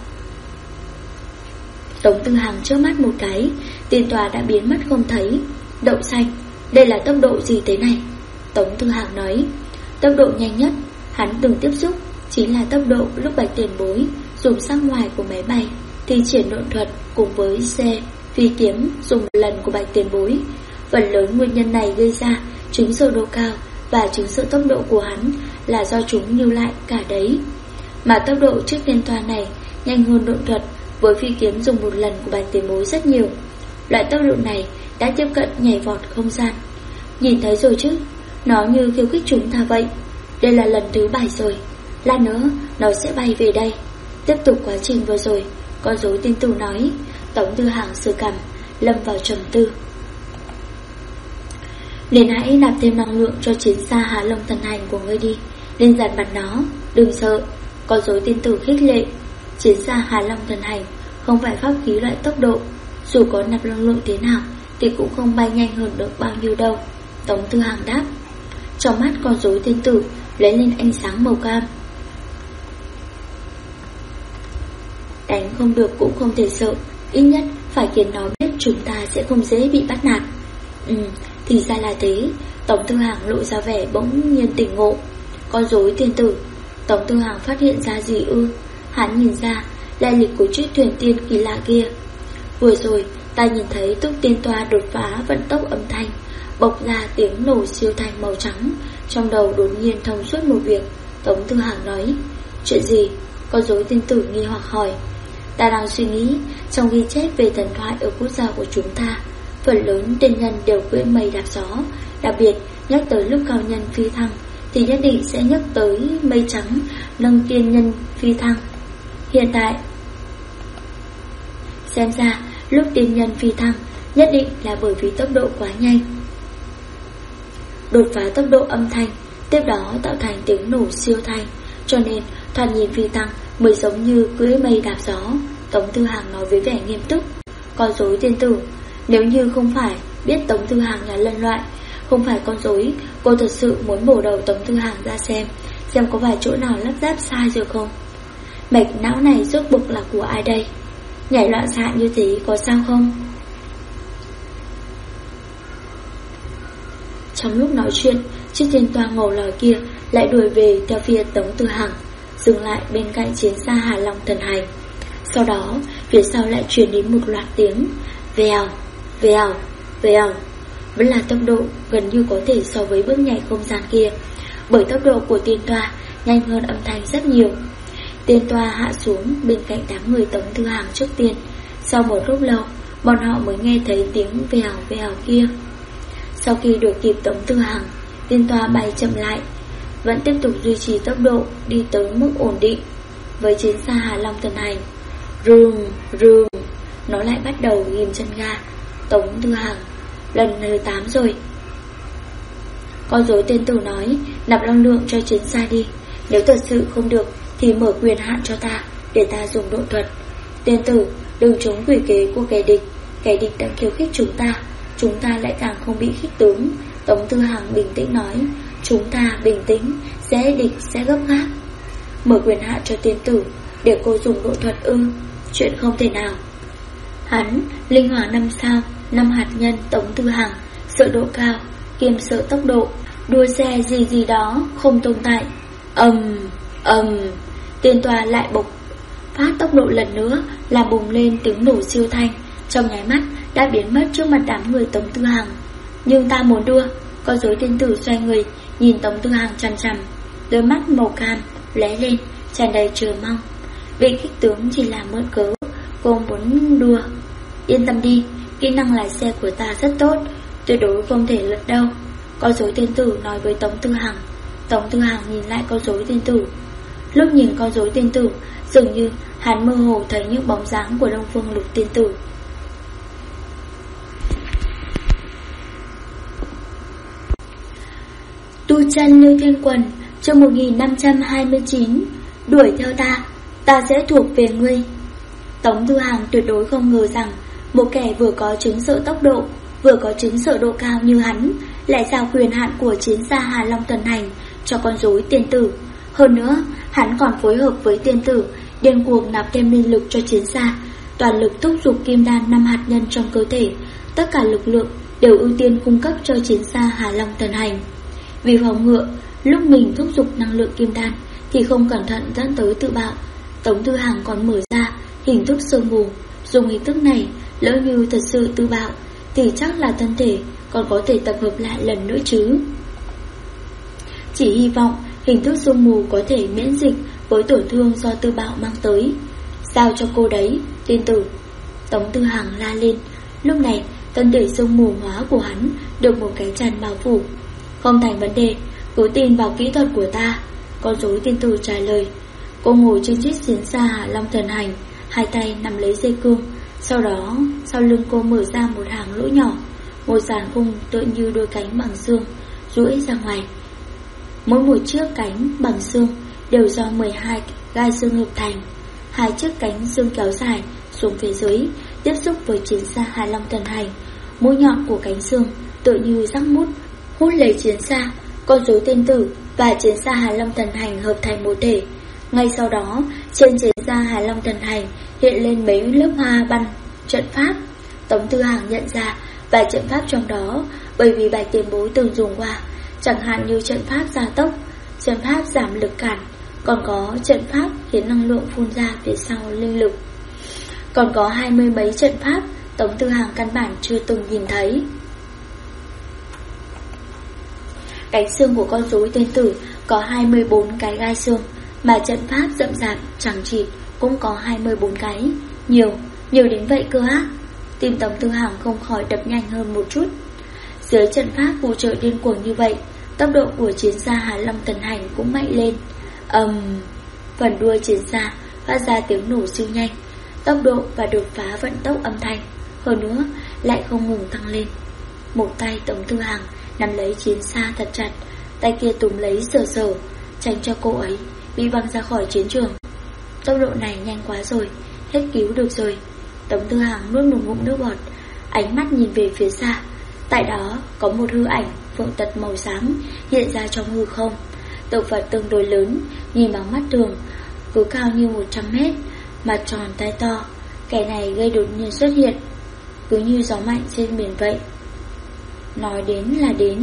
Tống Tư Hằng chớp mắt một cái, tiên toa đã biến mất không thấy. Đậu xanh, đây là tốc độ gì thế này? Tống Tư Hằng nói. Tốc độ nhanh nhất hắn từng tiếp xúc chính là tốc độ lúc Bạch Tiền Bối dùng sắc ngoài của máy bay thi triển độn thuật cùng với xe phi kiếm dùng lần của Bạch Tiền Bối. Phần lớn nguyên nhân này gây ra chứng sợ độ cao và chứng sợ tốc độ của hắn là do chúng lưu lại cả đấy. Mà tốc độ chiếc tiên toa này nhanh hơn độn thuật với phi kiếm dùng một lần của Bạch Tiền Bối rất nhiều. Loại tốc độ này đã tiếp cận nhảy vọt không gian. Nhìn thấy rồi chứ, nó như khiêu khích chúng ta vậy. Đây là lần thứ 7 rồi, lát nữa nó sẽ bay về đây. Tiếp tục quá trình vừa rồi, con rối tiên tử nói. Tống Tư Hằng sờ cằm, lâm vào trầm tư. Nên hãy nạp thêm năng lượng cho chiến xa Hà Long thần hành của ngươi đi, nên dàn mặt nó, đừng sợ. Con rối tiên tử khích lệ. Chiến xa Hà Long thần hành không phải pháp khí loại tốc độ, dù có nạp năng lượng thế nào thì cũng không bay nhanh hơn được bao nhiêu đâu. Tống Tư Hằng đáp. Trong mắt con rối tiên tử lấy lên ánh sáng màu cam. Đánh không được cũng không thể sợ, ít nhất phải khiến nó biết chúng ta sẽ không dễ bị bắt nạt. Thì ra là thế. Tống Tư Hằng lộ ra vẻ bỗng nhiên tỉnh ngộ. Con rối tiên tử, Tống Tư Hằng phát hiện ra gì ư? Hắn nhìn ra lai lịch của chiếc thuyền tiên kỳ lạ kia. Vừa rồi ta nhìn thấy Túc Tiên Toa đột phá vận tốc âm thanh, bộc ra tiếng nổ siêu thanh màu trắng. Trong đầu đột nhiên thông suốt một việc. Tống Tư Hằng nói: chuyện gì? Con rối tiên tử nghi hoặc hỏi. Ta đang suy nghĩ, trong ghi chép về thần thoại ở quốc gia của chúng ta, phần lớn tiên nhân đều cưỡi mây đạp gió. Đặc biệt nhắc tới lúc cao nhân phi thăng thì nhất định sẽ nhắc tới mây trắng nâng tiên nhân phi thăng. Hiện tại xem ra lúc tiên nhân phi thăng nhất định là bởi vì tốc độ quá nhanh, đột phá tốc độ âm thanh, tiếp đó tạo thành tiếng nổ siêu thanh, cho nên thoạt nhìn phi thăng mới giống như cưỡi mây đạp gió. Tống Tư Hằng nói với vẻ nghiêm túc. Con rối tiên tử, nếu như không phải biết Tống Tư Hằng là lân loại, không phải con rối, cô thật sự muốn bổ đầu Tống Tư Hằng ra xem có vài chỗ nào lắp ráp sai rồi không. Mạch não này rốt cuộc là của ai đây? Nhảy loạn xạ như thế có sao không? Trong lúc nói chuyện, chiếc tiên toa ngầu lòi kia lại đuổi về theo phía Tống Tư Hằng, dừng lại bên cạnh chiến xa Hà Long Thần Hành. Sau đó, phía sau lại truyền đến một loạt tiếng vèo, vèo, vèo. Vẫn là tốc độ gần như có thể so với bước nhảy không gian kia, bởi tốc độ của tiên toa nhanh hơn âm thanh rất nhiều. Tiên toa hạ xuống bên cạnh đám người Tống Tư Hằng trước tiên. Sau một lúc lâu, bọn họ mới nghe thấy tiếng vèo vèo kia. Sau khi đuổi kịp Tống Tư Hằng, tiên toa bay chậm lại, vẫn tiếp tục duy trì tốc độ đi tới mức ổn định. Với chiến xa Hà Long Thần Hành, rừng rừng, nó lại bắt đầu ghim chân ga. Tống Tư Hằng, lần thứ 8 rồi. Con rối tiên tử nói: nạp năng lượng cho chiến xa đi, nếu thật sự không được thì mở quyền hạn cho ta, để ta dùng độ thuật. Tiên tử, đừng trúng quỷ kế của kẻ địch đang khiêu khích chúng ta lại càng không bị khích tướng. Tống Tư Hằng bình tĩnh nói: chúng ta bình tĩnh, địch sẽ gấp gáp. Mở quyền hạn cho tiên tử để cô dùng độ thuật ư? Chuyện không thể nào. Hắn linh hỏa 5 sao, 5 hạt nhân. Tống Tư Hằng sợ độ cao kiêm sợ tốc độ, đua xe gì đó không tồn tại. Tiên toa lại bộc phát tốc độ lần nữa, làm bùng lên tiếng nổ siêu thanh, trong nháy mắt đã biến mất trước mặt đám người Tống Tư Hằng. Nhưng ta muốn đua. Con rối tiên tử xoay người nhìn Tống Tư Hằng chằm chằm, đôi mắt màu cam lóe lên, tràn đầy chờ mong. Vị khích tướng chỉ là mượn cớ, cô muốn đua. Yên tâm đi, kỹ năng lái xe của ta rất tốt, tuyệt đối không thể lật đâu. Con rối tiên tử nói với Tống Tư Hằng. Tống Tư Hằng nhìn lại con rối tiên tử. Lúc nhìn con rối tiên tử, dường như hắn mơ hồ thấy những bóng dáng của Đông Phương Lục tiên tử. Tu chân Lưu Thiên Quần, chương 1529. Đuổi theo ta sẽ thuộc về ngươi. Tống Tư Hằng tuyệt đối không ngờ rằng một kẻ vừa có chứng sợ tốc độ, vừa có chứng sợ độ cao như hắn lại giao quyền hạn của chiến xa Hà Long Thần Hành cho con rối tiên tử. Hơn nữa, hắn còn phối hợp với tiên tử điên cuồng nạp thêm linh lực cho chiến xa, toàn lực thúc giục kim đan 5 hạt nhân trong cơ thể. Tất cả lực lượng đều ưu tiên cung cấp cho chiến xa Hà Long Thần Hành. Vì phòng ngừa lúc mình thúc giục năng lượng kim đan thì không cẩn thận dẫn tới tự bạo, Tống Tư Hằng còn mở ra hình thức sương mù. Dùng hình thức này, lỡ như thật sự tự bạo thì chắc là thân thể còn có thể tập hợp lại lần nữa chứ. Chỉ hy vọng hình thức sương mù có thể miễn dịch với tổn thương do tự bạo mang tới. Giao cho cô đấy, tiên tử. Tống Tư Hằng la lên. Lúc này thân thể sương mù hóa của hắn được một cái chăn bao phủ. Không thành vấn đề, cứ tin vào kỹ thuật của ta. Con rối tiên tử trả lời. Cô ngồi trên chiếc chiến xa Hạ Long Thần Hành, hai tay nắm lấy dây cương. Sau đó sau lưng cô mở ra một hàng lỗ nhỏ, một dàn khung tựa như đôi cánh bằng xương duỗi ra ngoài. Mỗi một chiếc cánh bằng xương đều do 12 gai xương hợp thành. Hai chiếc cánh xương kéo dài xuống phía dưới, tiếp xúc với chiến xa Hạ Long Thần Hành. Mũi nhọn của cánh xương tựa như rắc mút hút lấy chiến xa. Con rối tiên tử và chiến xa Hạ Long Thần Hành hợp thành một thể. Ngay sau đó, trên chiến xa Hạ Long Thần Hành hiện lên mấy lớp hoa văn trận pháp. Tống Tư Hằng nhận ra vài trận pháp trong đó, bởi vì bài tiền bối từng dùng qua, chẳng hạn như trận pháp gia tốc, trận pháp giảm lực cản, còn có trận pháp khiến năng lượng phun ra phía sau linh lực. Còn có 20 mấy trận pháp Tống Tư Hằng căn bản chưa từng nhìn thấy. Cánh xương của con rối tên tử có 24 cái gai xương, mà trận pháp rậm rạp chẳng chịt cũng có 24 cái. Nhiều đến vậy cơ á. Tim Tống Tư Hằng không khỏi đập nhanh hơn một chút. Dưới trận pháp phụ trợ điên cuồng như vậy, tốc độ của chiến xa Hà Long Thần Hành cũng mạnh lên. Phần đuôi chiến xa phát ra tiếng nổ siêu nhanh, tốc độ và đột phá vận tốc âm thanh, hơn nữa lại không ngừng tăng lên. Một tay Tống Tư Hằng nắm lấy chiến xa thật chặt, tay kia túm lấy sờ, tránh cho cô ấy bị văng ra khỏi chiến trường. Tốc độ này nhanh quá rồi, hết cứu được rồi. Tống Tư Hằng nuốt một ngụm nước bọt, ánh mắt nhìn về phía xa. Tại đó có một hư ảnh phượng tật màu xám hiện ra trong hư không. Tượng Phật tương đối lớn, nhìn bằng mắt thường cứ cao như 100 mét, mặt tròn tai to. Kẻ này gây đột nhiên xuất hiện, cứ như gió mạnh trên biển vậy. Nói đến là đến.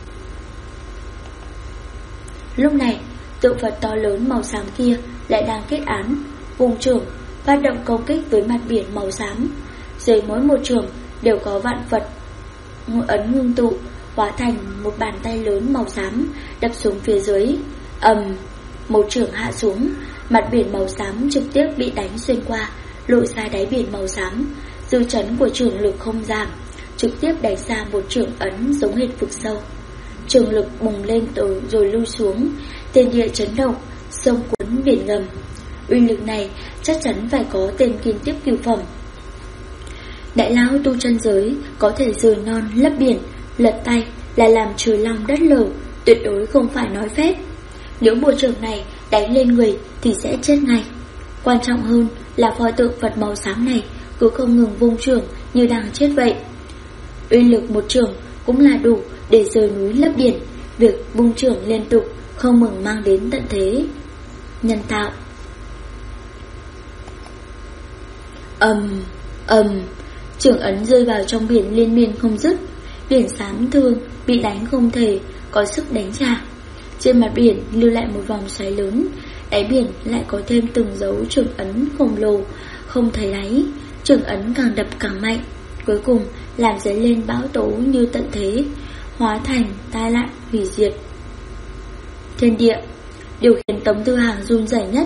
Lúc này tượng Phật to lớn màu xám kia lại đang kết án, vùng trưởng phát động công kích với mặt biển màu xám. Dưới mỗi một trường đều có vạn vật ấn ngưng tụ, hóa thành một bàn tay lớn màu xám đập xuống phía dưới. Một trường hạ xuống, mặt biển màu xám trực tiếp bị đánh xuyên qua, lộ ra đáy biển màu xám. Dư chấn của trường lực không giảm, trực tiếp đánh ra một trường ấn giống hệt vực sâu. Trường lực bùng lên rồi lui xuống, thiên địa chấn động, sông cuốn biển ngầm. Uy lực này chắc chắn phải có tên kiên tiếp cửu phẩm. Đại lão tu chân giới có thể rời non lấp biển, lật tay là làm trời long đất lở, tuyệt đối không phải nói phép. Nếu bộ trường này đánh lên người thì sẽ chết ngay. Quan trọng hơn là pho tượng Phật màu xám này cứ không ngừng vung trường như đang chết vậy. Uy lực một trường cũng là đủ để rời núi lấp biển. Việc vung trường liên tục không ngừng mang đến tận thế nhân tạo. Trường ấn rơi vào trong biển liên miên không dứt. Biển xám thương bị đánh không thể có sức đánh trả. Trên mặt biển lưu lại một vòng xoáy lớn, đáy biển lại có thêm từng dấu trường ấn khổng lồ không thấy đáy. Trường ấn càng đập càng mạnh, cuối cùng làm dấy lên bão tố như tận thế, hóa thành tai nạn hủy diệt thiên địa. Điều khiến Tống Tư Hằng run rẩy nhất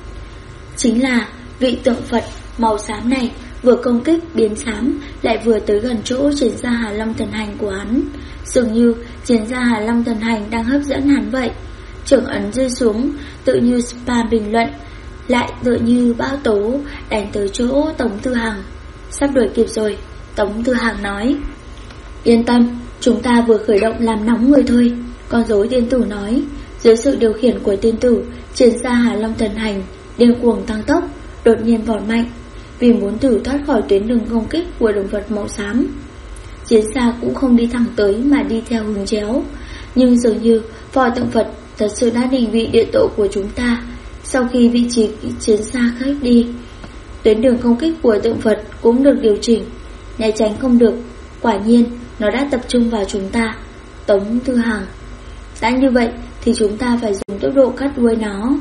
chính là vị tượng Phật màu xám này vừa công kích biến xám, lại vừa tới gần chỗ chiến gia Hà Long Thần Hành của hắn. Dường như chiến gia Hà Long Thần Hành đang hấp dẫn hắn vậy. Trường ấn rơi xuống tự như spam bình luận, lại tựa như bão tố đánh tới chỗ Tống Tư Hằng. Sắp đuổi kịp rồi, Tống Tư Hằng nói. Yên tâm, chúng ta vừa khởi động làm nóng người thôi. Con rối tiên tử nói. Dưới sự điều khiển của tiên tử, chiến gia Hà Long Thần Hành điên cuồng tăng tốc, đột nhiên vọt mạnh, vì muốn thử thoát khỏi tuyến đường công kích của động vật màu xám. Chiến xa cũng không đi thẳng tới mà đi theo hướng chéo. Nhưng dường như pho tượng Phật thật sự đã định vị địa tổ của chúng ta. Sau khi vị trí chiến xa khác đi, tuyến đường công kích của tượng Phật cũng được điều chỉnh, né tránh không được. Quả nhiên nó đã tập trung vào chúng ta. Tống Tư Hằng, đã như vậy thì chúng ta phải dùng tốc độ cắt đuôi nó.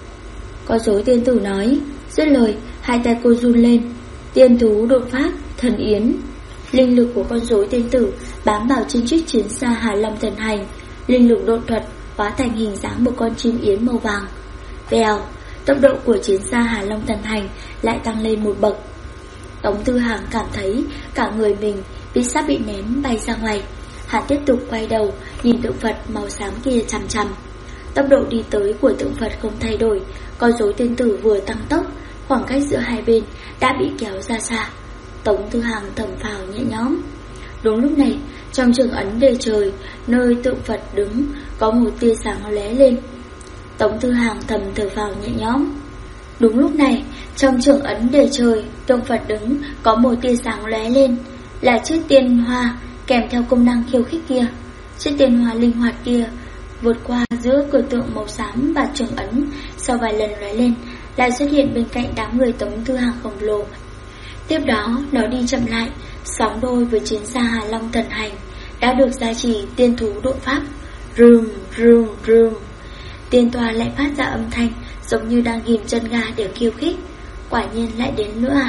Con rối tiên tử nói. Dứt lời, hai tay cô run lên. Tiên thú đột phát, thần yến. Linh lực của con rối tiên tử bám vào trên chiếc chiến xa Hà Long Thần Hành. Linh lực độn thuật hóa thành hình dáng một con chim yến màu vàng. Vèo, tốc độ của chiến xa Hà Long Thần Hành lại tăng lên một bậc. Tống Tư Hằng cảm thấy cả người mình sắp bị ném bay ra ngoài. Hắn tiếp tục quay đầu nhìn tượng Phật màu xám kia chằm chằm. Tốc độ đi tới của tượng Phật không thay đổi. Con rối tiên tử vừa tăng tốc, khoảng cách giữa hai bên đã bị kéo ra xa. Tống Tư Hằng thở phào nhẹ nhõm. Đúng lúc này, trong trường ấn đề trời, nơi tượng Phật đứng, có một tia sáng lóe lên. Tống Tư Hằng thầm thở phào nhẹ nhõm. Đúng lúc này, trong trường ấn đề trời, tượng Phật đứng, có một tia sáng lóe lên, là chiếc tiên hoa kèm theo công năng khiêu khích kia. Chiếc tiên hoa linh hoạt kia vượt qua giữa cửa tượng màu xám và trường ấn, sau vài lần lóe lên, lại xuất hiện bên cạnh đám người Tống Tư Hằng khổng lồ. Tiếp đó, nó đi chậm lại, sóng đôi với chiến xa Hà Long Thần Hành, đã được gia trì tiên thú độ pháp. Rùm, rùm, rùm. Tiên toa lại phát ra âm thanh giống như đang ghim chân ga để khiêu khích. Quả nhiên lại đến nữa à?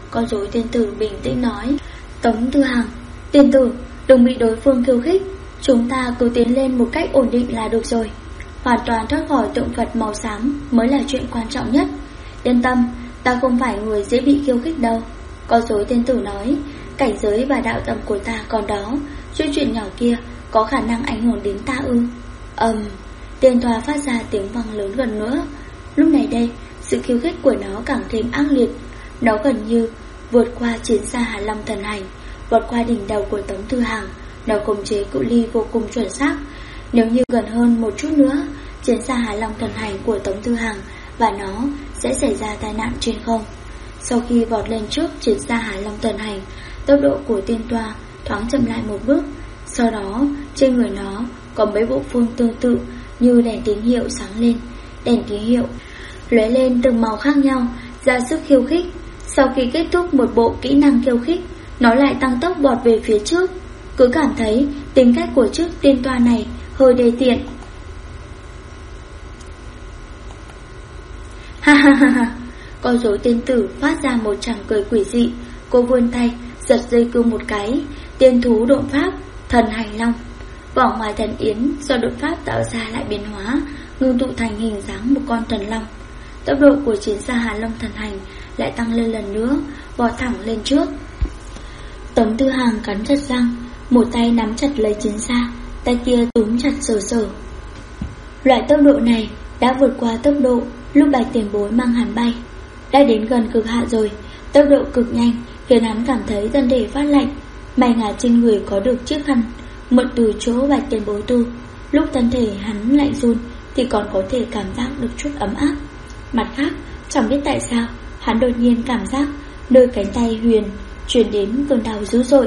Con rối tiên tử bình tĩnh nói. Tống Tư Hằng, tiên tử, đừng bị đối phương khiêu khích. Chúng ta cứ tiến lên một cách ổn định là được rồi. Hoàn toàn thoát khỏi tượng Phật màu xám mới là chuyện quan trọng nhất. Yên tâm, ta không phải người dễ bị khiêu khích đâu. Con rối tiên tử nói. Cảnh giới và đạo tâm của ta còn đó, chuyện nhỏ kia có khả năng ảnh hưởng đến ta ư? Tiên toa phát ra tiếng vang lớn gần nữa. Lúc này đây, sự khiêu khích của nó càng thêm ác liệt. Nó gần như vượt qua chiến xa Hà Long thần hành, vượt qua đỉnh đầu của Tống Tư Hằng. Nó khống chế cự ly vô cùng chuẩn xác. Nếu như gần hơn một chút nữa, chiến xa Hà Long thần hành của Tống Tư Hằng và nó sẽ xảy ra tai nạn trên không. Sau khi vọt lên trước chiến xa Hà Long thần hành, tốc độ của tiên toa thoáng chậm lại một bước. Sau đó trên người nó có mấy bộ phun tương tự như đèn tín hiệu sáng lên. Đèn tín hiệu lóe lên từng màu khác nhau, ra sức khiêu khích. Sau khi kết thúc một bộ kỹ năng khiêu khích, nó lại tăng tốc vọt về phía trước. Cứ cảm thấy tính cách của chiếc tiên toa này hơi đê tiện. Ha ha ha ha. Con rối tiên tử phát ra một tràng cười quỷ dị. Cô vươn tay giật dây cương một cái. Tiên thú độn pháp thần hành long. Vỏ ngoài thần yến do độn pháp tạo ra lại biến hóa, ngưng tụ thành hình dáng một con thần long. Tốc độ của chiến xa Hà Long thần hành lại tăng lên lần nữa, vọt thẳng lên trước. Tống Tư Hằng cắn chặt răng, một tay nắm chặt lấy chiến xa, tay kia túm chặt sờ sờ. Loại tốc độ này đã vượt qua tốc độ lúc Bạch Tiền Bối mang hắn bay. Đã đến gần cực hạn rồi, tốc độ cực nhanh khiến hắn cảm thấy thân thể phát lạnh. May ngả trên người có được chiếc khăn mượn từ chỗ Bạch Tiền Bối tu. Lúc thân thể hắn lạnh run thì còn có thể cảm giác được chút ấm áp. Mặt khác, chẳng biết tại sao hắn đột nhiên cảm giác nơi cánh tay huyền truyền đến cơn đau dữ dội.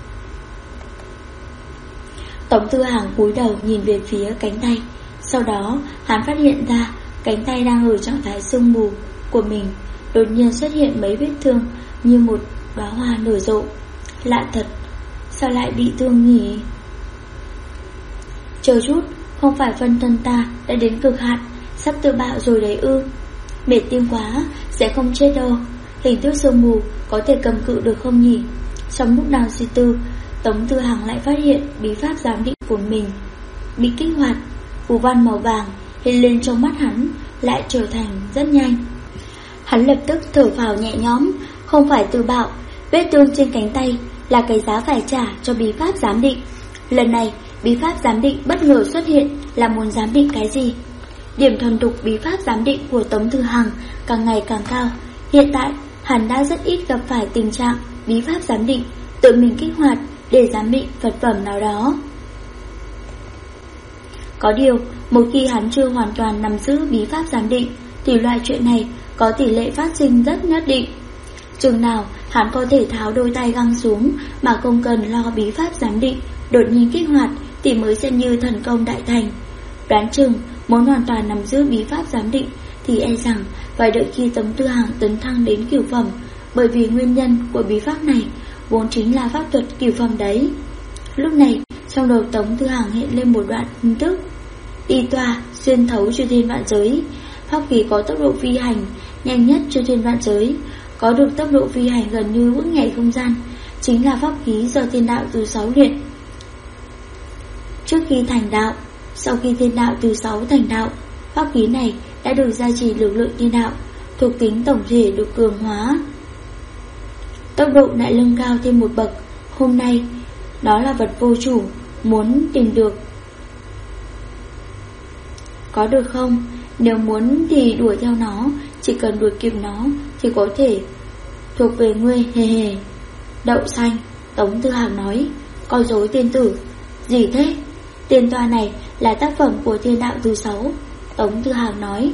Tống Tư Hằng cúi đầu nhìn về phía cánh tay. Sau đó hắn phát hiện ra cánh tay đang ở trạng thái sương mù của mình đột nhiên xuất hiện mấy vết thương như một đóa hoa nở rộ. Lạ thật, sao lại bị thương nhỉ? Chờ chút, không phải phân thân ta đã đến cực hạn, sắp tự bạo rồi đấy ư? Mệt tim quá, sẽ không chết đâu. Hình thức sương mù có thể cầm cự được không nhỉ? Trong lúc đang suy tư, Tống Tư Hằng lại phát hiện bí pháp giám định của mình bị kích hoạt. Phù văn màu vàng hiện lên trong mắt hắn lại trở thành rất nhanh. Hắn lập tức thở phào nhẹ nhõm. Không phải tự bạo, vết thương trên cánh tay là cái giá phải trả cho bí pháp giám định. Lần này bí pháp giám định bất ngờ xuất hiện là muốn giám định cái gì? Điểm thuần thục bí pháp giám định của Tống Tư Hằng càng ngày càng cao. Hiện tại hắn đã rất ít gặp phải tình trạng bí pháp giám định tự mình kích hoạt để giám định vật phẩm nào đó. Có điều, một khi hắn chưa hoàn toàn nắm giữ bí pháp giám định thì loại chuyện này có tỷ lệ phát sinh rất nhất định. Chừng nào hắn có thể tháo đôi tay găng xuống mà không cần lo bí pháp giám định đột nhiên kích hoạt thì mới xem như thần công đại thành. Đoán chừng muốn hoàn toàn nắm giữ bí pháp giám định thì e rằng phải đợi khi Tống Tư Hằng tấn thăng đến cửu phẩm, bởi vì nguyên nhân của bí pháp này vốn chính là pháp thuật cửu phẩm đấy. Lúc này trong đầu Tống Tư Hằng hiện lên một đoạn tin tức: y toa xuyên thấu chư thiên vạn giới. Pháp khí có tốc độ phi hành nhanh nhất chư thiên vạn giới, có được tốc độ phi hành gần như bước nhảy không gian, chính là pháp khí do thiên đạo thứ 6 luyện. Trước khi thành đạo, sau khi thiên đạo thứ 6 thành đạo, pháp khí này đã được gia trì lực lượng thiên đạo, thuộc tính tổng thể được cường hóa, tốc độ lại nâng cao thêm một bậc. Hôm nay đó là vật vô chủ, muốn tìm được có được không? Nếu muốn thì đuổi theo nó, chỉ cần đuổi kịp nó thì có thể thuộc về ngươi, hề hề. Đậu xanh, Tống Tư Hằng nói. Con rối tiên tử. Gì thế? Tiên toa này là tác phẩm của thiên đạo thứ 6, Tống Tư Hằng nói.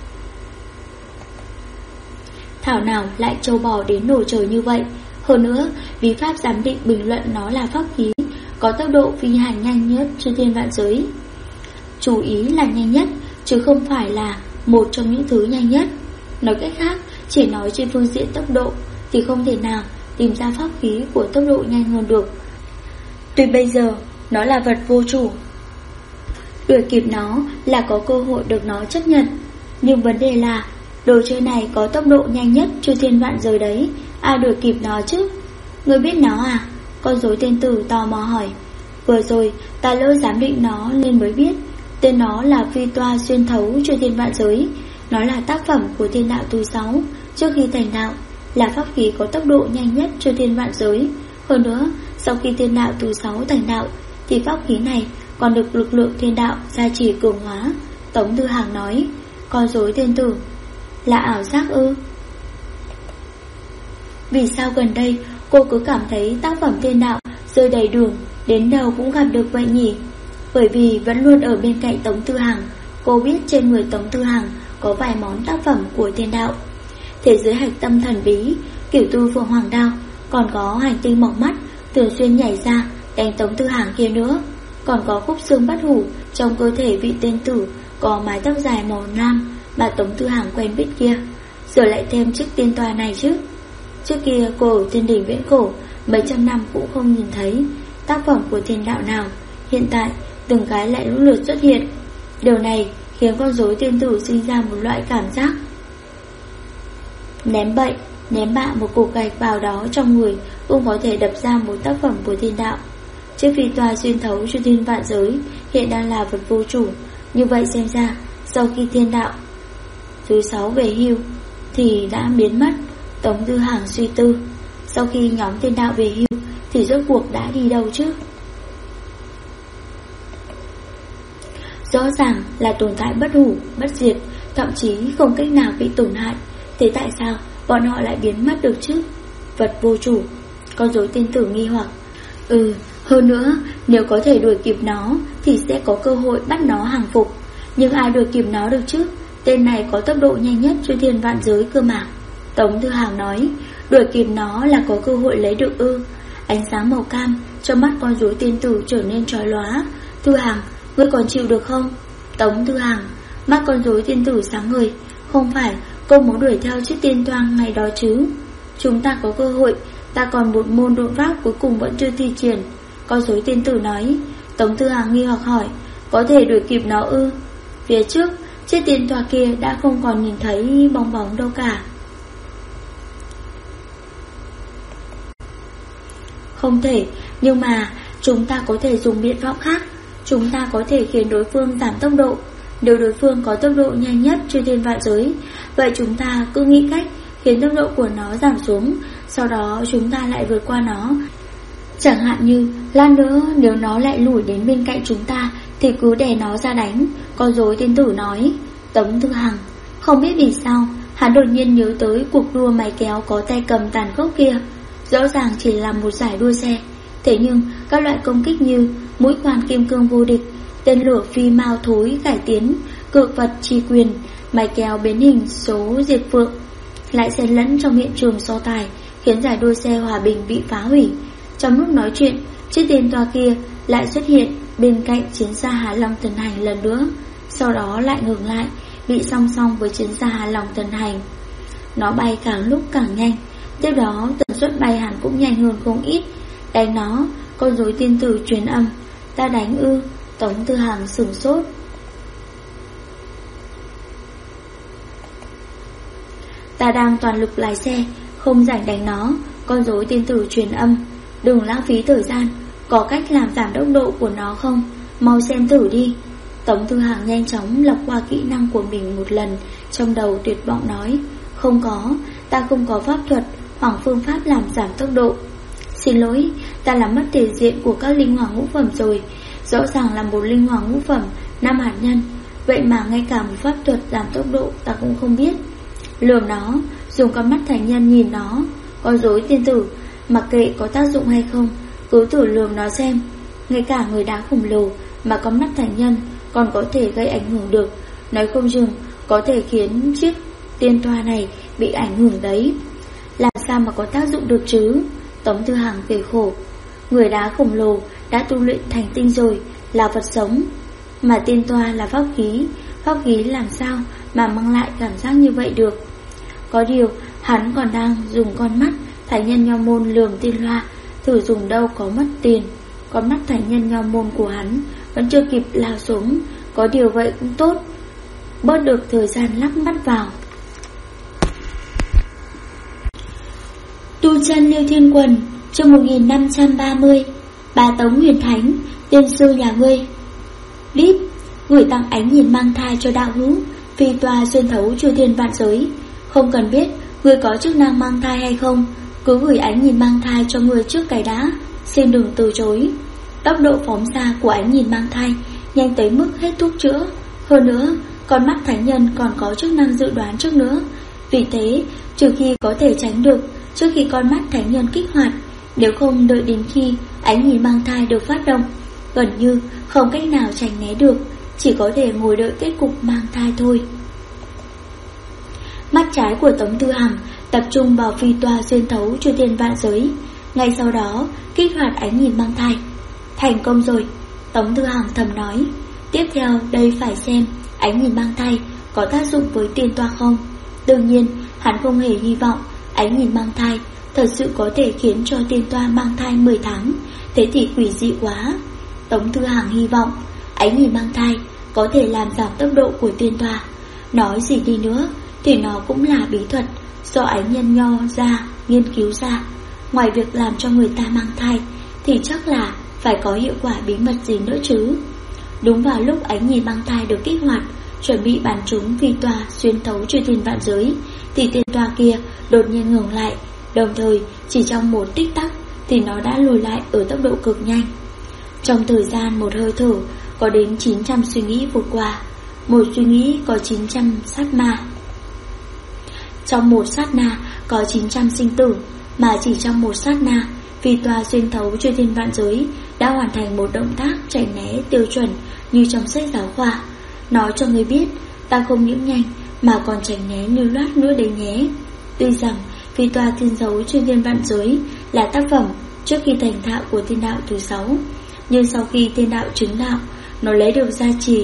Thảo nào lại trâu bò đến nổ trời như vậy. Hơn nữa, bí pháp giám định bình luận nó là pháp khí có tốc độ phi hành nhanh nhất trên thiên vạn giới. Chú ý là nhanh nhất, chứ không phải là một trong những thứ nhanh nhất. Nói cách khác, chỉ nói trên phương diện tốc độ thì không thể nào tìm ra pháp khí của tốc độ nhanh hơn được. Tuy bây giờ nó là vật vô chủ, đuổi kịp nó là có cơ hội được nó chấp nhận, nhưng vấn đề là Đồ chơi này có tốc độ nhanh nhất chư thiên vạn giới đấy, ai đuổi kịp nó chứ? Ngươi biết nó à? Con rối tiên tử tò mò hỏi. Vừa rồi ta lỡ giám định nó nên mới biết. Tên nó là Phi Toa xuyên thấu chư thiên vạn giới. Nó là tác phẩm của thiên đạo thứ 6 trước khi thành đạo, là pháp khí có tốc độ nhanh nhất chư thiên vạn giới. Hơn nữa, sau khi thiên đạo thứ 6 thành đạo thì pháp khí này còn được lực lượng thiên đạo gia trì cường hóa. Tống Tư Hàng nói. Con rối tiên tử, là ảo giác ư? Vì sao gần đây cô cứ cảm thấy tác phẩm thiên đạo rơi đầy đường, đến đâu cũng gặp được vậy nhỉ? Bởi vì vẫn luôn ở bên cạnh Tống Tư Hàng, cô biết trên người Tống Tư Hàng có vài món tác phẩm của thiên đạo. Thế giới hạch tâm thần bí, Cửu Tu Phượng Hoàng Đao, còn có hành tinh mỏng mắt thường xuyên nhảy ra đánh Tống Tư Hàng kia nữa. Còn có khúc xương bất hủ trong cơ thể vị tên tử có mái tóc dài màu lam mà Tống Tư Hàng quen biết kia. Giờ lại thêm chiếc tiên toa này chứ. Trước kia cô ở thiên đỉnh viễn cổ mấy trăm năm cũng không nhìn thấy tác phẩm của thiên đạo nào. Hiện tại từng cái lại lũ lượt xuất hiện. Điều này khiến con rối tiên tử sinh ra một loại cảm giác ném bậy, ném bạ một cục gạch vào đó trong người cũng có thể đập ra một tác phẩm của thiên đạo. Chiếc phi toa xuyên thấu chư thiên vạn giới hiện đang là vật vô chủ. Như vậy xem ra sau khi thiên đạo thứ 6 về hưu thì đã biến mất. Tống Tư Hàng suy tư, sau khi nhóm thiên đạo về hưu thì rốt cuộc đã đi đâu chứ? Rõ ràng là tồn tại bất hủ, bất diệt, thậm chí không cách nào bị tổn hại. Thế tại sao bọn họ lại biến mất được chứ? Vật vô chủ. Con rối tiên tử nghi hoặc. Hơn nữa, nếu có thể đuổi kịp nó thì sẽ có cơ hội bắt nó hàng phục. Nhưng ai đuổi kịp nó được chứ? Tên này có tốc độ nhanh nhất chư thiên vạn giới cơ mà. Tống Tư Hàng nói. Đuổi kịp nó là có cơ hội lấy được ư? Ánh sáng màu cam trong mắt con rối tiên tử trở nên chói lóa. Tư Hàng, ngươi còn chịu được không? Tống Tư Hàng. Mắt con rối tiên tử sáng ngời. Không phải cô muốn đuổi theo chiếc tiên toang ngày đó chứ? Chúng ta có cơ hội. Ta còn một môn độn pháp cuối cùng vẫn chưa thi triển. Con rối tiên tử nói. Tống Tư Hàng nghi hoặc hỏi. Có thể đuổi kịp nó ư? Phía trước chiếc tiên toa kia đã không còn nhìn thấy bong bóng đâu cả. Không thể, nhưng mà chúng ta có thể dùng biện pháp khác. Chúng ta có thể khiến đối phương giảm tốc độ. Nếu đối phương có tốc độ nhanh nhất trên thiên vạn giới, vậy chúng ta cứ nghĩ cách khiến tốc độ của nó giảm xuống, sau đó chúng ta lại vượt qua nó. Chẳng hạn như lát nữa nếu nó lại lủi đến bên cạnh chúng ta thì cứ đè nó ra đánh. Con rối tiên tử nói. Tống Tư Hằng. Không biết vì sao hắn đột nhiên nhớ tới cuộc đua máy kéo có tay cầm tàn khốc kia. Rõ ràng chỉ là một giải đua xe, thế nhưng các loại công kích như mũi khoan kim cương vô địch, tên lửa phi mao thối cải tiến, cự vật chi quyền, máy kéo biến hình số diệt phượng lại xen lẫn trong hiện trường so tài, khiến giải đua xe hòa bình bị phá hủy. Trong lúc nói chuyện, chiếc tiên toa kia lại xuất hiện bên cạnh chiến xa Hà Long Thần Hành lần nữa, sau đó lại ngừng lại, bị song song với chiến xa Hà Long Thần Hành. Nó bay càng lúc càng nhanh, tiếp đó tần suất bay hẳn cũng nhanh hơn không ít. Đánh nó, con rối tiên tử truyền âm. Ta đánh ư? Tống Tư Hằng sửng sốt. Ta đang toàn lực lái xe, không rảnh đánh nó. Con rối tiên tử truyền âm. Đừng lãng phí thời gian, có cách làm giảm tốc độ của nó không? Mau xem thử đi. Tống Tư Hằng nhanh chóng lọc qua kỹ năng của mình một lần, trong đầu tuyệt vọng nói. Không có, ta không có pháp thuật hoặc phương pháp làm giảm tốc độ. Xin lỗi, ta làm mất thể diện của các linh hoàng ngũ phẩm rồi. Rõ ràng là một linh hoàng ngũ phẩm 5 hạt nhân, vậy mà ngay cả một pháp thuật giảm tốc độ ta cũng không biết. Lườm nó, dùng con mắt thành nhân nhìn nó. Con rối tiên tử, mặc kệ có tác dụng hay không, cứ thử lườm nó xem. Ngay cả người đá khổng lồ mà con mắt thành nhân còn có thể gây ảnh hưởng được, nói không chừng có thể khiến chiếc tiên toa này bị ảnh hưởng đấy. Làm sao mà có tác dụng được chứ? Tống Tư Hằng cười khổ. Người đá khổng lồ đã tu luyện thành tinh rồi, là vật sống, mà tiên toa là pháp khí làm sao mà mang lại cảm giác như vậy được? Có điều hắn còn đang dùng con mắt thành nhân nho môn lườm tiên loa, thử dùng đâu có mất tiền. Con mắt thành nhân nho môn của hắn vẫn chưa kịp lao xuống, có điều vậy cũng tốt, bớt được thời gian lắp mắt vào. Tu chân Lưu Thiên Quần, chương 1530. Bà Tống Huyền Thánh, tiên sư nhà ngươi. Bíp, gửi tặng ánh nhìn mang thai cho đạo hữu, phi tòa xuyên thấu chư thiên vạn giới. Không cần biết ngươi có chức năng mang thai hay không, cứ gửi ánh nhìn mang thai cho ngươi trước cái đã, xin đừng từ chối. Tốc độ phóng ra của ánh nhìn mang thai nhanh tới mức hết thuốc chữa. Hơn nữa, con mắt thánh nhân còn có chức năng dự đoán trước nữa. Vì thế, trừ khi có thể tránh được trước khi con mắt thánh nhân kích hoạt, nếu không đợi đến khi ánh nhìn mang thai được phát động, gần như không cách nào tránh né được, chỉ có thể ngồi đợi kết cục mang thai thôi. Mắt trái của Tống Tư Hằng tập trung vào phi toa xuyên thấu chư thiên vạn giới, ngay sau đó kích hoạt ánh nhìn mang thai. Thành công rồi, Tống Tư Hằng thầm nói. Tiếp theo đây phải xem ánh nhìn mang thai có tác dụng với tiên toa không. Đương nhiên hắn không hề hy vọng ánh nhìn mang thai thật sự có thể khiến cho tiên toa mang thai 10 tháng, thế thì quỷ dị quá. Tống Tư Hằng hy vọng ánh nhìn mang thai có thể làm giảm tốc độ của tiên toa. Nói gì đi nữa thì nó cũng là bí thuật do ánh nhân nho ra nghiên cứu ra. Ngoài việc làm cho người ta mang thai thì chắc là phải có hiệu quả bí mật gì nữa chứ. Đúng vào lúc ánh nhìn mang thai được kích hoạt, chuẩn bị bắn trúng phi toa xuyên thấu chư thiên vạn giới, thì tiên toa kia đột nhiên ngừng lại. Đồng thời chỉ trong một tích tắc thì nó đã lùi lại ở tốc độ cực nhanh. Trong thời gian một hơi thở, có đến 900 suy nghĩ vụt qua. Một suy nghĩ có 900 sát ma. Trong một sát na có 900 sinh tử. Mà chỉ trong một sát na, phi toa xuyên thấu chư thiên vạn giới đã hoàn thành một động tác tránh né tiêu chuẩn như trong sách giáo khoa. Nói cho người biết, ta không những nhanh mà còn tránh né lưu loát nữa đấy nhé. Tuy rằng phi toa xuyên thấu chư thiên vạn giới là tác phẩm trước khi thành thạo của thiên đạo thứ 6, nhưng sau khi thiên đạo chứng đạo, nó lấy được gia trì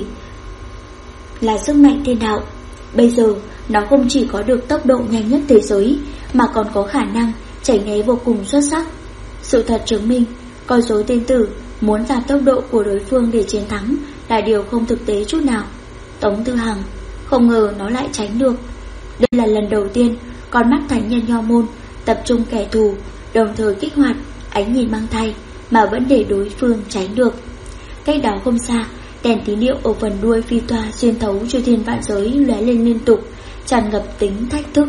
là sức mạnh thiên đạo. Bây giờ nó không chỉ có được tốc độ nhanh nhất thế giới, mà còn có khả năng tránh né vô cùng xuất sắc. Sự thật chứng minh, con rối tên tử muốn giảm tốc độ của đối phương để chiến thắng là điều không thực tế chút nào. Tống Tư Hằng không ngờ nó lại tránh được. Đây là lần đầu tiên con mắt thánh nhân nho môn tập trung kẻ thù, đồng thời kích hoạt ánh nhìn mang thai mà vẫn để đối phương tránh được. Cách đó không xa, đèn tín hiệu ở phần đuôi phi toa xuyên thấu chư thiên vạn giới lóe lên liên tục, tràn ngập tính thách thức.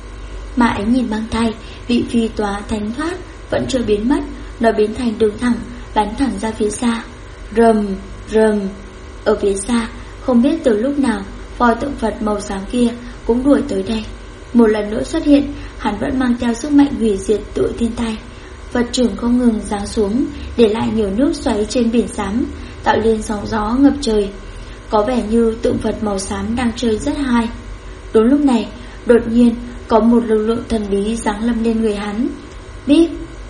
Mà ánh nhìn mang thai bị phi toa thánh thoát vẫn chưa biến mất, nó biến thành đường thẳng, bắn thẳng ra phía xa. Rầm, rầm. Ở phía xa, không biết từ lúc nào, pho tượng Phật màu xám kia cũng đuổi tới đây. Một lần nữa xuất hiện, hắn vẫn mang theo sức mạnh hủy diệt tựa thiên tai. Phật trưởng không ngừng giáng xuống, để lại nhiều nước xoáy trên biển xám, tạo lên sóng gió ngập trời. Có vẻ như tượng Phật màu xám đang chơi rất hay. Đúng lúc này, đột nhiên có một lực lượng thần bí giáng lâm lên người hắn. Bíp!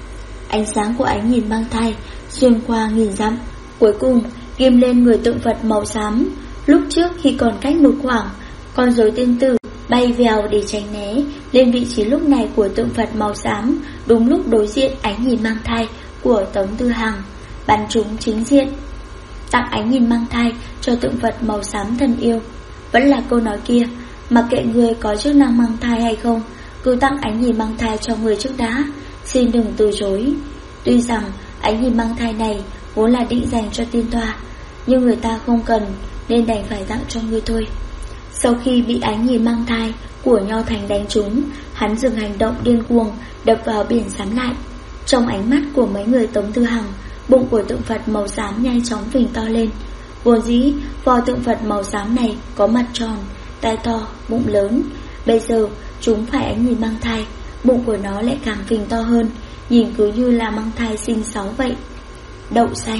Ánh sáng của ánh nhìn mang thai xuyên qua nghìn dặm, cuối cùng ghim lên người tượng Phật màu xám. Lúc trước khi còn cách một khoảng, con rối tên tử bay vèo để tránh né lên vị trí lúc này của tượng Phật màu xám, đúng lúc đối diện ánh nhìn mang thai của Tống Tư Hằng, bắn trúng chính diện. Tặng ánh nhìn mang thai cho tượng Phật màu xám thân yêu. Vẫn là câu nói kia, mặc kệ người có chức năng mang thai hay không, cứ tặng ánh nhìn mang thai cho người trước đã, xin đừng từ chối. Tuy rằng ánh nhìn mang thai này vốn là định dành cho tiên toa, nhưng người ta không cần nên đành phải tặng cho ngươi thôi. Sau khi bị ánh nhìn mang thai của Nho Thành đánh trúng, hắn dừng hành động điên cuồng, đập vào biển xám lại. Trong ánh mắt của mấy người Tống Tư Hằng, bụng của tượng Phật màu xám nhanh chóng phình to lên. Vốn dĩ vò tượng Phật màu xám này có mặt tròn, tai to, bụng lớn. Bây giờ chúng phải ánh nhìn mang thai, bụng của nó lại càng phình to hơn, nhìn cứ như là mang thai sinh sáu vậy. Đậu xanh.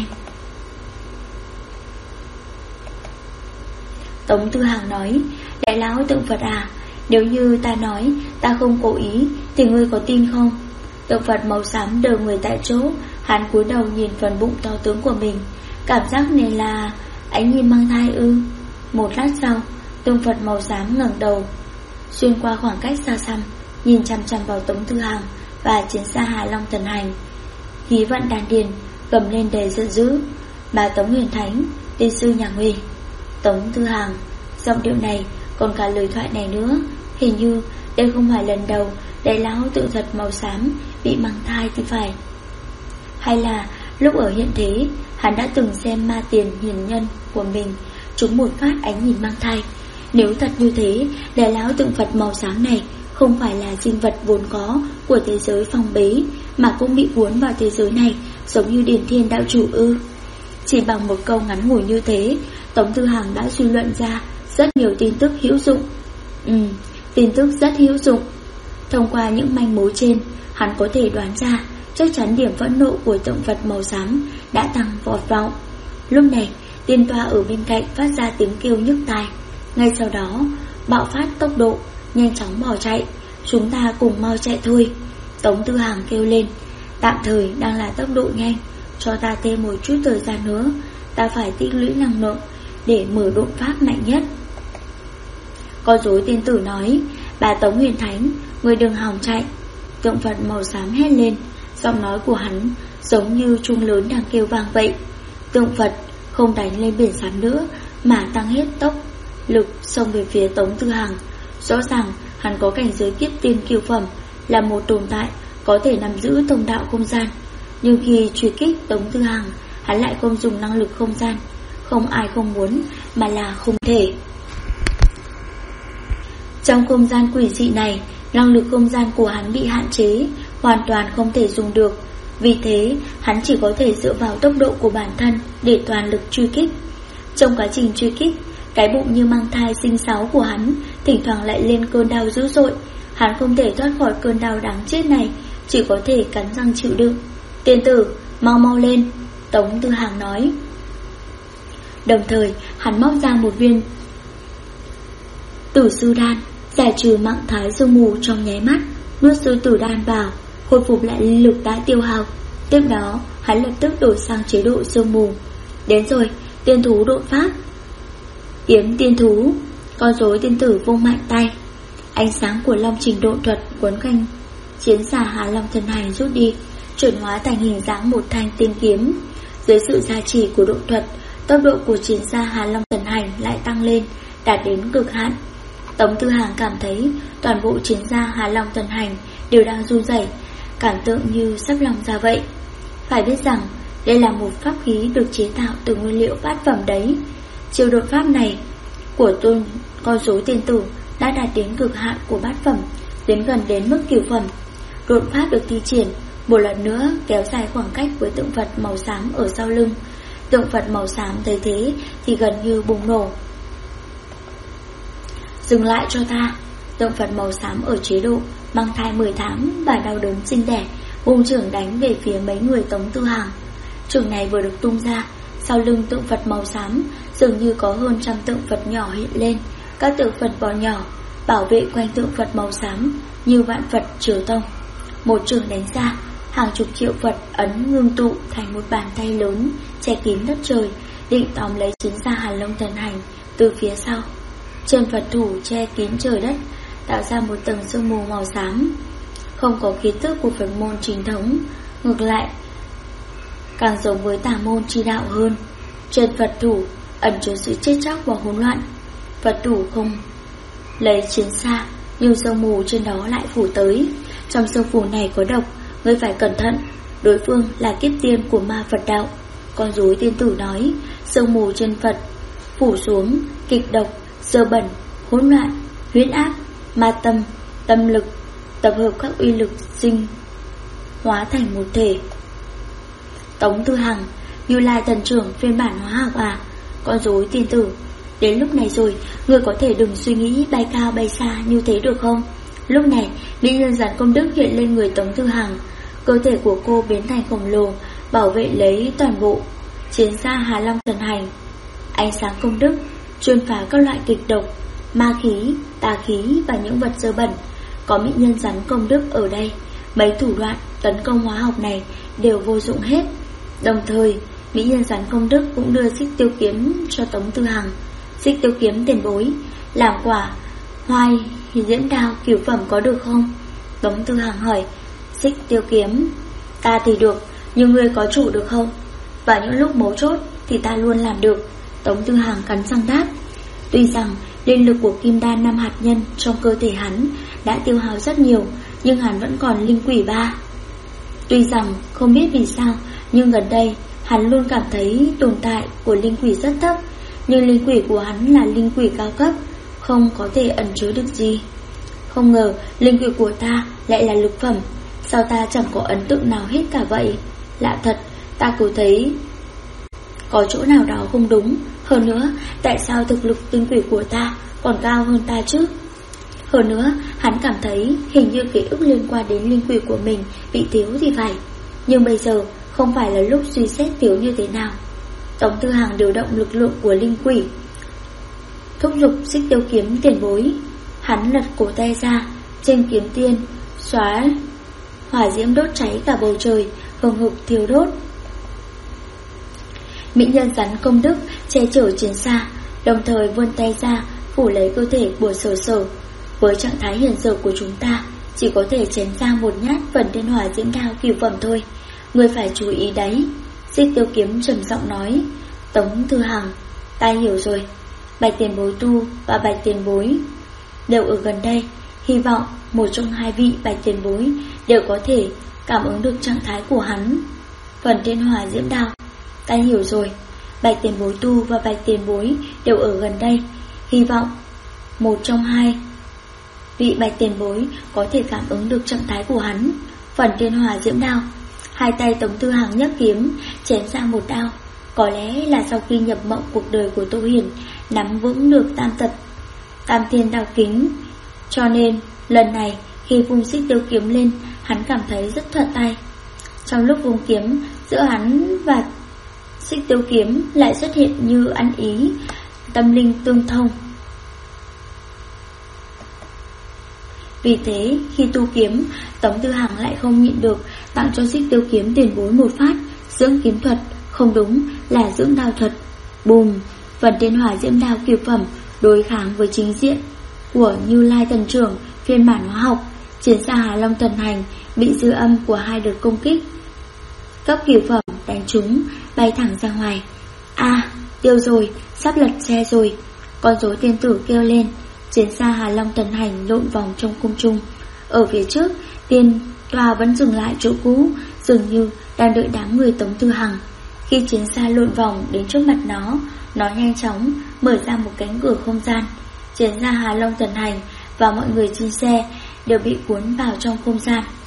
Tống Tư Hằng nói, đại lão tượng Phật à, nếu như ta nói ta không cố ý thì ngươi có tin không? Tượng Phật màu xám đờ người tại chỗ, hắn cúi đầu nhìn phần bụng to tướng của mình. Cảm giác này là ánh nhìn mang thai ư? Một lát sau, tượng Phật màu xám ngẩng đầu, xuyên qua khoảng cách xa xăm, nhìn chằm chằm vào Tống Tư Hằng và chiến xa Hà Long Thần Hành. Khí vận đan điền gầm lên đầy giận dữ. Bà Tống Huyền Thánh, tiên sư nhà ngươi. Tống Tư Hằng, giọng điệu này còn cả lời thoại này nữa Hình như đây không phải lần đầu đại lão tượng Phật màu xám bị mang thai thì phải. Hay là lúc ở hiện thế, hắn đã từng xem ma tiền hiền nhân của mình trúng một phát ánh nhìn mang thai. Nếu thật như thế, đại lão tượng Phật màu xám này không phải là sinh vật vốn có của thế giới phong bế, mà cũng bị cuốn vào thế giới này, giống như Điển Thiên đạo chủ ư? Chỉ bằng một câu ngắn ngủi như thế, Tống Tư Hằng đã suy luận ra rất nhiều tin tức hữu dụng. Tin tức rất hữu dụng. Thông qua những manh mối trên, hắn có thể đoán ra chắc chắn điểm phẫn nộ của tượng Phật màu xám đã tăng vọt vọng. Lúc này, tiên toa ở bên cạnh phát ra tiếng kêu nhức tai. Ngay sau đó, bạo phát tốc độ, nhanh chóng bỏ chạy. Chúng ta cùng mau chạy thôi. Tống Tư Hằng kêu lên. Tạm thời đang là tốc độ nhanh, cho ta thêm một chút thời gian nữa. Ta phải tích lũy năng lượng để mở độn pháp mạnh nhất. Con rối tiên tử nói. Bà Tống Huyền Thánh, người đừng hòng chạy. Tượng Phật màu xám hét lên. Giọng nói của hắn giống như chuông lớn đang kêu vang vậy. Tượng Phật không đánh lên biển xám nữa, mà tăng hết tốc lực xông về phía Tống Tư Hằng. Rõ ràng hắn có cảnh giới kiếp tiên kiều phẩm, là một tồn tại có thể nắm giữ thông đạo không gian. Nhưng khi truy kích Tống Tư Hằng, hắn lại không dùng năng lực không gian. Không ai không muốn, mà là không thể. Trong không gian quỷ dị này, năng lực không gian của hắn bị hạn chế, hoàn toàn không thể dùng được. Vì thế, hắn chỉ có thể dựa vào tốc độ của bản thân để toàn lực truy kích. Trong quá trình truy kích, cái bụng như mang thai sinh sáu của hắn thỉnh thoảng lại lên cơn đau dữ dội. Hắn không thể thoát khỏi cơn đau đáng chết này, chỉ có thể cắn răng chịu đựng. Tiên tử, mau mau lên, Tống Tư Hằng nói. Đồng thời, hắn móc ra một viên tử sư đan, giải trừ mạng thái sương mù trong nháy mắt, nuốt sư tử đan vào, khôi phục lại linh lực đã tiêu hao. Tiếp đó, hắn lập tức đổi sang chế độ sương mù. Đến rồi, tiên thú độn pháp. Kiếm tiên thú. Con rối tiên tử vung mạnh tay. Ánh sáng của long trình độn thuật quấn quanh chiến xà Hà Long thần hành rút đi, chuyển hóa thành hình dáng một thanh tiên kiếm. Dưới sự gia trì của độn thuật, tốc độ của chiến xa Hà Long thần hành lại tăng lên, đạt đến cực hạn. Tống Tư Hằng cảm thấy toàn bộ chiến xa Hà Long thần hành đều đang run rẩy, cảm tượng như sắp lòng ra vậy. Phải biết rằng đây là một pháp khí được chế tạo từ nguyên liệu bát phẩm đấy. Chiêu đột pháp này của con rối tiên tử đã đạt đến cực hạn của bát phẩm, đến gần đến mức cửu phẩm. Đột pháp được thi triển một lần nữa, kéo dài khoảng cách với tượng Phật màu xám ở sau lưng. Tượng Phật màu xám thấy thế thì gần như bùng nổ. Dừng lại cho ta. Tượng Phật màu xám ở chế độ mang thai 10 tháng và đau đớn sinh đẻ, vung chưởng đánh về phía mấy người Tống Tư Hằng. Chưởng này vừa được tung ra, sau lưng tượng Phật màu xám dường như có hơn trăm tượng Phật nhỏ hiện lên. Các tượng Phật bò nhỏ bảo vệ quanh tượng Phật màu xám như vạn Phật triều tông. Một chưởng đánh ra, hàng chục triệu Phật ấn ngưng tụ thành một bàn tay lớn che kín đất trời, định tóm lấy chiến xa Hàn Long thần hành từ phía sau. Trên Phật thủ che kín trời đất, tạo ra một tầng sương mù màu xám, không có khí tức của Phật môn chính thống, ngược lại càng giống với tà môn chi đạo hơn. Trên Phật thủ ẩn chứa sự chết chóc và hỗn loạn. Phật thủ không lấy chiến xa, nhưng sương mù trên đó lại phủ tới. Trong sương mù này có độc, ngươi phải cẩn thận, đối phương là kiếp tiên của ma Phật đạo. Con rối tiên tử nói. Sương mù trên Phật phủ xuống, kịch độc, dơ bẩn, hỗn loạn, huyễn áp, ma tâm, tâm lực tập hợp các uy lực sinh hóa thành một thể. Tống Tư Hằng, Như Lai thần trưởng phiên bản hóa học à? Con rối tiên tử, đến lúc này rồi, ngươi có thể đừng suy nghĩ bay cao bay xa như thế được không? Lúc này, mỹ nhân giản công đức hiện lên người Tống Tư Hằng. Cơ thể của cô biến thành khổng lồ, bảo vệ lấy toàn bộ chiến xa Hà Long thần hành. Ánh sáng công đức chuyên phá các loại kịch độc, ma khí, tà khí và những vật dơ bẩn. Có mỹ nhân rắn công đức ở đây, mấy thủ đoạn tấn công hóa học này đều vô dụng hết. Đồng thời, mỹ nhân rắn công đức cũng đưa xích tiêu kiếm cho Tống Tư Hằng. Xích tiêu kiếm tiền bối, làm quả hoài diễn đao cửu phẩm có được không? Tống Tư Hằng hỏi. Xích tiêu kiếm, ta thì được, nhưng ngươi có chủ được không? Vào những lúc mấu chốt thì ta luôn làm được. Tống Tư Hằng cắn răng đáp. Tuy rằng Linh lực của kim đan 5 hạt nhân trong cơ thể hắn đã tiêu hao rất nhiều, nhưng hắn vẫn còn linh quỷ 3. Tuy rằng không biết vì sao, nhưng gần đây hắn luôn cảm thấy tồn tại của linh quỷ rất thấp. Nhưng linh quỷ của hắn là linh quỷ cao cấp, không có thể ẩn chứa được gì. Không ngờ linh quỷ của ta lại là lục phẩm. Sao ta chẳng có ấn tượng nào hết cả vậy? Lạ thật, ta cứ thấy có chỗ nào đó không đúng. Hơn nữa, tại sao thực lực linh quỷ của ta còn cao hơn ta chứ? Hơn nữa, hắn cảm thấy hình như ký ức liên quan đến linh quỷ của mình bị thiếu thì phải. Nhưng bây giờ không phải là lúc suy xét thiếu như thế nào. Tống Tư Hằng điều động lực lượng của linh quỷ, thúc giục Xích Tiêu kiếm tiền bối. Hắn lật cổ tay ra, trên kiếm tiên xóa hỏa diễm đốt cháy cả bầu trời, hừng hực thiêu đốt. Mỹ nhân rắn công đức che chở chiến xa, đồng thời vươn tay ra phủ lấy cơ thể của Sở Sở. Với trạng thái hiện giờ của chúng ta, chỉ có thể chém ra một nhát phần thiên hỏa diễm đao cửu phẩm thôi. Người phải chú ý đấy. Xích Tiêu kiếm trầm giọng nói. Tống Tư Hằng, ta hiểu rồi. Bạch tiền bối tu và Bạch tiền bối đều ở gần đây. Hy vọng một trong hai vị Bạch tiền bối đều có thể cảm ứng được trạng thái của hắn. Phần thiên hỏa diễm đao, ta hiểu rồi. Bạch tiền bối tu và Bạch tiền bối đều ở gần đây. Hy vọng một trong hai vị Bạch tiền bối có thể cảm ứng được trạng thái của hắn. Phần thiên hỏa diễm đao. Hai tay Tống Tư Hằng nhấc kiếm chém ra một đao. Có lẽ là sau khi nhập mộng cuộc đời của Tô Hiền nắm vững được tam thiên đao kính, cho nên lần này khi vung Xích Tiêu kiếm lên, hắn cảm thấy rất thuận tay. Trong lúc vung kiếm, giữa hắn và Xích Tiêu kiếm lại xuất hiện như ăn ý, tâm linh tương thông. Vì thế khi tu kiếm, Tống Tư Hằng lại không nhịn được tặng cho Xích Tiêu kiếm tiền bối một phát dưỡng kiếm thuật, không đúng là dưỡng đao thuật. Bùm, phần thiên hỏa diễm đao cửu phẩm đối kháng với chính diện của Như Lai Thần Trưởng phiên bản hóa học. Chiến xa Hà Long Thần Hành bị dư âm của hai đợt công kích cấp cửu phẩm đánh trúng, bay thẳng ra ngoài. Tiêu rồi, sắp lật xe rồi. Con rối tiên tử kêu lên. Chiến xa Hà Long Thần Hành lộn vòng trong không trung. Ở phía trước, tiên tòa vẫn dừng lại chỗ cũ, dường như đang đợi đám người Tống Tư Hằng. Khi chiến xa lộn vòng đến trước mặt nó nhanh chóng mở ra một cánh cửa không gian. Chiến xa Hà Long Thần Hành và mọi người trên xe đều bị cuốn vào trong không gian.